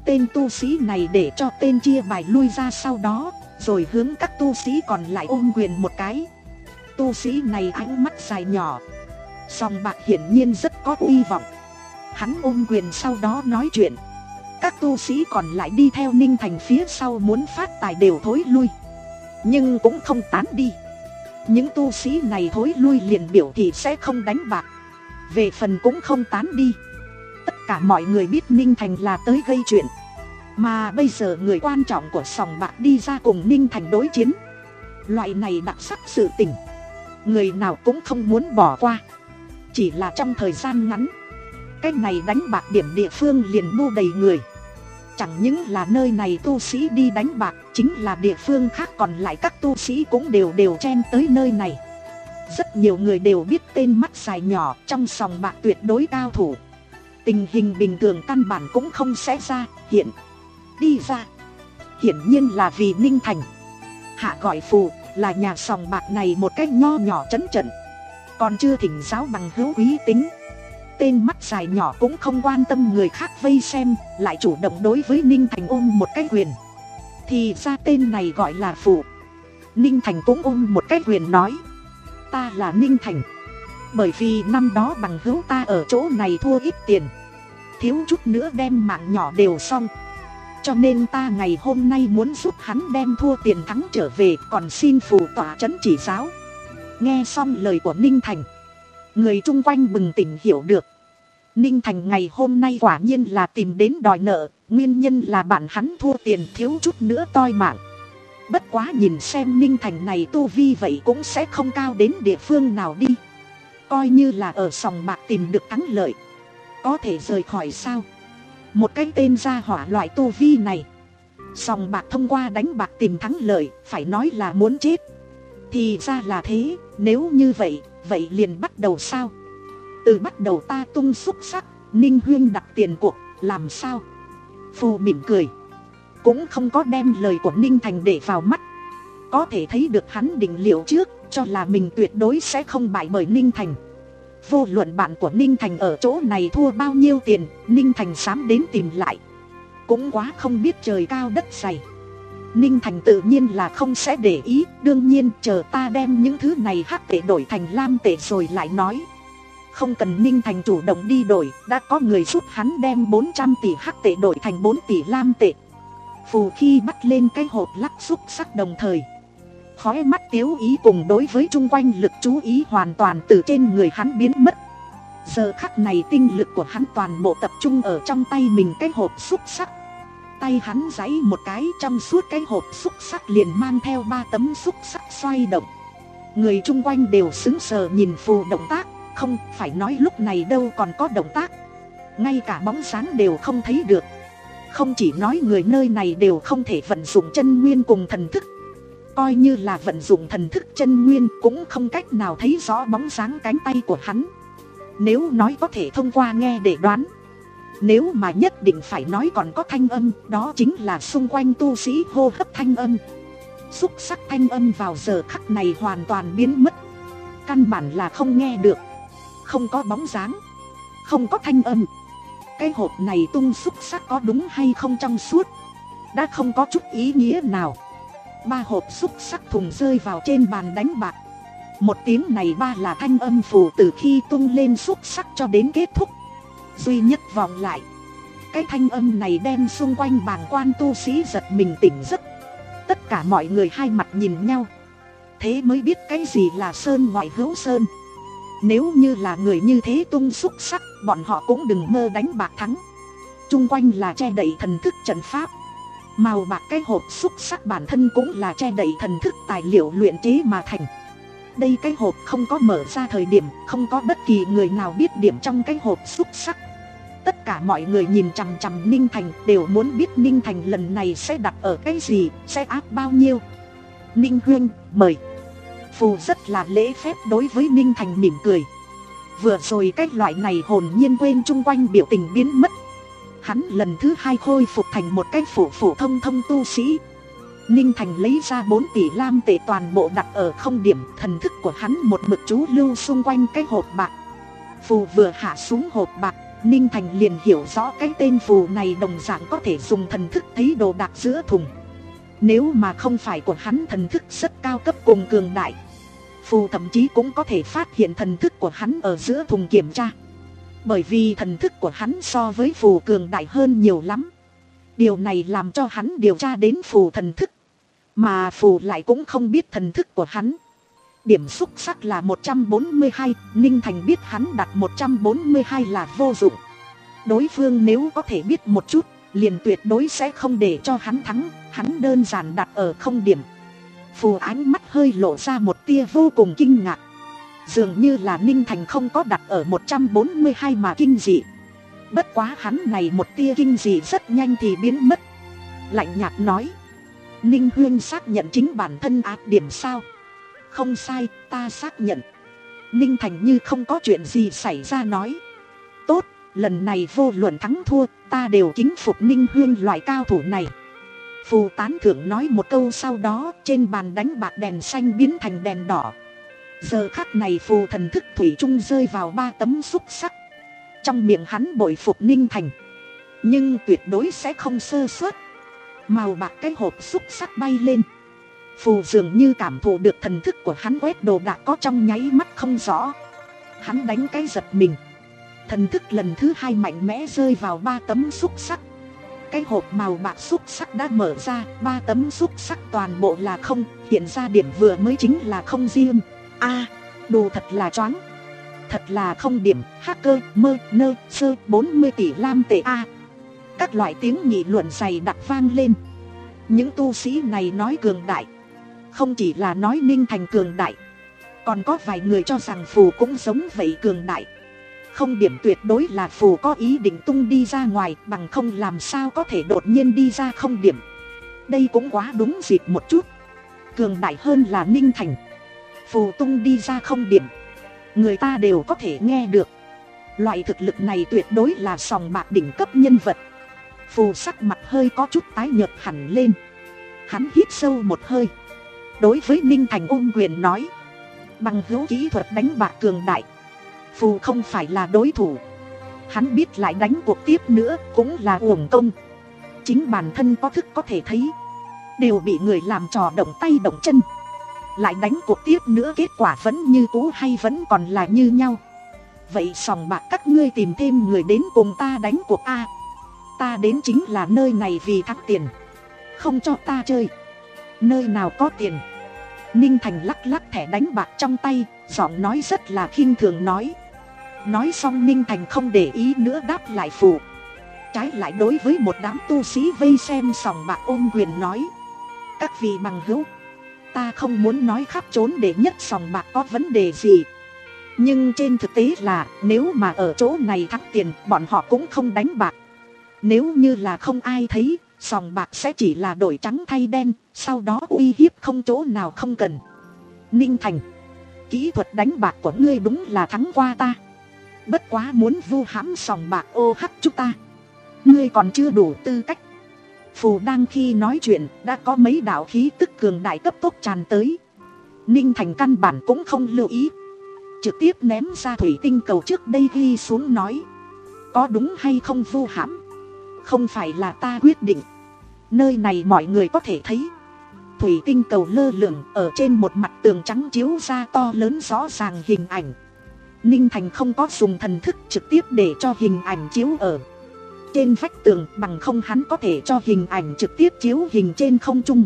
tên tu sĩ này để cho tên chia bài lui ra sau đó, rồi hướng các tu sĩ còn lại ôm quyền một cái. Tu sĩ này ánh mắt dài nhỏ, sòng bạc hiển nhiên rất có uy vọng. Hắn ôm quyền sau đó nói chuyện. Các tu sĩ còn lại đi theo Ninh Thành phía sau muốn phát tài đều thối lui, nhưng cũng không tán đi. Những tu sĩ này thối lui liền biểu thị sẽ không đánh bạc, về phần cũng không tán đi. Tất cả mọi người biết Ninh Thành là tới gây chuyện, mà bây giờ người quan trọng của sòng bạc đi ra cùng Ninh Thành đối chiến. Loại này đặc sắc sự tình, người nào cũng không muốn bỏ qua. Chỉ là trong thời gian ngắn, cái này đánh bạc điểm địa phương liền bu đầy người. Chẳng những là nơi này tu sĩ đi đánh bạc, chính là địa phương khác còn lại các tu sĩ cũng đều đều chen tới nơi này. Rất nhiều người đều biết tên mắt dài nhỏ trong sòng bạc tuyệt đối cao thủ. Tình hình bình thường căn bản cũng không sẽ ra hiện đi ra. Hiển nhiên là vì Ninh Thành hạ gọi phù, là nhà sòng bạc này một cách nho nhỏ trấn trận, còn chưa thỉnh giáo bằng hữu quý tính. Tên mắt dài nhỏ cũng không quan tâm người khác vây xem, lại chủ động đối với Ninh Thành ôm một cái quyền. Thì ra tên này gọi là Phù. Ninh Thành cũng ôm một cái quyền nói: ta là Ninh Thành, bởi vì năm đó bằng hữu ta ở chỗ này thua ít tiền, thiếu chút nữa đem mạng nhỏ đều xong, cho nên ta ngày hôm nay muốn giúp hắn đem thua tiền thắng trở về, còn xin Phù tọa trấn chỉ giáo. Nghe xong lời của Ninh Thành, người chung quanh bừng tỉnh hiểu được, Ninh Thành ngày hôm nay quả nhiên là tìm đến đòi nợ, nguyên nhân là bạn hắn thua tiền thiếu chút nữa toi mạng. Bất quá nhìn xem Ninh Thành này tu vi vậy cũng sẽ không cao đến địa phương nào đi, coi như là ở sòng bạc tìm được thắng lợi, có thể rời khỏi sao? Một cái tên gia hỏa loại tu vi này, sòng bạc thông qua đánh bạc tìm thắng lợi, phải nói là muốn chết. Thì ra là thế, nếu như vậy, vậy liền bắt đầu sao? Từ bắt đầu ta tung xúc sắc, Ninh huyên đặt tiền cuộc, làm sao? Phù mỉm cười, cũng không có đem lời của Ninh Thành để vào mắt. Có thể thấy được hắn định liệu trước, cho là mình tuyệt đối sẽ không bại bởi Ninh Thành. Vô luận bạn của Ninh Thành ở chỗ này thua bao nhiêu tiền, Ninh Thành dám đến tìm lại, cũng quá không biết trời cao đất dày. Ninh Thành tự nhiên là không sẽ để ý, đương nhiên chờ ta đem những thứ này hắc tệ đổi thành lam tệ rồi lại nói. Không cần Ninh Thành chủ động đi đổi, đã có người giúp hắn đem bốn trăm tỷ hắc tệ đổi thành bốn tỷ lam tệ. Phù khi bắt lên cái hộp lắc xúc sắc đồng thời, khóe mắt tiếu ý cùng đối với chung quanh lực chú ý hoàn toàn từ trên người hắn biến mất. Giờ khắc này tinh lực của hắn toàn bộ tập trung ở trong tay mình cái hộp xúc sắc. Tay hắn giãy một cái, trong suốt cái hộp xúc sắc liền mang theo ba tấm xúc sắc xoay động. Người chung quanh đều sững sờ nhìn Phù động tác, không phải nói lúc này đâu còn có động tác, ngay cả bóng dáng đều không thấy được. Không chỉ nói người nơi này đều không thể vận dụng chân nguyên cùng thần thức, coi như là vận dụng thần thức chân nguyên cũng không cách nào thấy rõ bóng dáng cánh tay của hắn. Nếu nói có thể thông qua nghe để đoán, nếu mà nhất định phải nói còn có thanh âm, đó chính là xung quanh tu sĩ hô hấp thanh âm. Xúc sắc thanh âm vào giờ khắc này hoàn toàn biến mất, căn bản là không nghe được. Không có bóng dáng, không có thanh âm, cái hộp này tung xúc sắc có đúng hay không trong suốt đã không có chút ý nghĩa nào. Ba hộp xúc sắc thùng rơi vào trên bàn đánh bạc. Một tiếng này ba là thanh âm Phù từ khi tung lên xúc sắc cho đến kết thúc duy nhất vọng lại. Cái thanh âm này đem xung quanh bàng quan tu sĩ giật mình tỉnh giấc. Tất cả mọi người hai mặt nhìn nhau, thế mới biết cái gì là sơn ngoại hữu sơn. Nếu như là người như thế tung xúc sắc, bọn họ cũng đừng mơ đánh bạc thắng. Chung quanh là che đậy thần thức trận pháp, màu bạc cái hộp xúc sắc bản thân cũng là che đậy thần thức tài liệu luyện chế mà thành. Đây cái hộp không có mở ra thời điểm, không có bất kỳ người nào biết điểm trong cái hộp xúc sắc. Tất cả mọi người nhìn chằm chằm Ninh Thành, đều muốn biết Ninh Thành lần này sẽ đặt ở cái gì, sẽ áp bao nhiêu. Ninh huynh, mời. Phù rất là lễ phép đối với Ninh Thành mỉm cười. Vừa rồi cái loại này hồn nhiên quên chung quanh biểu tình biến mất. Hắn lần thứ hai khôi phục thành một cái phổ phổ thông thông tu sĩ. Ninh Thành lấy ra bốn tỷ lam tệ toàn bộ đặt ở không điểm, thần thức của hắn một mực chú lưu xung quanh cái hộp bạc. Phù vừa hạ xuống hộp bạc, Ninh Thành liền hiểu rõ cái tên phù này đồng dạng có thể dùng thần thức thấy đồ đạc giữa thùng. Nếu mà không phải của hắn thần thức rất cao cấp cùng cường đại, phù thậm chí cũng có thể phát hiện thần thức của hắn ở giữa thùng kiểm tra. Bởi vì thần thức của hắn so với phù cường đại hơn nhiều lắm. Điều này làm cho hắn điều tra đến phù thần thức, mà phù lại cũng không biết thần thức của hắn. Điểm xúc sắc là một trăm bốn mươi hai, Ninh Thành biết hắn đặt một trăm bốn mươi hai là vô dụng. Đối phương nếu có thể biết một chút, liền tuyệt đối sẽ không để cho hắn thắng, hắn đơn giản đặt ở không điểm. Phù ánh mắt hơi lộ ra một tia vô cùng kinh ngạc. Dường như là Ninh Thành không có đặt ở một trăm bốn mươi hai mà kinh dị. Bất quá hắn này một tia kinh dị rất nhanh thì biến mất. Lạnh nhạt nói: Ninh Huyên xác nhận chính bản thân áp điểm sao? Không sai, ta xác nhận. Ninh Thành như không có chuyện gì xảy ra nói: Tốt, lần này vô luận thắng thua, ta đều kính phục Ninh Huyên loại cao thủ này. Phù tán thưởng nói một câu, sau đó trên bàn đánh bạc đèn xanh biến thành đèn đỏ. Giờ khắc này phù thần thức thủy chung rơi vào ba tấm xúc sắc. Trong miệng hắn bội phục Ninh Thành, nhưng tuyệt đối sẽ không sơ suất. Màu bạc cái hộp xúc sắc bay lên. Phù dường như cảm thụ được thần thức của hắn quét đồ đạc có trong nháy mắt không rõ. Hắn đánh cái giật mình. Thần thức lần thứ hai mạnh mẽ rơi vào ba tấm xúc sắc. Cái hộp màu bạc xúc sắc đã mở ra, ba tấm xúc sắc toàn bộ là không, hiện ra điểm vừa mới chính là không riêng. A, à, đồ thật là choáng. Thật là không điểm, hacker, mơ, nơ, sơ, bốn mươi tỷ lam tệ A. Các loại tiếng nghị luận dày đặc vang lên. Những tu sĩ này nói cường đại, không chỉ là nói Ninh Thành cường đại, còn có vài người cho rằng phù cũng giống vậy cường đại. Không điểm tuyệt đối là phù có ý định tung đi ra ngoài, bằng không làm sao có thể đột nhiên đi ra không điểm. Đây cũng quá đúng dịp một chút. Cường đại hơn là Ninh Thành, phù tung đi ra không điểm, người ta đều có thể nghe được. Loại thực lực này tuyệt đối là sòng bạc đỉnh cấp nhân vật. Phù sắc mặt hơi có chút tái nhợt hẳn lên. Hắn hít sâu một hơi, đối với Ninh Thành ôm quyền nói: Bằng hữu kỹ thuật đánh bạc cường đại, phù không phải là đối thủ. Hắn biết lại đánh cuộc tiếp nữa cũng là uổng công. Chính bản thân có thức có thể thấy, đều bị người làm trò động tay động chân. Lại đánh cuộc tiếp nữa kết quả vẫn như cũ hay vẫn còn là như nhau. Vậy sòng bạc các ngươi tìm thêm người đến cùng ta đánh cuộc A. Ta đến chính là nơi này vì thắng tiền, không cho ta chơi. Nơi nào có tiền? Ninh Thành lắc lắc thẻ đánh bạc trong tay, giọng nói rất là khinh thường nói. Nói xong Ninh Thành không để ý nữa đáp lại phù. Trái lại đối với một đám tu sĩ vây xem sòng bạc ôm quyền nói: Các vị bằng hữu, ta không muốn nói khắp trốn để nhất sòng bạc có vấn đề gì, nhưng trên thực tế là nếu mà ở chỗ này thắng tiền, bọn họ cũng không đánh bạc. Nếu như là không ai thấy, sòng bạc sẽ chỉ là đổi trắng thay đen, sau đó uy hiếp không chỗ nào không cần. Ninh Thành, kỹ thuật đánh bạc của ngươi đúng là thắng qua ta, bất quá muốn vu hãm sòng bạc ô hắc chúng ta, ngươi còn chưa đủ tư cách. Phù đang khi nói chuyện, đã có mấy đạo khí tức cường đại cấp tốc tràn tới. Ninh Thành căn bản cũng không lưu ý, trực tiếp ném ra thủy tinh cầu trước đây ghi xuống nói: Có đúng hay không vu hãm, không phải là ta quyết định. Nơi này mọi người có thể thấy, thủy tinh cầu lơ lửng ở trên một mặt tường trắng chiếu ra to lớn rõ ràng hình ảnh. Ninh Thành không có dùng thần thức trực tiếp để cho hình ảnh chiếu ở trên vách tường, bằng không hắn có thể cho hình ảnh trực tiếp chiếu hình trên không trung.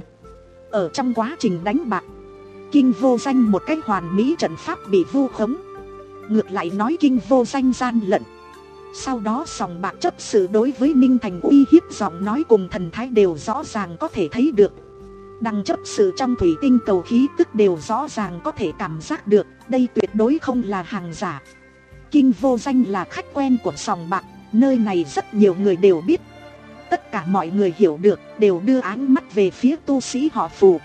Ở trong quá trình đánh bạc, Kinh Vô Danh một cái hoàn mỹ trận pháp bị vu khống, ngược lại nói Kinh Vô Danh gian lận. Sau đó sòng bạc chấp sự đối với Ninh Thành uy hiếp giọng nói cùng thần thái đều rõ ràng có thể thấy được. Đằng chấp sự trong thủy tinh cầu khí tức đều rõ ràng có thể cảm giác được, đây tuyệt đối không là hàng giả. Kinh Vô Danh là khách quen của sòng bạc, nơi này rất nhiều người đều biết. Tất cả mọi người hiểu được, đều đưa ánh mắt về phía tu sĩ họ Phù.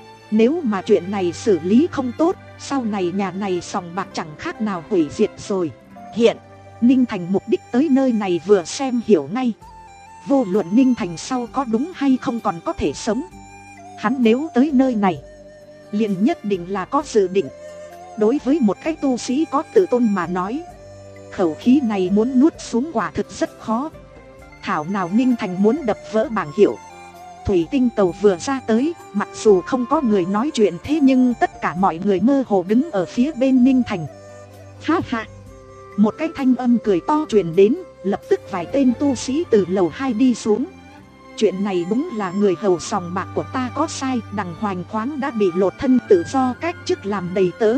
Nếu mà chuyện này xử lý không tốt, sau này nhà này sòng bạc chẳng khác nào hủy diệt rồi. Hiện Ninh Thành mục đích tới nơi này vừa xem hiểu ngay. Vô luận Ninh Thành sau có đúng hay không còn có thể sống, hắn nếu tới nơi này, liền nhất định là có dự định. Đối với một cái tu sĩ có tự tôn mà nói, Khẩu khí này muốn nuốt xuống quả thực rất khó. Thảo nào Ninh Thành muốn đập vỡ bảng hiệu. Thủy tinh tàu vừa ra tới, mặc dù không có người nói chuyện, thế nhưng tất cả mọi người mơ hồ đứng ở phía bên Ninh Thành. Ha ha. Một cái thanh âm cười to truyền đến, lập tức vài tên tu sĩ từ lầu hai đi xuống. Chuyện này đúng là người hầu sòng bạc của ta có sai, đằng Hoành Khoáng đã bị lột thân tự do cách chức làm đầy tớ.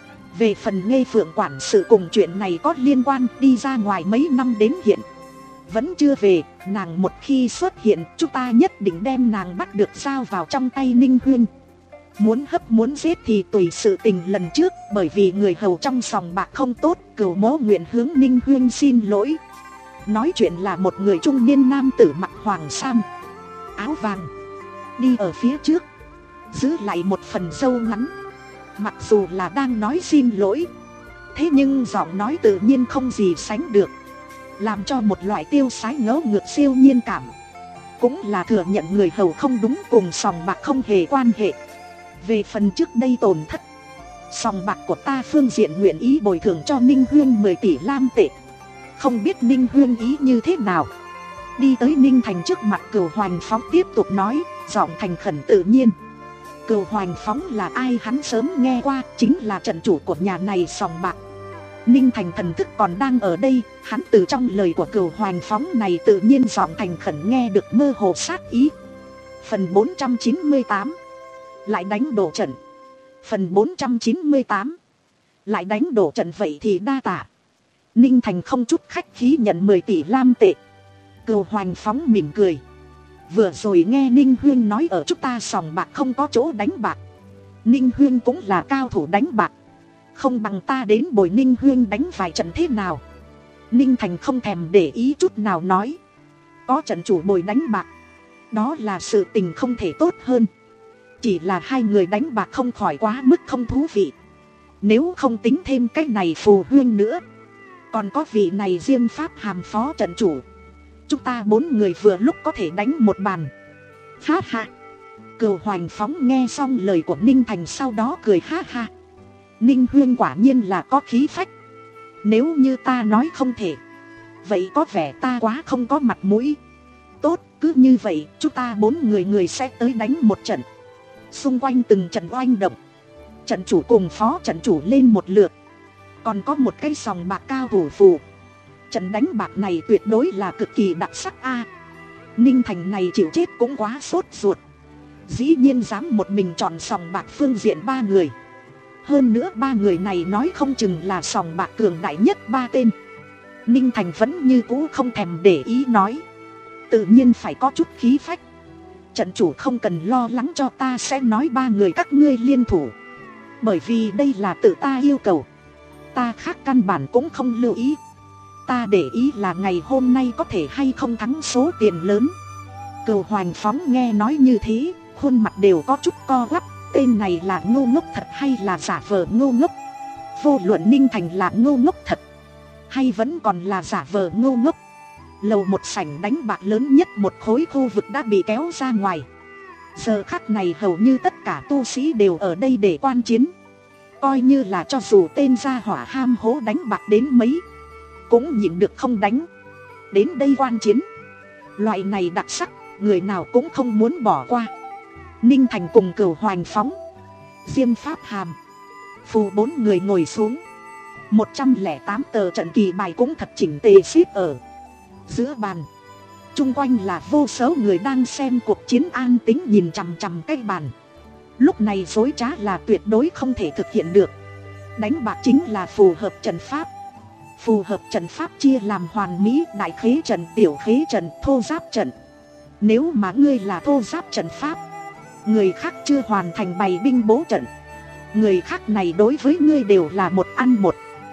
Về phần Nghê Phượng quản sự cùng chuyện này có liên quan, đi ra ngoài mấy năm đến hiện vẫn chưa về. Nàng một khi xuất hiện, chúng ta nhất định đem nàng bắt được giao vào trong tay Ninh Huyên. Muốn hấp muốn giết thì tùy sự tình lần trước, bởi vì người hầu trong sòng bạc không tốt, Cửu Mỗ nguyện hướng Ninh Huyên xin lỗi. Nói chuyện là một người trung niên nam tử mặc hoàng sam áo vàng, đi ở phía trước, giữ lại một phần râu ngắn. Mặc dù là đang nói xin lỗi, thế nhưng giọng nói tự nhiên không gì sánh được, làm cho một loại tiêu sái ngẫu ngược siêu nhiên cảm. Cũng là thừa nhận người hầu không đúng, cùng sòng bạc không hề quan hệ. Về phần trước đây tổn thất, sòng bạc của ta phương diện nguyện ý bồi thường cho Ninh Huyên mười tỷ lam tệ. Không biết Ninh Huyên ý như thế nào. Đi tới Ninh Thành trước mặt Cửu Hoành Phóng tiếp tục nói, giọng thành khẩn tự nhiên. Cửu Hoành Phóng là ai hắn sớm nghe qua, chính là trận chủ của nhà này sòng bạc. Ninh Thành thần thức còn đang ở đây, hắn từ trong lời của Cửu Hoành Phóng này tự nhiên giọng thành khẩn nghe được mơ hồ sát ý. Phần bốn trăm chín mươi tám, lại đánh đổ trận. Phần bốn trăm chín mươi tám, lại đánh đổ trận. Vậy thì đa tạ. Ninh Thành không chút khách khí nhận mười tỷ lam tệ. Cửu Hoành Phóng mỉm cười. Vừa rồi nghe Ninh Huyên nói ở chúng ta sòng bạc không có chỗ đánh bạc. Ninh Huyên cũng là cao thủ đánh bạc, không bằng ta đến bồi Ninh Huyên đánh vài trận thế nào. Ninh Thành không thèm để ý chút nào nói, có trận chủ bồi đánh bạc, đó là sự tình không thể tốt hơn. Chỉ là hai người đánh bạc không khỏi quá mức không thú vị. Nếu không tính thêm cái này Phù Huyên nữa, còn có vị này Diêm Pháp Hàm phó trận chủ, chúng ta bốn người vừa lúc có thể đánh một bàn. Ha ha. Cửu Hoành Phóng nghe xong lời của Ninh Thành sau đó cười ha ha. Ninh Huyên quả nhiên là có khí phách. Nếu như ta nói không thể, vậy có vẻ ta quá không có mặt mũi. Tốt, cứ như vậy, chúng ta bốn người người sẽ tới đánh một trận. Xung quanh từng trận oanh động, trận chủ cùng phó trận chủ lên một lượt, còn có một cái sòng bạc cao thủ phụ. Trận đánh bạc này tuyệt đối là cực kỳ đặc sắc a. Ninh Thành này chịu chết cũng quá sốt ruột. Dĩ nhiên dám một mình chọn sòng bạc phương diện ba người. Hơn nữa ba người này nói không chừng là sòng bạc cường đại nhất ba tên. Ninh Thành vẫn như cũ không thèm để ý nói, tự nhiên phải có chút khí phách. Trận chủ không cần lo lắng cho ta sẽ nói ba người các ngươi liên thủ, bởi vì đây là tự ta yêu cầu. Ta khác căn bản cũng không lưu ý. Ta để ý là ngày hôm nay có thể hay không thắng số tiền lớn. Cửu Hoành Phóng nghe nói như thế, khuôn mặt đều có chút co quắp. Tên này là ngô ngốc thật hay là giả vờ ngô ngốc? Vô luận Ninh Thành là ngô ngốc thật, hay vẫn còn là giả vờ ngô ngốc, lầu một sảnh đánh bạc lớn nhất một khối khu vực đã bị kéo ra ngoài. Giờ khắc này hầu như tất cả tu sĩ đều ở đây để quan chiến. Coi như là cho dù tên gia hỏa ham hố đánh bạc đến mấy, cũng nhịn được không đánh, đến đây quan chiến. Loại này đặc sắc, người nào cũng không muốn bỏ qua. Ninh Thành cùng Cửu Hoành Phóng, Diêm Pháp Hàm, Phù bốn người ngồi xuống. Một trăm lẻ tám tờ trận kỳ bài cũng thật chỉnh tề xếp ở giữa bàn. Trung quanh là vô số người đang xem cuộc chiến an tĩnh nhìn chằm chằm cái bàn. Lúc này dối trá là tuyệt đối không thể thực hiện được. Đánh bạc chính là phù hợp trận pháp. Phù hợp trận pháp chia làm hoàn mỹ, đại khế trận, tiểu khế trận, thô giáp trận. Nếu mà ngươi là thô giáp trận pháp, người khác chưa hoàn thành bày binh bố trận, người khác này đối với ngươi đều là một ăn một.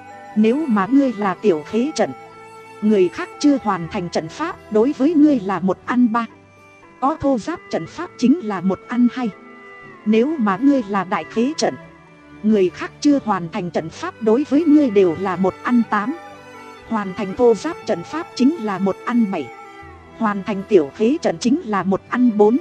Nếu mà ngươi là tiểu khế trận, người khác chưa hoàn thành trận pháp, đối với ngươi là một ăn ba. Có thô giáp trận pháp chính là một ăn hai. Nếu mà ngươi là đại khế trận, người khác chưa hoàn thành trận pháp, đối với ngươi đều là một ăn tám. Hoàn thành thô giáp trận pháp chính là một ăn bảy. Hoàn thành tiểu khế trận chính là một ăn bốn.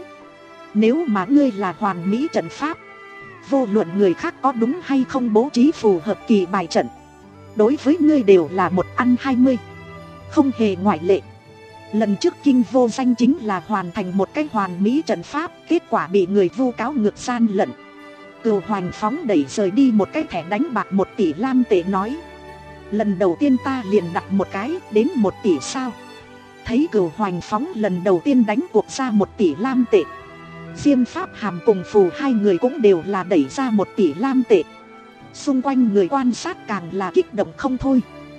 Nếu mà ngươi là hoàn mỹ trận pháp, vô luận người khác có đúng hay không bố trí phù hợp kỳ bài trận, đối với ngươi đều là một ăn hai mươi, không hề ngoại lệ. Lần trước Kinh Vô Danh chính là hoàn thành một cái hoàn mỹ trận pháp, kết quả bị người vu cáo ngược gian lận. Cừu Hoành Phóng đẩy rời đi một cái thẻ đánh bạc một tỷ lam tệ nói, lần đầu tiên ta liền đặt một cái, đến một tỷ sao? Thấy Cừu Hoành Phóng lần đầu tiên đánh cuộc ra một tỷ lam tệ, Diêm Pháp Hàm cùng Phù hai người cũng đều là đẩy ra một tỷ lam tệ. Xung quanh người quan sát càng là kích động không thôi.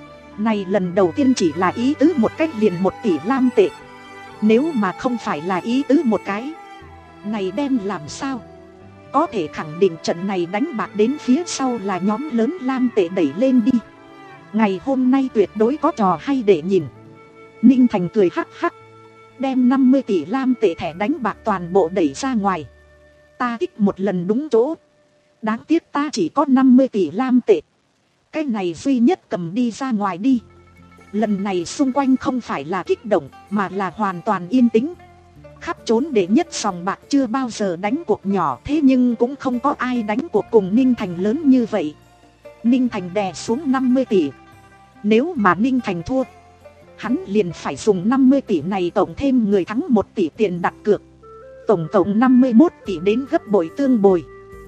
Này lần đầu tiên chỉ là ý tứ một cách liền một tỷ lam tệ. Nếu mà không phải là ý tứ một cái, này đem làm sao? Có thể khẳng định trận này đánh bạc đến phía sau là nhóm lớn lam tệ đẩy lên đi. Ngày hôm nay tuyệt đối có trò hay để nhìn. Ninh Thành cười hắc hắc, đem năm mươi tỷ lam tệ thẻ đánh bạc toàn bộ đẩy ra ngoài. Ta tích một lần đúng chỗ. Đáng tiếc ta chỉ có năm mươi tỷ lam tệ. Cái này duy nhất cầm đi ra ngoài đi. Lần này xung quanh không phải là kích động, mà là hoàn toàn yên tĩnh. Khắp trốn đệ nhất sòng bạc chưa bao giờ đánh cuộc nhỏ, thế nhưng cũng không có ai đánh cuộc cùng Ninh Thành lớn như vậy. Ninh Thành đè xuống năm mươi tỷ. Nếu mà Ninh Thành thua, hắn liền phải dùng năm mươi tỷ này tổng thêm người thắng một tỷ tiền đặt cược. Tổng cộng năm mươi mốt tỷ đến gấp bội tương bồi.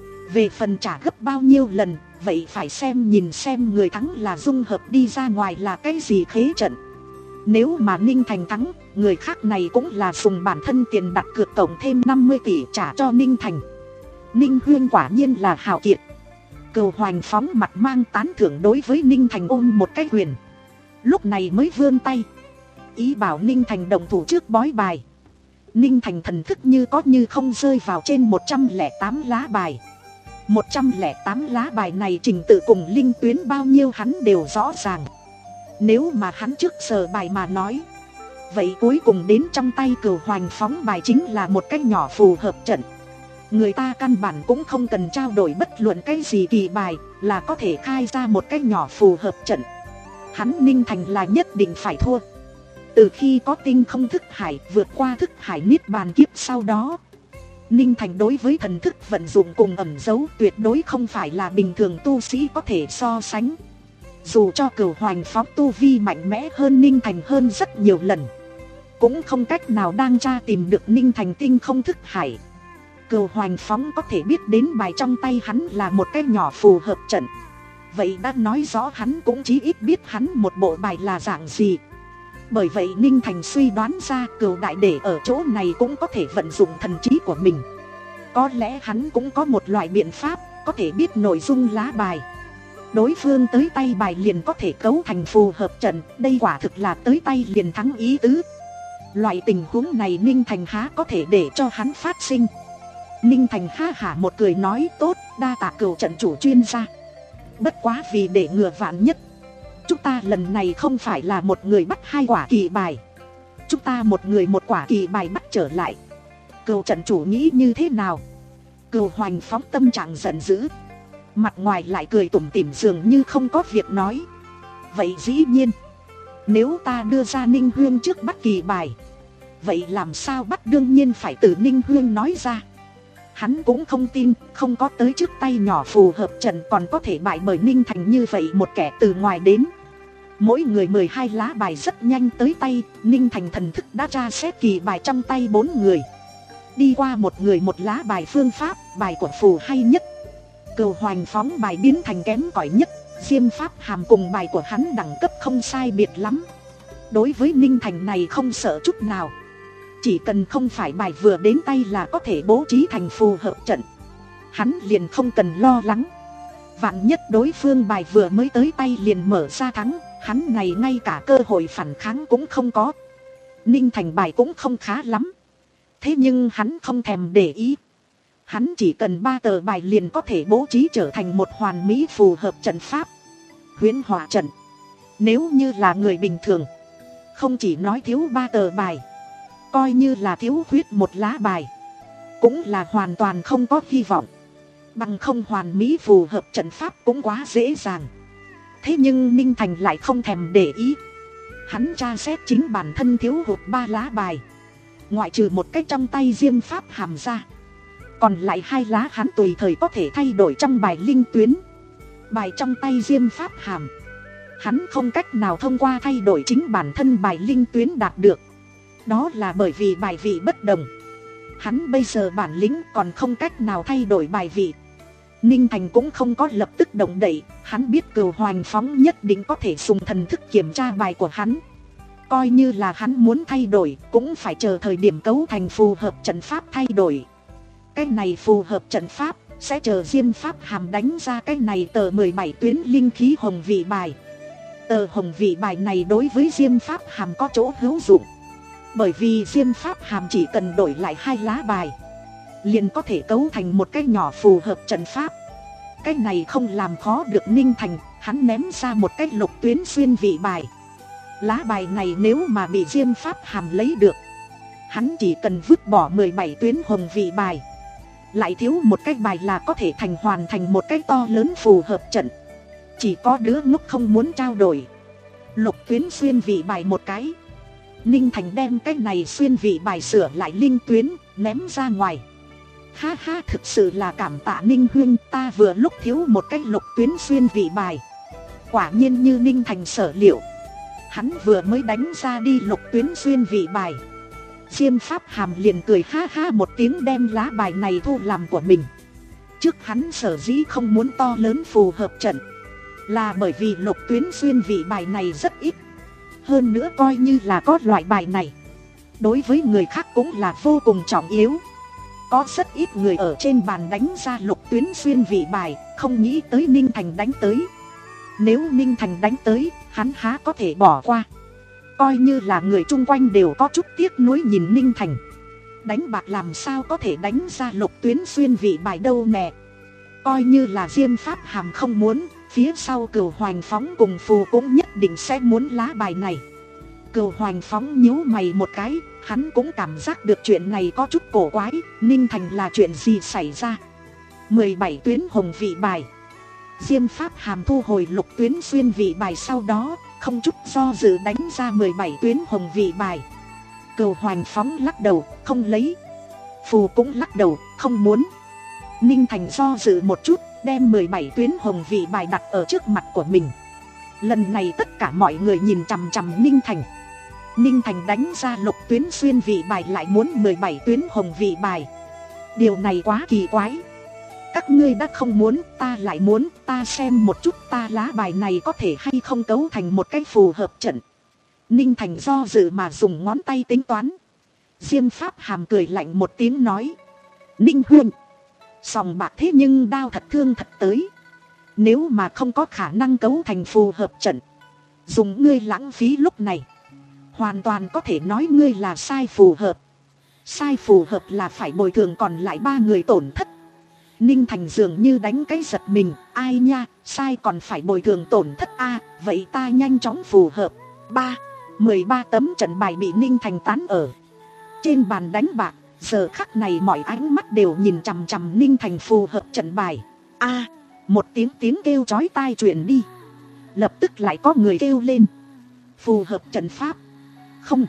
Về phần trả gấp bao nhiêu lần, vậy phải xem nhìn xem người thắng là dung hợp đi ra ngoài là cái gì khế trận. Nếu mà Ninh Thành thắng, người khác này cũng là dùng bản thân tiền đặt cược tổng thêm năm mươi tỷ trả cho Ninh Thành. Ninh Huyên quả nhiên là hào kiệt. Cừu Hoành Phóng mặt mang tán thưởng đối với Ninh Thành ôm một cái quyền. Lúc này mới vươn tay, ý bảo Ninh Thành động thủ trước bói bài. Ninh Thành thần thức như có như không rơi vào trên một trăm lẻ tám lá bài. Một trăm lẻ tám lá bài này trình tự cùng linh tuyến bao nhiêu hắn đều rõ ràng. Nếu mà hắn trước sờ bài mà nói, vậy cuối cùng đến trong tay Cừu Hoành Phóng bài chính là một cái nhỏ phù hợp trận. Người ta căn bản cũng không cần trao đổi bất luận cái gì kỳ bài, là có thể khai ra một cái nhỏ phù hợp trận. Hắn Ninh Thành là nhất định phải thua. Từ khi có tinh không thức hải vượt qua thức hải niết bàn kiếp sau đó, Ninh Thành đối với thần thức vận dụng cùng ẩn dấu tuyệt đối không phải là bình thường tu sĩ có thể so sánh. Dù cho Cừu Hoành Phóng tu vi mạnh mẽ hơn Ninh Thành hơn rất nhiều lần, cũng không cách nào đang tra tìm được Ninh Thành tinh không thức hải. Cừu Hoành Phóng có thể biết đến bài trong tay hắn là một cái nhỏ phù hợp trận, vậy đã nói rõ hắn cũng chí ít biết hắn một bộ bài là dạng gì. Bởi vậy Ninh Thành suy đoán ra Cừu đại để ở chỗ này cũng có thể vận dụng thần trí của mình. Có lẽ hắn cũng có một loại biện pháp có thể biết nội dung lá bài. Đối phương tới tay bài liền có thể cấu thành phù hợp trận, đây quả thực là tới tay liền thắng ý tứ. Loại tình huống này Ninh Thành há có thể để cho hắn phát sinh. Ninh Thành ha hả một cười nói, tốt, đa tạ Cừu trận chủ chuyên gia. Bất quá vì để ngừa vạn nhất, chúng ta lần này không phải là một người bắt hai quả kỳ bài, chúng ta một người một quả kỳ bài bắt trở lại. Cừu trận chủ nghĩ như thế nào? Cừu Hoành Phóng tâm trạng giận dữ, mặt ngoài lại cười tủm tỉm dường như không có việc nói. Vậy dĩ nhiên, nếu ta đưa ra Ninh Huyên trước bắt kỳ bài, vậy làm sao bắt đương nhiên phải từ Ninh Huyên nói ra. Hắn cũng không tin, không có tới trước tay nhỏ phù hợp trận còn có thể bại bởi Ninh Thành như vậy một kẻ từ ngoài đến. Mỗi người mười hai lá bài rất nhanh tới tay, Ninh Thành thần thức đã tra xét kỳ bài trong tay bốn người. Đi qua một người một lá bài phương pháp, bài của Phù hay nhất. Cừu Hoành Phóng bài biến thành kém cỏi nhất, Diêm Pháp Hàm cùng bài của hắn đẳng cấp không sai biệt lắm. Đối với Ninh Thành này không sợ chút nào. Chỉ cần không phải bài vừa đến tay là có thể bố trí thành phù hợp trận, hắn liền không cần lo lắng. Vạn nhất đối phương bài vừa mới tới tay liền mở ra thắng, hắn này ngay cả cơ hội phản kháng cũng không có. Ninh Thành bài cũng không khá lắm, thế nhưng hắn không thèm để ý. Hắn chỉ cần ba tờ bài liền có thể bố trí trở thành một hoàn mỹ phù hợp trận pháp. Huyễn hỏa trận, nếu như là người bình thường, không chỉ nói thiếu ba tờ bài, coi như là thiếu khuyết một lá bài, cũng là hoàn toàn không có hy vọng. Bằng không hoàn mỹ phù hợp trận pháp cũng quá dễ dàng. Thế nhưng Ninh Thành lại không thèm để ý. Hắn tra xét chính bản thân thiếu hụt ba lá bài, ngoại trừ một cái trong tay Diêm Pháp Hàm ra, còn lại hai lá hắn tùy thời có thể thay đổi trong bài linh tuyến. Bài trong tay Diêm Pháp Hàm Hắn không cách nào thông qua thay đổi chính bản thân bài linh tuyến đạt được. Đó là bởi vì bài vị bất đồng. Hắn bây giờ bản lĩnh còn không cách nào thay đổi bài vị. Ninh Thành cũng không có lập tức động đậy. Hắn biết Cửu Hoành Phóng nhất định có thể dùng thần thức kiểm tra bài của hắn. Coi như là hắn muốn thay đổi, cũng phải chờ thời điểm cấu thành phù hợp trận pháp thay đổi. Cái này phù hợp trận pháp, sẽ chờ Diêm Pháp Hàm đánh ra cái này tờ mười bảy tuyến linh khí hồng vị bài. Tờ hồng vị bài này đối với Diêm Pháp Hàm có chỗ hữu dụng. Bởi vì Diêm Pháp Hàm chỉ cần đổi lại hai lá bài, liền có thể cấu thành một cái nhỏ phù hợp trận pháp. Cái này không làm khó được Ninh Thành, hắn ném ra một cái lục tuyến xuyên vị bài. Lá bài này nếu mà bị Diêm Pháp Hàm lấy được, hắn chỉ cần vứt bỏ mười bảy tuyến hồng vị bài, lại thiếu một cái bài là có thể thành hoàn thành một cái to lớn phù hợp trận. Chỉ có đứa ngốc không muốn trao đổi. Lục tuyến xuyên vị bài một cái, Ninh Thành đem cái này xuyên vị bài sửa lại linh tuyến, ném ra ngoài. Ha ha, thực sự là cảm tạ Ninh huynh, ta vừa lúc thiếu một cái lục tuyến xuyên vị bài. Quả nhiên như Ninh Thành sở liệu, hắn vừa mới đánh ra đi lục tuyến xuyên vị bài, Diêm Pháp Hàm liền cười ha ha một tiếng đem lá bài này thu làm của mình. Trước hắn sở dĩ không muốn to lớn phù hợp trận, là bởi vì lục tuyến xuyên vị bài này rất ít. Hơn nữa coi như là có loại bài này, đối với người khác cũng là vô cùng trọng yếu. Có rất ít người ở trên bàn đánh ra lục tuyến xuyên vị bài, không nghĩ tới Ninh Thành đánh tới. Nếu Ninh Thành đánh tới, hắn há có thể bỏ qua. Coi như là người chung quanh đều có chút tiếc nuối nhìn Ninh Thành. Đánh bạc làm sao có thể đánh ra lục tuyến xuyên vị bài đâu nè. Coi như là Diêm Pháp Hàm không muốn, phía sau Cửu Hoành Phóng cùng Phù cũng nhất định sẽ muốn lá bài này. Cửu Hoành Phóng nhíu mày một cái, hắn cũng cảm giác được chuyện này có chút cổ quái. Ninh Thành là chuyện gì xảy ra? mười bảy tuyến hồng vị bài. Diêm Pháp Hàm thu hồi lục tuyến xuyên vị bài, sau đó không chút do dự đánh ra mười bảy tuyến hồng vị bài. Cửu Hoành Phóng lắc đầu, không lấy. Phù cũng lắc đầu, không muốn. Ninh Thành do dự một chút, đem mười bảy tuyến hồng vị bài đặt ở trước mặt của mình. Lần này tất cả mọi người nhìn chằm chằm Ninh Thành. Ninh Thành đánh ra lục tuyến xuyên vị bài lại muốn mười bảy tuyến hồng vị bài. Điều này quá kỳ quái. Các ngươi đã không muốn, ta lại muốn, ta xem một chút ta lá bài này có thể hay không cấu thành một cái phù hợp trận. Ninh Thành do dự mà dùng ngón tay tính toán. Diêm Pháp Hàm cười lạnh một tiếng nói: Ninh huynh, sòng bạc thế nhưng đao thật thương thật tới. Nếu mà không có khả năng cấu thành phù hợp trận, dùng ngươi lãng phí lúc này, hoàn toàn có thể nói ngươi là sai phù hợp. Sai phù hợp là phải bồi thường còn lại ba người tổn thất. Ninh Thành dường như đánh cái giật mình. Ai nha, sai còn phải bồi thường tổn thất a à, vậy ta nhanh chóng phù hợp. Ba, mười ba tấm trận bài bị Ninh Thành tán ở trên bàn đánh bạc. Giờ khắc này mọi ánh mắt đều nhìn chằm chằm Ninh Thành phù hợp trận bài. A, à, một tiếng tiếng kêu chói tai truyền đi. Lập tức lại có người kêu lên: phù hợp trận pháp. Không,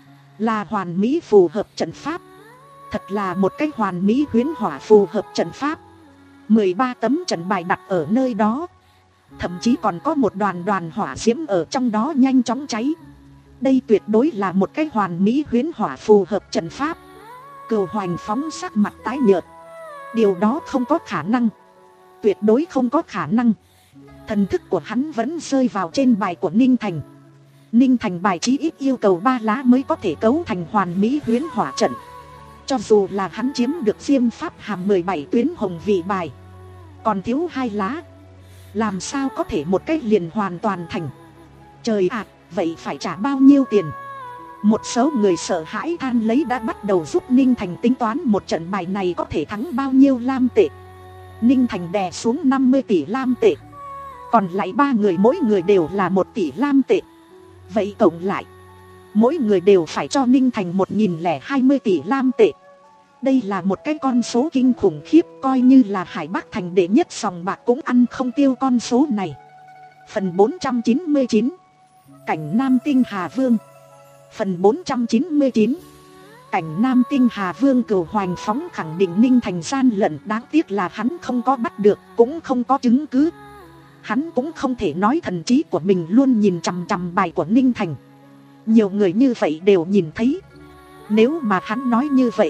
là hoàn mỹ phù hợp trận pháp. Thật là một cái hoàn mỹ huyễn hỏa phù hợp trận pháp. mười ba tấm trận bài đặt ở nơi đó, thậm chí còn có một đoàn đoàn hỏa diễm ở trong đó nhanh chóng cháy. Đây tuyệt đối là một cái hoàn mỹ huyễn hỏa phù hợp trận pháp. Cửu Hoành Phóng sắc mặt tái nhợt. Điều đó không có khả năng. Tuyệt đối không có khả năng. Thần thức của hắn vẫn rơi vào trên bài của Ninh Thành. Ninh Thành bài chí ít yêu cầu ba lá mới có thể cấu thành hoàn mỹ huyễn hỏa trận. Cho dù là hắn chiếm được Diêm Pháp Hàm mười bảy tuyến hồng vị bài, còn thiếu hai lá, làm sao có thể một cách liền hoàn toàn thành. Trời ạ, à, vậy phải trả bao nhiêu tiền? Một số người sợ hãi than lấy đã bắt đầu giúp Ninh Thành tính toán một trận bài này có thể thắng bao nhiêu lam tệ. Ninh Thành đè xuống năm mươi tỷ lam tệ, còn lại ba người mỗi người đều là một tỷ lam tệ. Vậy cộng lại, mỗi người đều phải cho Ninh Thành một nghìn lẻ hai mươi tỷ lam tệ. Đây là một cái con số kinh khủng khiếp, coi như là Hải Bắc Thành đệ nhất sòng bạc cũng ăn không tiêu con số này. Phần bốn trăm chín mươi chín, Cảnh Nam Tinh Hà Vương. Phần bốn trăm chín mươi chín, Cảnh Nam Tinh Hà Vương. Cửu Hoành Phóng khẳng định Ninh Thành gian lận, đáng tiếc là hắn không có bắt được, cũng không có chứng cứ. Hắn cũng không thể nói thần trí của mình luôn nhìn chằm chằm bài của Ninh Thành. Nhiều người như vậy đều nhìn thấy. Nếu mà hắn nói như vậy,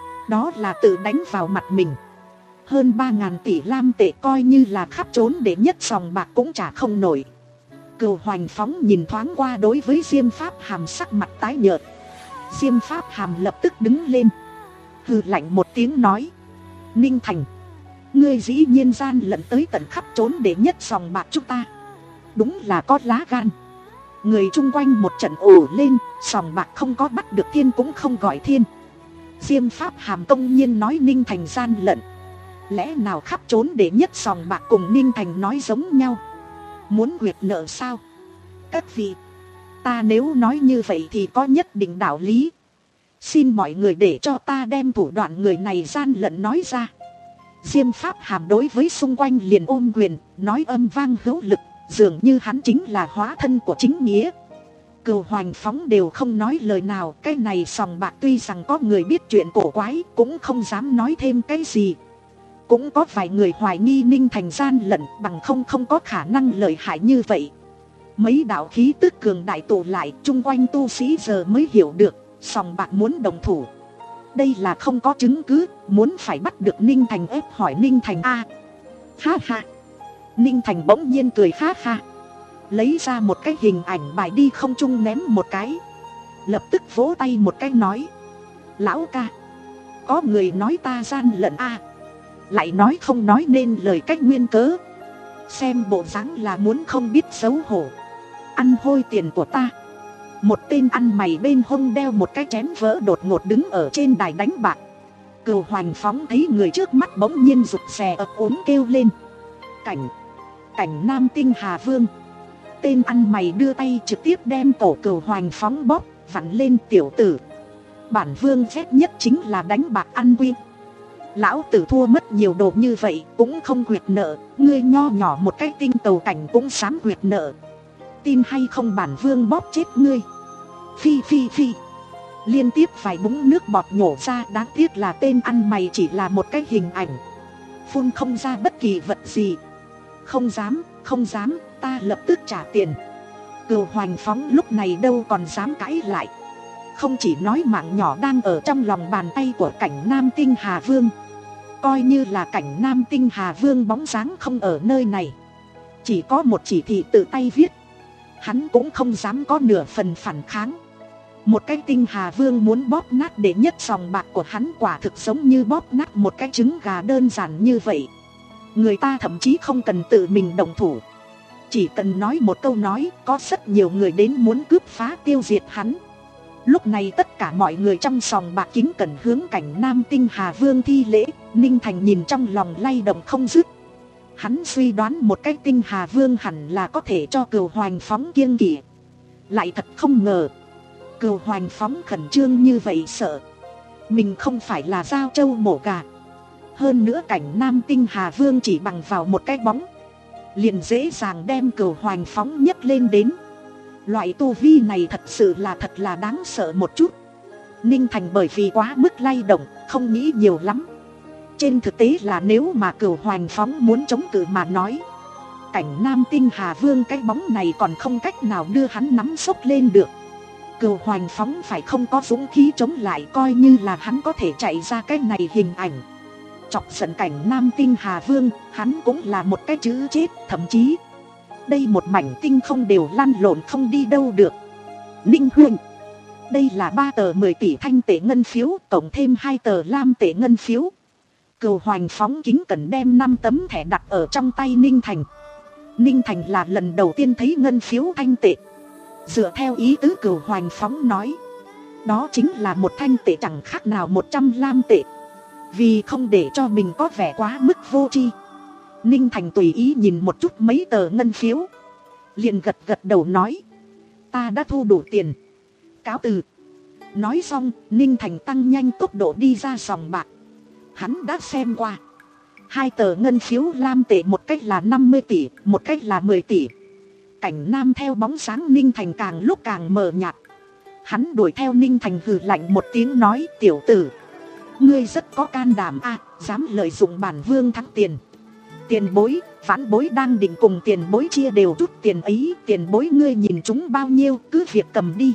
đó là tự đánh vào mặt mình. Hơn ba ngàn tỷ lam tệ coi như là khắp trốn để nhất sòng bạc cũng trả không nổi. Cừu Hoành Phóng nhìn thoáng qua đối với Diêm Pháp Hàm, sắc mặt tái nhợt. Diêm Pháp Hàm lập tức đứng lên, hừ lạnh một tiếng nói: Ninh Thành, ngươi dĩ nhiên gian lận tới tận khắp trốn để nhất sòng bạc chúng ta, đúng là có lá gan. Người chung quanh một trận ồ lên, sòng bạc không có bắt được thiên cũng không gọi thiên. Diêm Pháp Hàm công nhiên nói Ninh Thành gian lận. Lẽ nào khắp trốn để nhất sòng bạc cùng Ninh Thành nói giống nhau? Muốn quyệt nợ sao? Các vị, ta nếu nói như vậy thì có nhất định đạo lý. Xin mọi người để cho ta đem thủ đoạn người này gian lận nói ra. Diêm Pháp Hàm đối với xung quanh liền ôm quyền, nói âm vang hữu lực, dường như hắn chính là hóa thân của chính nghĩa. Cừu Hoành Phóng đều không nói lời nào. Cái này sòng bạc tuy rằng có người biết chuyện cổ quái, cũng không dám nói thêm cái gì. Cũng có vài người hoài nghi Ninh Thành gian lận, bằng không không có khả năng lợi hại như vậy. Mấy đạo khí tức cường đại tụ lại, chung quanh tu sĩ giờ mới hiểu được sòng bạc muốn đồng thủ. Đây là không có chứng cứ, muốn phải bắt được Ninh Thành ép hỏi Ninh Thành a. Ha ha. Ninh Thành bỗng nhiên cười ha ha, lấy ra một cái hình ảnh bài đi không trung ném một cái, lập tức vỗ tay một cái nói: Lão ca, có người nói ta gian lận a, lại nói không nói nên lời cách nguyên cớ. Xem bộ dáng là muốn không biết xấu hổ, ăn hôi tiền của ta. Một tên ăn mày bên hông đeo một cái chén vỡ đột ngột đứng ở trên đài đánh bạc. Cừu Hoành Phóng thấy người trước mắt bỗng nhiên rụt rè ấp ốm kêu lên: Cảnh, cảnh Nam Tinh Hà Vương. Tên ăn mày đưa tay trực tiếp đem cổ Cừu Hoành Phóng bóp, vặn lên: Tiểu tử, bản vương ghét nhất chính là đánh bạc ăn quy. Lão tử thua mất nhiều đồ như vậy cũng không quyệt nợ, ngươi nho nhỏ một cái tinh tàu cảnh cũng dám quyệt nợ. Tin hay không bản vương bóp chết ngươi. Phi phi phi. Liên tiếp vài búng nước bọt nhổ ra, đáng tiếc là tên ăn mày chỉ là một cái hình ảnh, phun không ra bất kỳ vật gì. Không dám, không dám, ta lập tức trả tiền. Cừu Hoành Phóng lúc này đâu còn dám cãi lại. Không chỉ nói mạng nhỏ đang ở trong lòng bàn tay của cảnh Nam Tinh Hà Vương, coi như là cảnh Nam Tinh Hà Vương bóng dáng không ở nơi này, chỉ có một chỉ thị tự tay viết, hắn cũng không dám có nửa phần phản kháng. Một cái Tinh Hà Vương muốn bóp nát để nhất sòng bạc của hắn quả thực giống như bóp nát một cái trứng gà đơn giản như vậy. Người ta thậm chí không cần tự mình động thủ, chỉ cần nói một câu nói, có rất nhiều người đến muốn cướp phá tiêu diệt hắn. Lúc này tất cả mọi người trong sòng bạc kính cẩn hướng cảnh Nam Tinh Hà Vương thi lễ. Ninh Thành nhìn trong lòng lay động không dứt. Hắn suy đoán một cái Tinh Hà Vương hẳn là có thể cho Cừu Hoành Phóng kiêng kỵ, lại thật không ngờ Cừu Hoành Phóng khẩn trương như vậy, sợ mình không phải là dao trâu mổ gà. Hơn nữa cảnh Nam Tinh Hà Vương chỉ bằng vào một cái bóng liền dễ dàng đem Cừu Hoành Phóng nhấc lên đến. Loại tu vi này thật sự là thật là đáng sợ một chút. Ninh Thành bởi vì quá mức lay động, không nghĩ nhiều lắm. Trên thực tế là nếu mà Cừu Hoành Phóng muốn chống cự mà nói, cảnh Nam Tinh Hà Vương cái bóng này còn không cách nào đưa hắn nắm xốc lên được. Cừu Hoành Phóng phải không có dũng khí chống lại, coi như là hắn có thể chạy ra cái này hình ảnh, chọc giận cảnh Nam Tinh Hà Vương, hắn cũng là một cái chữ chết. Thậm chí đây một mảnh tinh không đều lăn lộn không đi đâu được. Ninh Huynh, đây là ba tờ mười tỷ thanh tệ ngân phiếu, cộng thêm hai tờ lam tệ ngân phiếu. Cừu Hoành Phóng kính cẩn đem năm tấm thẻ đặt ở trong tay Ninh Thành. Ninh Thành là lần đầu tiên thấy ngân phiếu thanh tệ. Dựa theo ý tứ Cừu Hoành Phóng nói, đó chính là một thanh tệ chẳng khác nào một trăm lam tệ. Vì không để cho mình có vẻ quá mức vô tri, Ninh Thành tùy ý nhìn một chút mấy tờ ngân phiếu, liền gật gật đầu nói: Ta đã thu đủ tiền, cáo từ. Nói xong, Ninh Thành tăng nhanh tốc độ đi ra sòng bạc. Hắn đã xem qua hai tờ ngân phiếu lam tệ, một cách là năm mươi tỷ, một cách là mười tỷ. Cảnh Nam theo bóng sáng Ninh Thành càng lúc càng mờ nhạt. Hắn đuổi theo Ninh Thành hừ lạnh một tiếng nói: Tiểu tử, ngươi rất có can đảm a, dám lợi dụng bản vương thắng tiền. Tiền bối, vãn bối đang định cùng tiền bối chia đều chút tiền ấy. Tiền bối ngươi nhìn chúng bao nhiêu cứ việc cầm đi.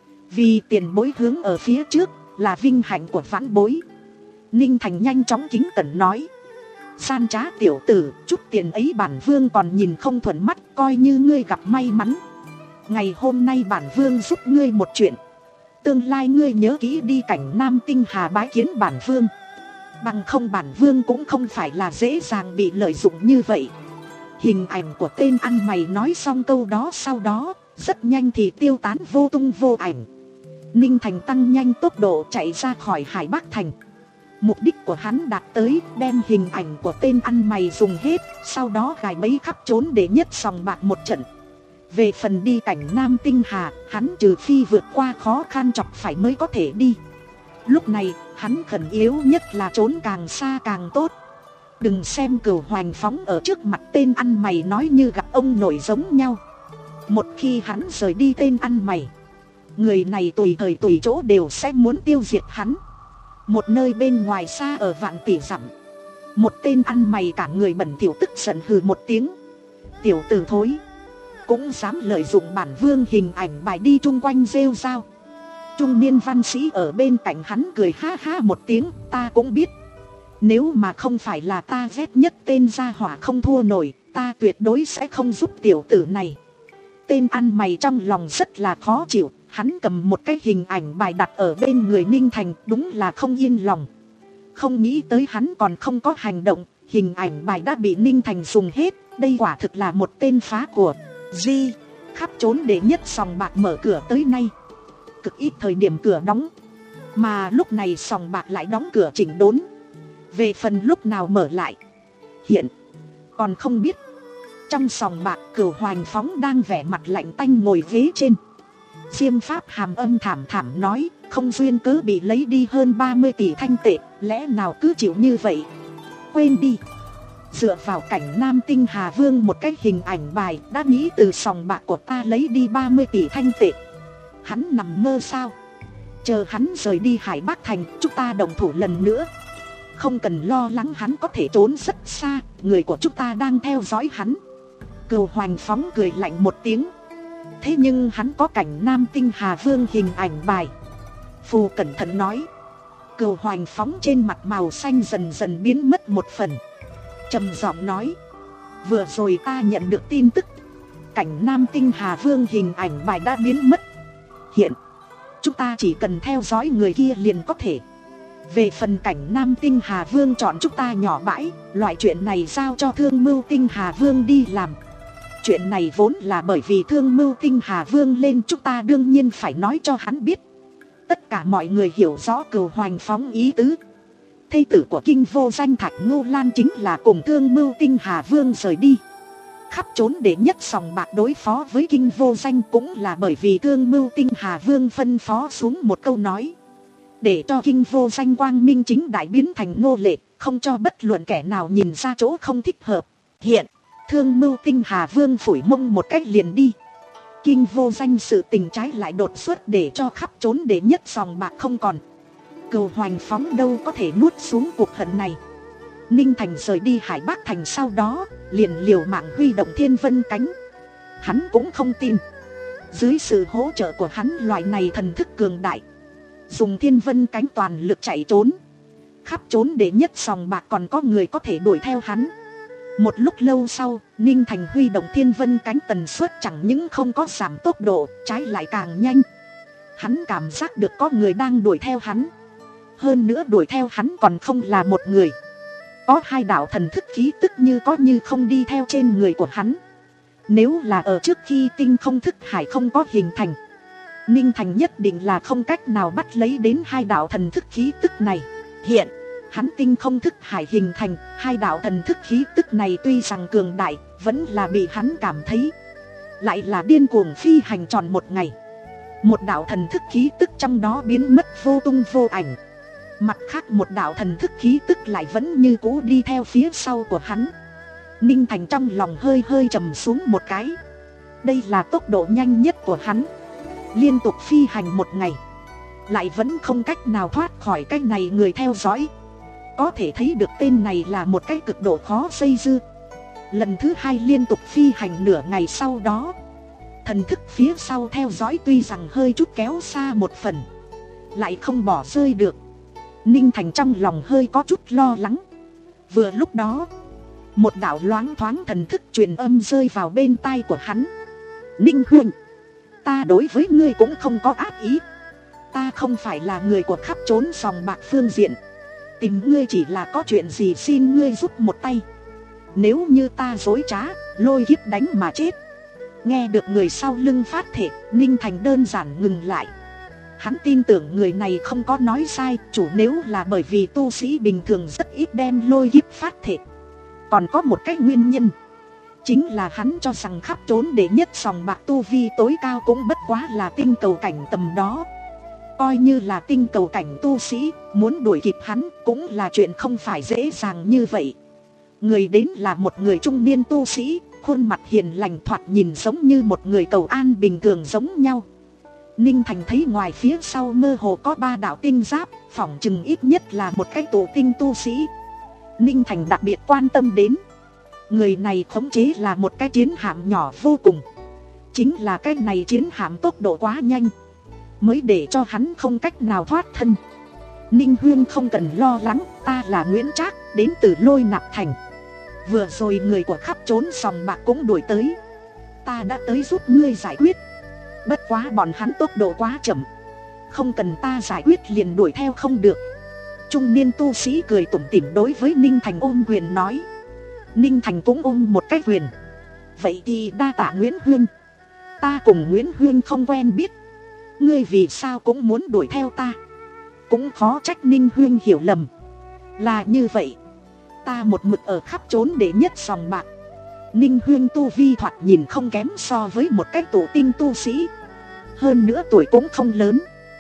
Vì tiền bối hướng ở phía trước là vinh hạnh của vãn bối. Ninh Thành nhanh chóng kính cẩn nói. Gian trá tiểu tử, chút tiền ấy bản vương còn nhìn không thuận mắt, coi như ngươi gặp may mắn. Ngày hôm nay bản vương giúp ngươi một chuyện. Tương lai ngươi nhớ kỹ đi cảnh Nam Tinh Hà bái kiến bản vương. Bằng không bản vương cũng không phải là dễ dàng bị lợi dụng như vậy. Hình ảnh của tên ăn mày nói xong câu đó sau đó, rất nhanh thì tiêu tán vô tung vô ảnh. Ninh Thành tăng nhanh tốc độ chạy ra khỏi Hải Bắc Thành. Mục đích của hắn đạt tới, đem hình ảnh của tên ăn mày dùng hết, sau đó gài bẫy khắp trốn để nhất sòng bạc một trận. Về phần đi cảnh Nam Tinh Hà, hắn trừ phi vượt qua khó khăn chọc phải mới có thể đi. Lúc này, hắn khẩn yếu nhất là trốn càng xa càng tốt. Đừng xem Cửu Hoành phóng ở trước mặt tên ăn mày nói như gặp ông nội giống nhau. Một khi hắn rời đi tên ăn mày, người này tùy thời tùy chỗ đều sẽ muốn tiêu diệt hắn. Một nơi bên ngoài xa ở vạn tỷ dặm, một tên ăn mày cả người bẩn thỉu tức giận hừ một tiếng. Tiểu tử thối, cũng dám lợi dụng bản vương hình ảnh bài đi chung quanh rêu rao. Trung niên văn sĩ ở bên cạnh hắn cười ha ha một tiếng. Ta cũng biết, nếu mà không phải là ta ghét nhất tên gia hỏa không thua nổi, ta tuyệt đối sẽ không giúp tiểu tử này. Tên ăn mày trong lòng rất là khó chịu. Hắn cầm một cái hình ảnh bài đặt ở bên người Ninh Thành, đúng là không yên lòng. Không nghĩ tới hắn còn không có hành động, hình ảnh bài đã bị Ninh Thành dùng hết. Đây quả thực là một tên phá của Di. Khắp trốn để nhất sòng bạc mở cửa tới nay, cực ít thời điểm cửa đóng, mà lúc này sòng bạc lại đóng cửa chỉnh đốn. Về phần lúc nào mở lại, hiện còn không biết. Trong sòng bạc, Cửu Hoành phóng đang vẻ mặt lạnh tanh ngồi ghế trên. Diêm Pháp hàm âm thảm thảm nói, không duyên cớ bị lấy đi hơn ba mươi tỷ thanh tệ, lẽ nào cứ chịu như vậy? Quên đi. Dựa vào cảnh Nam Tinh Hà Vương một cái hình ảnh bài, đã nghĩ từ sòng bạc của ta lấy đi ba mươi tỷ thanh tệ. Hắn nằm mơ sao? Chờ hắn rời đi Hải Bắc Thành, chúng ta đồng thủ lần nữa. Không cần lo lắng, hắn có thể trốn rất xa, người của chúng ta đang theo dõi hắn. Cửu Hoành phóng cười lạnh một tiếng. Thế nhưng hắn có cảnh Nam Tinh Hà Vương hình ảnh bài. Phù cẩn thận nói. Cửu Hoành phóng trên mặt màu xanh dần dần biến mất một phần, trầm giọng nói. Vừa rồi ta nhận được tin tức, cảnh Nam Tinh Hà Vương hình ảnh bài đã biến mất. Hiện chúng ta chỉ cần theo dõi người kia liền có thể. Về phần cảnh Nam Tinh Hà Vương chọn chúng ta nhỏ bãi, loại chuyện này giao cho Thương Mưu Tinh Hà Vương đi làm. Chuyện này vốn là bởi vì Thương Mưu Tinh Hà Vương lên, chúng ta đương nhiên phải nói cho hắn biết. Tất cả mọi người hiểu rõ Cửu Hoành phóng ý tứ. Thê tử của Kinh Vô Danh Thạch Ngô Lan chính là cùng Thương Mưu Tinh Hà Vương rời đi. Khắp trốn để nhất sòng bạc đối phó với Kinh Vô Danh cũng là bởi vì Thương Mưu Tinh Hà Vương phân phó xuống một câu nói, để cho Kinh Vô Danh quang minh chính đại biến thành nô lệ, không cho bất luận kẻ nào nhìn ra chỗ không thích hợp. Hiện Thương Mưu Tinh Hà Vương phủi mông một cách liền đi. Kinh Vô Danh sự tình trái lại đột xuất để cho khắp trốn để nhất sòng bạc không còn. Cửu Hoành phóng đâu có thể nuốt xuống cuộc hận này. Ninh Thành rời đi Hải Bắc Thành sau đó, liền liều mạng huy động Thiên Vân Cánh. Hắn cũng không tin, dưới sự hỗ trợ của hắn loại này thần thức cường đại, dùng Thiên Vân Cánh toàn lực chạy trốn. Khắp trốn để nhất sòng bạc còn có người có thể đuổi theo hắn. Một lúc lâu sau, Ninh Thành huy động Thiên Vân Cánh tần suất chẳng những không có giảm tốc độ, trái lại càng nhanh. Hắn cảm giác được có người đang đuổi theo hắn. Hơn nữa đuổi theo hắn còn không là một người, có hai đạo thần thức khí tức như có như không đi theo trên người của hắn. Nếu là ở trước khi tinh không thức hải không có hình thành, Ninh Thành nhất định là không cách nào bắt lấy đến hai đạo thần thức khí tức này. Hiện hắn tinh không thức hải hình thành, hai đạo thần thức khí tức này tuy rằng cường đại, vẫn là bị hắn cảm thấy lại là điên cuồng phi hành tròn một ngày. Một đạo thần thức khí tức trong đó biến mất vô tung vô ảnh, mặt khác một đạo thần thức khí tức lại vẫn như cũ đi theo phía sau của hắn. Ninh Thành trong lòng hơi hơi trầm xuống một cái. Đây là tốc độ nhanh nhất của hắn, liên tục phi hành một ngày, lại vẫn không cách nào thoát khỏi cái này người theo dõi. Có thể thấy được tên này là một cái cực độ khó dây dưa. Lần thứ hai liên tục phi hành nửa ngày sau đó, thần thức phía sau theo dõi tuy rằng hơi chút kéo xa một phần, lại không bỏ rơi được. Ninh Thành trong lòng hơi có chút lo lắng. Vừa lúc đó, một đạo loáng thoáng thần thức truyền âm rơi vào bên tai của hắn. Ninh Huynh, ta đối với ngươi cũng không có ác ý. Ta không phải là người của khắp trốn sòng bạc phương diện. Tìm ngươi chỉ là có chuyện gì xin ngươi giúp một tay. Nếu như ta dối trá, lôi kiếp đánh mà chết. Nghe được người sau lưng phát thể, Ninh Thành đơn giản ngừng lại. Hắn tin tưởng người này không có nói sai, chủ nếu là bởi vì tu sĩ bình thường rất ít đem lôi kiếp phát thể. Còn có một cái nguyên nhân, chính là hắn cho rằng khắp trốn đệ nhất sòng bạc tu vi tối cao cũng bất quá là tinh cầu cảnh tầm đó. Coi như là tinh cầu cảnh tu sĩ, muốn đuổi kịp hắn cũng là chuyện không phải dễ dàng như vậy. Người đến là một người trung niên tu sĩ, khuôn mặt hiền lành thoạt nhìn giống như một người cầu an bình thường giống nhau. Ninh Thành thấy ngoài phía sau mơ hồ có ba đạo tinh giáp, phỏng chừng ít nhất là một cái tổ tinh tu sĩ. Ninh Thành đặc biệt quan tâm đến. Người này khống chế là một cái chiến hạm nhỏ vô cùng. Chính là cái này chiến hạm tốc độ quá nhanh, mới để cho hắn không cách nào thoát thân. Ninh Huyên không cần lo lắng, ta là Nguyễn Trác, đến từ Lôi Nạp Thành. Vừa rồi người của khắp trốn sòng bạc cũng đuổi tới. Ta đã tới giúp ngươi giải quyết. Bất quá bọn hắn tốc độ quá chậm, không cần ta giải quyết liền đuổi theo không được. Trung niên tu sĩ cười tủm tỉm đối với Ninh Thành ôm quyền nói. Ninh Thành cũng ôm một cái quyền. Vậy thì đa tạ Nguyễn Huyên. Ta cùng Nguyễn Huyên không quen biết, ngươi vì sao cũng muốn đuổi theo ta. Cũng khó trách Ninh Huyên hiểu lầm. Là như vậy, ta một mực ở khắp trốn đệ nhất sòng bạc. Ninh Huyên tu vi thoạt nhìn không kém so với một cái tổ tinh tu sĩ. Hơn nữa tuổi cũng không lớn.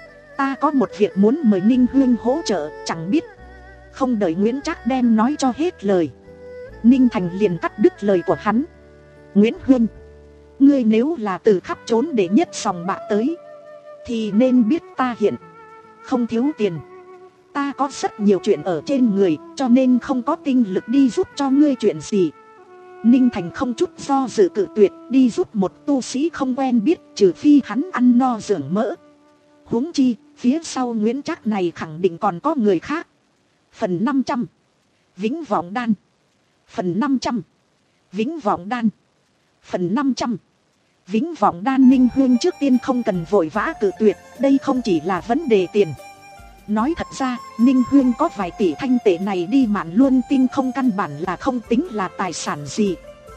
Ta có một việc muốn mời Ninh Huyên hỗ trợ, chẳng biết. Không đợi Nguyễn Trác đem nói cho hết lời, Ninh Thành liền cắt đứt lời của hắn. Nguyễn Huyên, ngươi nếu là từ khắp trốn đệ nhất sòng bạc tới, thì nên biết ta hiện không thiếu tiền. Ta có rất nhiều chuyện ở trên người, cho nên không có tinh lực đi giúp cho ngươi chuyện gì. Ninh Thành không chút do dự cự tuyệt, đi giúp một tu sĩ không quen biết, trừ phi hắn ăn no dưỡng mỡ. Huống chi, phía sau Nguyễn Trác này khẳng định còn có người khác. Phần năm trăm, Vĩnh Vọng Đan. Phần năm trăm, Vĩnh Vọng Đan. Phần năm trăm, Vĩnh Vọng Đan. Ninh Huyên trước tiên không cần vội vã cự tuyệt, đây không chỉ là vấn đề tiền. Nói thật ra, Ninh Huyên có vài tỷ thanh tệ này đi Mạn Luân Tinh không căn bản là không tính là tài sản gì.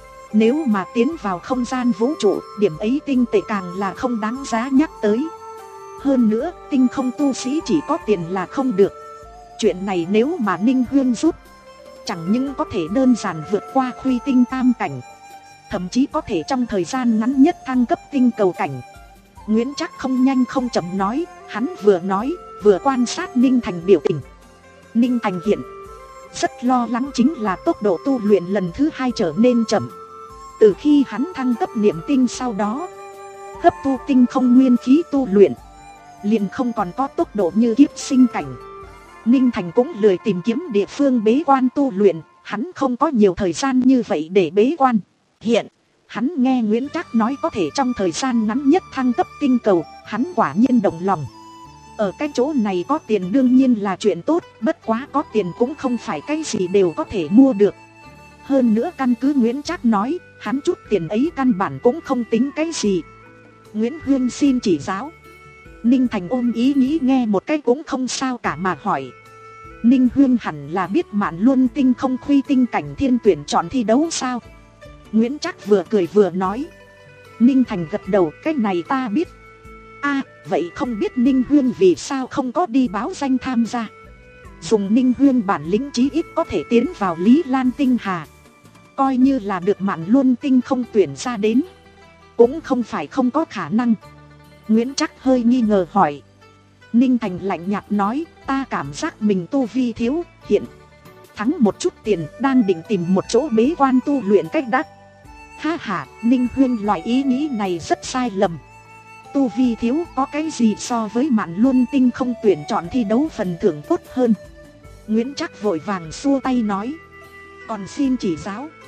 Nếu mà tiến vào không gian vũ trụ, điểm ấy tinh tệ càng là không đáng giá nhắc tới. Hơn nữa, tinh không tu sĩ chỉ có tiền là không được. Chuyện này nếu mà Ninh Huyên giúp, chẳng những có thể đơn giản vượt qua khuy tinh tam cảnh, thậm chí có thể trong thời gian ngắn nhất thăng cấp tinh cầu cảnh. Nguyễn Trác không nhanh không chậm nói, hắn vừa nói vừa quan sát Ninh Thành biểu tình. Ninh Thành hiện rất lo lắng chính là tốc độ tu luyện lần thứ hai trở nên chậm. Từ khi hắn thăng cấp niệm tinh sau đó, hấp thu tinh không nguyên khí tu luyện, liền không còn có tốc độ như kiếp sinh cảnh. Ninh Thành cũng lười tìm kiếm địa phương bế quan tu luyện, hắn không có nhiều thời gian như vậy để bế quan. Hiện, hắn nghe Nguyễn Trác nói có thể trong thời gian ngắn nhất thăng cấp tinh cầu, hắn quả nhiên động lòng. Ở cái chỗ này có tiền đương nhiên là chuyện tốt, bất quá có tiền cũng không phải cái gì đều có thể mua được. Hơn nữa căn cứ Nguyễn Trác nói, hắn chút tiền ấy căn bản cũng không tính cái gì. Nguyễn Huyên xin chỉ giáo. Ninh Thành ôm ý nghĩ nghe một cái cũng không sao cả mà hỏi. Ninh Huyên hẳn là biết Mạn Luân Tinh không khuy tinh cảnh thiên tuyển chọn thi đấu sao? Nguyễn Trác vừa cười vừa nói. Ninh Thành gật đầu, cái này ta biết. A, vậy không biết Ninh Huyên vì sao không có đi báo danh tham gia? Dùng Ninh Huyên bản lĩnh chí ít có thể tiến vào Lý Lan Tinh Hà. Coi như là được Mạn Luân Tinh không tuyển ra đến, cũng không phải không có khả năng. Nguyễn Trác hơi nghi ngờ hỏi. Ninh Thành lạnh nhạt nói, ta cảm giác mình tu vi thiếu, hiện thắng một chút tiền, đang định tìm một chỗ bế quan tu luyện cách đắt. Ha ha, Ninh Huyên loại ý nghĩ này rất sai lầm. Tu vi thiếu có cái gì so với Mạn Luân Tinh không tuyển chọn thi đấu phần thưởng tốt hơn. Nguyễn Trác vội vàng xua tay nói. Còn xin chỉ giáo.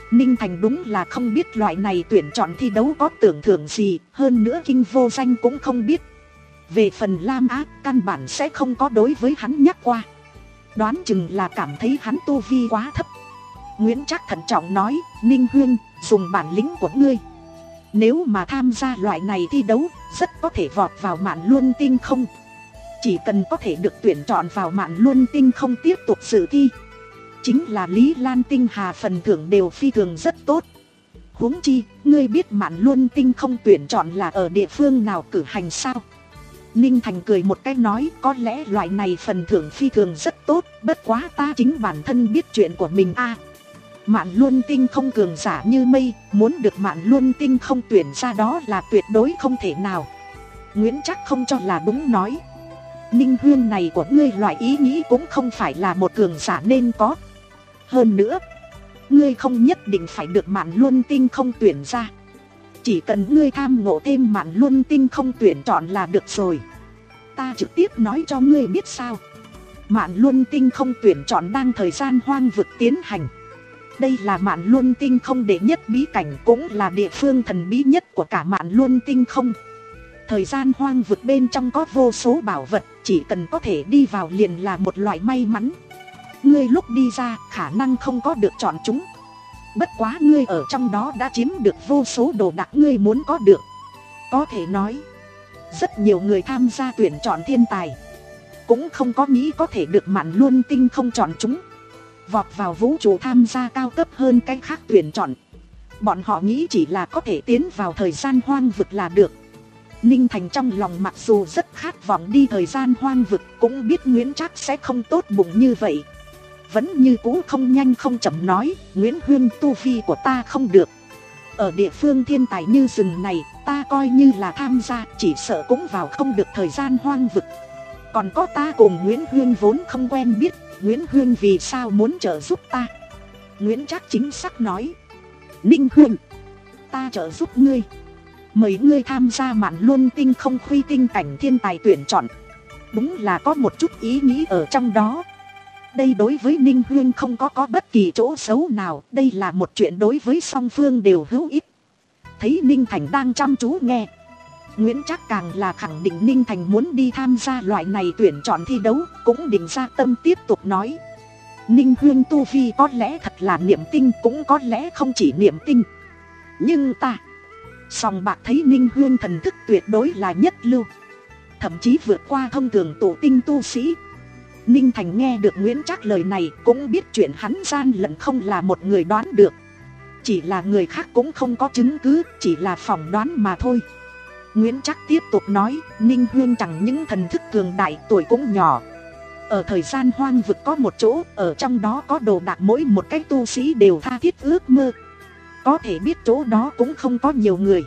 Ninh Thành đúng là không biết loại này tuyển chọn thi đấu có tưởng thưởng gì, hơn nữa Kinh Vô Danh cũng không biết. Về phần Lam Á, căn bản sẽ không có đối với hắn nhắc qua. Đoán chừng là cảm thấy hắn tu vi quá thấp. Nguyễn Trác thận trọng nói, Ninh Huyên, dùng bản lĩnh của ngươi. Nếu mà tham gia loại này thi đấu, rất có thể vọt vào Mạn Luân Tinh Không. Chỉ cần có thể được tuyển chọn vào Mạn Luân Tinh Không tiếp tục dự thi, chính là Lý Lan Tinh Hà phần thưởng đều phi thường rất tốt. Huống chi, ngươi biết Mạn Luân Tinh Không tuyển chọn là ở địa phương nào cử hành sao? Ninh Thành cười một cái nói, có lẽ loại này phần thưởng phi thường rất tốt, bất quá ta chính bản thân biết chuyện của mình a. À, Mạn Luân Tinh Không cường giả như mây, muốn được Mạn Luân Tinh Không tuyển ra đó là tuyệt đối không thể nào. Nguyễn Trác không cho là đúng nói, Ninh Huyên này của ngươi loại ý nghĩ cũng không phải là một cường giả nên có. Hơn nữa, ngươi không nhất định phải được Mạn Luân Tinh Không tuyển ra. Chỉ cần ngươi tham ngộ thêm Mạn Luân Tinh Không tuyển chọn là được rồi. Ta trực tiếp nói cho ngươi biết sao. Mạn Luân Tinh Không tuyển chọn đang thời gian hoang vực tiến hành. Đây là Mạn Luân Tinh Không đệ nhất bí cảnh, cũng là địa phương thần bí nhất của cả Mạn Luân Tinh Không. Thời gian hoang vực bên trong có vô số bảo vật, chỉ cần có thể đi vào liền là một loại may mắn. Ngươi lúc đi ra khả năng không có được chọn chúng. Bất quá ngươi ở trong đó đã chiếm được vô số đồ đạc ngươi muốn có được. Có thể nói, rất nhiều người tham gia tuyển chọn thiên tài cũng không có nghĩ có thể được Mạn Luân Tinh Không chọn chúng. Vọt vào vũ trụ tham gia cao cấp hơn cái khác tuyển chọn, bọn họ nghĩ chỉ là có thể tiến vào thời gian hoang vực là được. Ninh Thành trong lòng mặc dù rất khát vọng đi thời gian hoang vực, cũng biết Nguyễn Trác sẽ không tốt bụng như vậy. Vẫn như cũ không nhanh không chậm nói, Nguyễn Huyên, tu vi của ta không được. Ở địa phương thiên tài như rừng này, ta coi như là tham gia, chỉ sợ cũng vào không được thời gian hoang vực. Còn có ta cùng Nguyễn Huyên vốn không quen biết, Nguyễn Huyên vì sao muốn trợ giúp ta? Nguyễn Trác chính xác nói, Ninh Huyên, ta trợ giúp ngươi. Mời ngươi tham gia Mạn Luân Tinh Không khuy tinh cảnh thiên tài tuyển chọn. Đúng là có một chút ý nghĩ ở trong đó. Đây đối với Ninh Huyên không có có bất kỳ chỗ xấu nào, đây là một chuyện đối với song phương đều hữu ích. Thấy Ninh Thành đang chăm chú nghe, Nguyễn Trác càng là khẳng định Ninh Thành muốn đi tham gia loại này tuyển chọn thi đấu, cũng định ra tâm tiếp tục nói, Ninh Huyên tu vi có lẽ thật là niệm tinh, cũng có lẽ không chỉ niệm tinh. Nhưng ta sòng bạc thấy Ninh Huyên thần thức tuyệt đối là nhất lưu, thậm chí vượt qua thông thường tổ tinh tu sĩ. Ninh Thành nghe được Nguyễn Trác lời này cũng biết chuyện hắn gian lận không là một người đoán được. Chỉ là người khác cũng không có chứng cứ, chỉ là phỏng đoán mà thôi. Nguyễn Trác tiếp tục nói, Ninh Huyên chẳng những thần thức cường đại, tuổi cũng nhỏ. Ở thời gian hoang vực có một chỗ, ở trong đó có đồ đạc mỗi một cái tu sĩ đều tha thiết ước mơ. Có thể biết chỗ đó cũng không có nhiều người.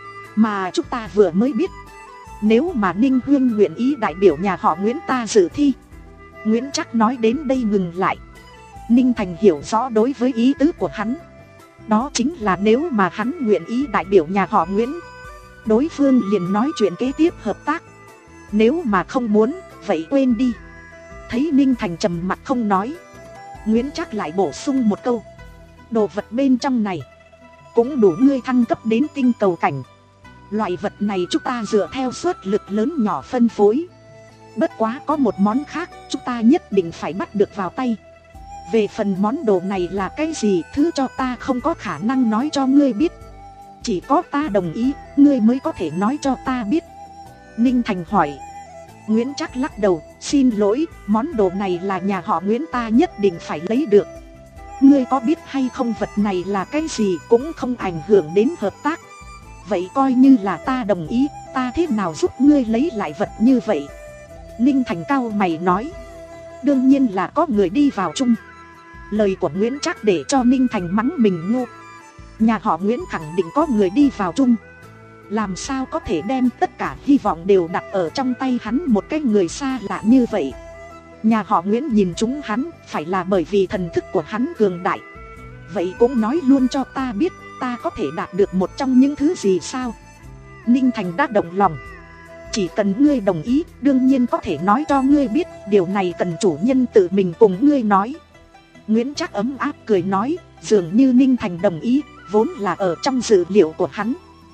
Mà chúng ta vừa mới biết, nếu mà Ninh Huyên nguyện ý đại biểu nhà họ Nguyễn ta dự thi. Nguyễn Trác nói đến đây ngừng lại. Ninh Thành hiểu rõ đối với ý tứ của hắn. Đó chính là nếu mà hắn nguyện ý đại biểu nhà họ Nguyễn, đối phương liền nói chuyện kế tiếp hợp tác. Nếu mà không muốn, vậy quên đi. Thấy Ninh Thành trầm mặt không nói, Nguyễn Trác lại bổ sung một câu, đồ vật bên trong này cũng đủ ngươi thăng cấp đến tinh cầu cảnh. Loại vật này chúng ta dựa theo suất lực lớn nhỏ phân phối. Bất quá có một món khác chúng ta nhất định phải bắt được vào tay. Về phần món đồ này là cái gì, thứ cho ta không có khả năng nói cho ngươi biết. Chỉ có ta đồng ý, ngươi mới có thể nói cho ta biết. Ninh Thành hỏi. Nguyễn Trác lắc đầu, xin lỗi, món đồ này là nhà họ Nguyễn ta nhất định phải lấy được. Ngươi có biết hay không vật này là cái gì cũng không ảnh hưởng đến hợp tác. Vậy coi như là ta đồng ý, ta thế nào giúp ngươi lấy lại vật như vậy? Ninh Thành cau mày nói, đương nhiên là có người đi vào chung. Lời của Nguyễn Trác để cho Ninh Thành mắng mình ngu. Nhà họ Nguyễn khẳng định có người đi vào chung. Làm sao có thể đem tất cả hy vọng đều đặt ở trong tay hắn một cái người xa lạ như vậy? Nhà họ Nguyễn nhìn chúng hắn phải là bởi vì thần thức của hắn cường đại. Vậy cũng nói luôn cho ta biết, ta có thể đạt được một trong những thứ gì sao? Ninh Thành đã động lòng. Chỉ cần ngươi đồng ý, đương nhiên có thể nói cho ngươi biết. Điều này cần chủ nhân tự mình cùng ngươi nói. Nguyễn Trác ấm áp cười nói, Dường như Ninh Thành đồng ý, vốn là ở trong dự liệu của hắn.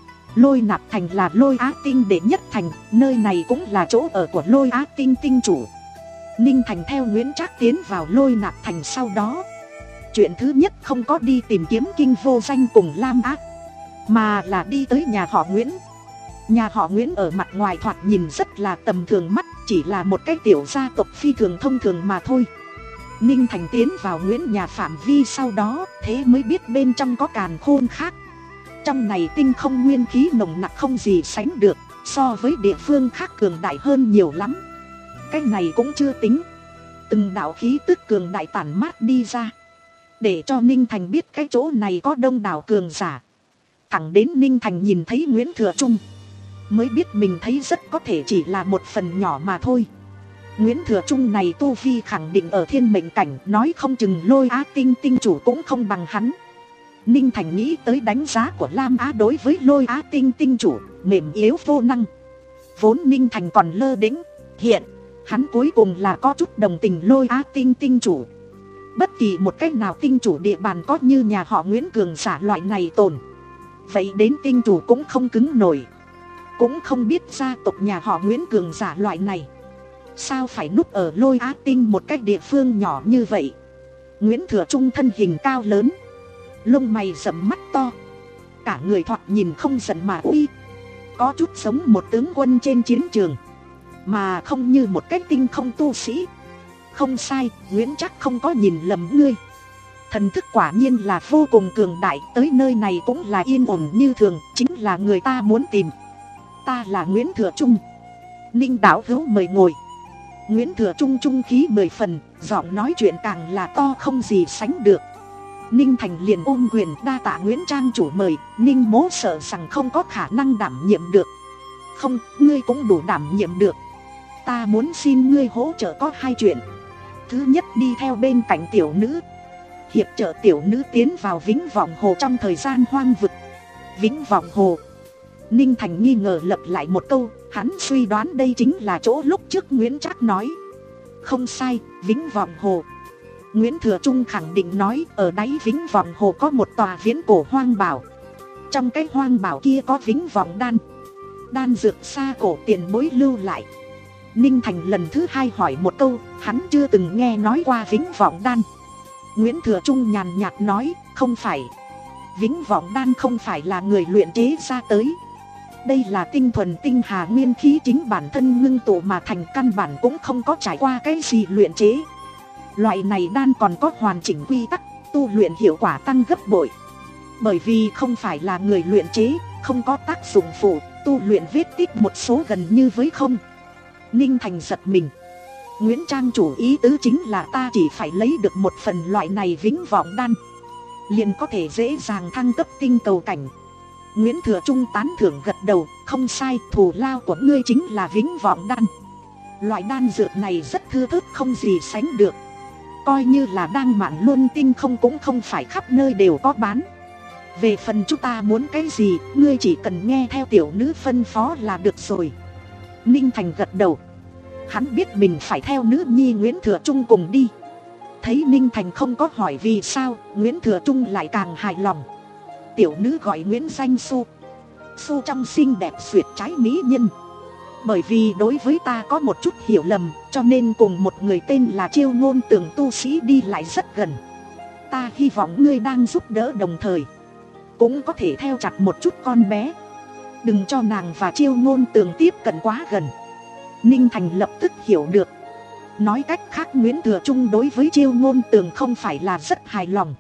Lôi Nạp Thành là Lôi Á Tinh đệ nhất thành, nơi này cũng là chỗ ở của Lôi Á Tinh tinh chủ. Ninh Thành theo Nguyễn Trác tiến vào Lôi Nạp Thành sau đó, chuyện thứ nhất không có đi tìm kiếm Kinh Vô Danh cùng Lam Ác, mà là đi tới nhà họ Nguyễn. Nhà họ Nguyễn ở mặt ngoài thoạt nhìn rất là tầm thường mắt, chỉ là một cái tiểu gia tộc phi thường thông thường mà thôi. Ninh Thành tiến vào Nguyễn nhà phạm vi sau đó, thế mới biết bên trong có càn khôn khác. Trong này tinh không nguyên khí nồng nặc không gì sánh được, so với địa phương khác cường đại hơn nhiều lắm. Cái này cũng chưa tính, từng đạo khí tức cường đại tản mát đi ra, để cho Ninh Thành biết cái chỗ này có đông đảo cường giả. Thẳng đến Ninh Thành nhìn thấy Nguyễn Thừa Trung, mới biết mình thấy rất có thể chỉ là một phần nhỏ mà thôi. Nguyễn Thừa Trung này tu vi khẳng định ở thiên mệnh cảnh, nói không chừng Lôi Á Tinh tinh chủ cũng không bằng hắn. Ninh Thành nghĩ tới đánh giá của Lam Á đối với Lôi Á Tinh tinh chủ, mềm yếu vô năng. Vốn Ninh Thành còn lơ đễnh, hiện hắn cuối cùng là có chút đồng tình Lôi Á Tinh tinh chủ. Bất kỳ một cách nào tinh chủ địa bàn có như nhà họ Nguyễn cường giả loại này tồn, vậy đến tinh chủ cũng không cứng nổi. Cũng không biết gia tộc nhà họ Nguyễn cường giả loại này sao phải núp ở Lôi Á Tinh một cách địa phương nhỏ như vậy. Nguyễn Thừa Trung thân hình cao lớn, lông mày rậm mắt to, cả người thoạt nhìn không giận mà uy, có chút giống một tướng quân trên chiến trường, mà không như một cái tinh không tu sĩ. Không sai, Nguyễn Trác không có nhìn lầm ngươi. Thần thức quả nhiên là vô cùng cường đại, tới nơi này cũng là yên ổn như thường, chính là người ta muốn tìm. Ta là Nguyễn Thừa Trung. Ninh đạo hữu mời ngồi. Nguyễn Thừa Trung trung khí mười phần, giọng nói chuyện càng là to không gì sánh được. Ninh Thành liền ôm quyền đa tạ Nguyễn Trang chủ mời. Ninh mố sợ rằng không có khả năng đảm nhiệm được. Không, ngươi cũng đủ đảm nhiệm được. Ta muốn xin ngươi hỗ trợ có hai chuyện. Thứ nhất, đi theo bên cạnh tiểu nữ, hiệp trợ tiểu nữ tiến vào Vĩnh Vọng Hồ trong thời gian hoang vực. Vĩnh Vọng Hồ. Ninh Thành nghi ngờ lặp lại một câu, hắn suy đoán đây chính là chỗ lúc trước Nguyễn Trác nói. Không sai, Vĩnh Vọng Hồ. Nguyễn Thừa Trung khẳng định nói, ở đáy Vĩnh Vọng Hồ có một tòa viễn cổ hoang bảo. Trong cái hoang bảo kia có Vĩnh Vọng Đan, đan dược xa cổ tiền bối lưu lại. Ninh Thành lần thứ hai hỏi một câu, hắn chưa từng nghe nói qua Vĩnh Vọng Đan. Nguyễn Thừa Trung nhàn nhạt nói, không phải. Vĩnh Vọng Đan không phải là người luyện chế ra tới. Đây là tinh thuần tinh hà nguyên khí chính bản thân ngưng tụ mà thành, căn bản cũng không có trải qua cái gì luyện chế. Loại này đan còn có hoàn chỉnh quy tắc, tu luyện hiệu quả tăng gấp bội. Bởi vì không phải là người luyện chế, không có tác dụng phụ, tu luyện vết tích một số gần như với không. Ninh Thành giật mình. Nguyễn Trang chủ ý tứ chính là ta chỉ phải lấy được một phần loại này Vĩnh Vọng Đan, liền có thể dễ dàng thăng cấp tinh cầu cảnh. Nguyễn Thừa Trung tán thưởng gật đầu, không sai, thù lao của ngươi chính là Vĩnh Vọng Đan. Loại đan dược này rất thưa thớt không gì sánh được, coi như là đang mạn luân tinh không cũng không phải khắp nơi đều có bán. Về phần chúng ta muốn cái gì, ngươi chỉ cần nghe theo tiểu nữ phân phó là được rồi. Ninh Thành gật đầu, hắn biết mình phải theo nữ nhi Nguyễn Thừa Trung cùng đi. Thấy Ninh Thành không có hỏi vì sao, Nguyễn Thừa Trung lại càng hài lòng. Tiểu nữ gọi Nguyễn Danh Xu. Xu trong xinh đẹp duyệt trái mỹ nhân. Bởi vì đối với ta có một chút hiểu lầm, cho nên cùng một người tên là Chiêu Ngôn Tường tu sĩ đi lại rất gần. Ta hy vọng ngươi đang giúp đỡ đồng thời cũng có thể theo chặt một chút con bé, đừng cho nàng và Chiêu Ngôn Tường tiếp cận quá gần. Ninh Thành lập tức hiểu được. Nói cách khác, Nguyễn Thừa Trung đối với Chiêu Ngôn Tường không phải là rất hài lòng,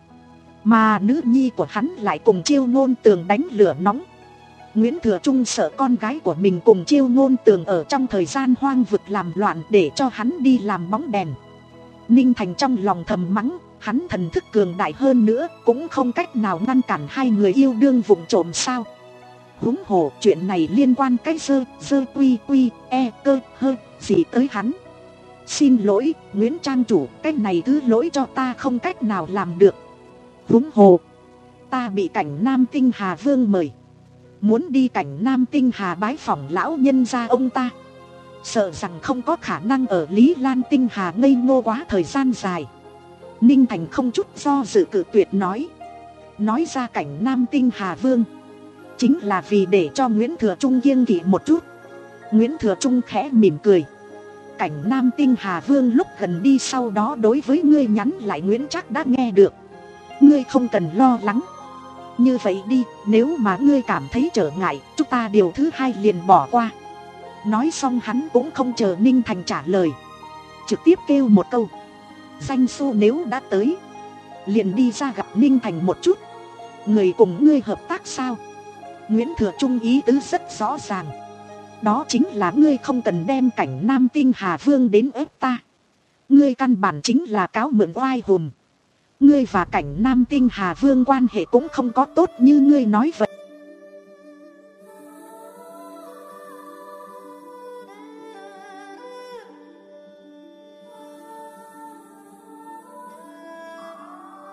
mà nữ nhi của hắn lại cùng Chiêu Ngôn Tường đánh lửa nóng. Nguyễn Thừa Trung sợ con gái của mình cùng Chiêu Ngôn Tường ở trong thời gian hoang vực làm loạn để cho hắn đi làm bóng đèn. Ninh Thành trong lòng thầm mắng, hắn thần thức cường đại hơn nữa cũng không cách nào ngăn cản hai người yêu đương vụng trộm sao. Huống hồ chuyện này liên quan cái dơ, dơ quy quy, e cơ hơ gì tới hắn. Xin lỗi, Nguyễn Trang chủ, cái này thứ lỗi cho ta không cách nào làm được. Huống hồ, ta bị cảnh Nam Tinh Hà Vương mời, muốn đi cảnh Nam Tinh Hà bái phỏng lão nhân gia ông ta. Sợ rằng không có khả năng ở Lý Lan Tinh Hà ngây ngô quá thời gian dài. Ninh Thành không chút do dự cự tuyệt nói. Nói ra cảnh Nam Tinh Hà Vương chính là vì để cho Nguyễn Thừa Trung kiêng kỵ một chút. Nguyễn Thừa Trung khẽ mỉm cười. Cảnh Nam Tinh Hà Vương lúc gần đi sau đó đối với ngươi nhắn lại Nguyễn Trác đã nghe được. Ngươi không cần lo lắng. Như vậy đi, nếu mà ngươi cảm thấy trở ngại, chúng ta điều thứ hai liền bỏ qua. Nói xong hắn cũng không chờ Ninh Thành trả lời, trực tiếp kêu một câu. Danh xu nếu đã tới, liền đi ra gặp Ninh Thành một chút. Người cùng ngươi hợp tác sao? Nguyễn Thừa Trung ý tứ rất rõ ràng. Đó chính là ngươi không cần đem cảnh Nam Tinh Hà Vương đến ép ta. Ngươi căn bản chính là cáo mượn oai hùm. Ngươi và cảnh Nam Tinh Hà Vương quan hệ cũng không có tốt như ngươi nói vậy.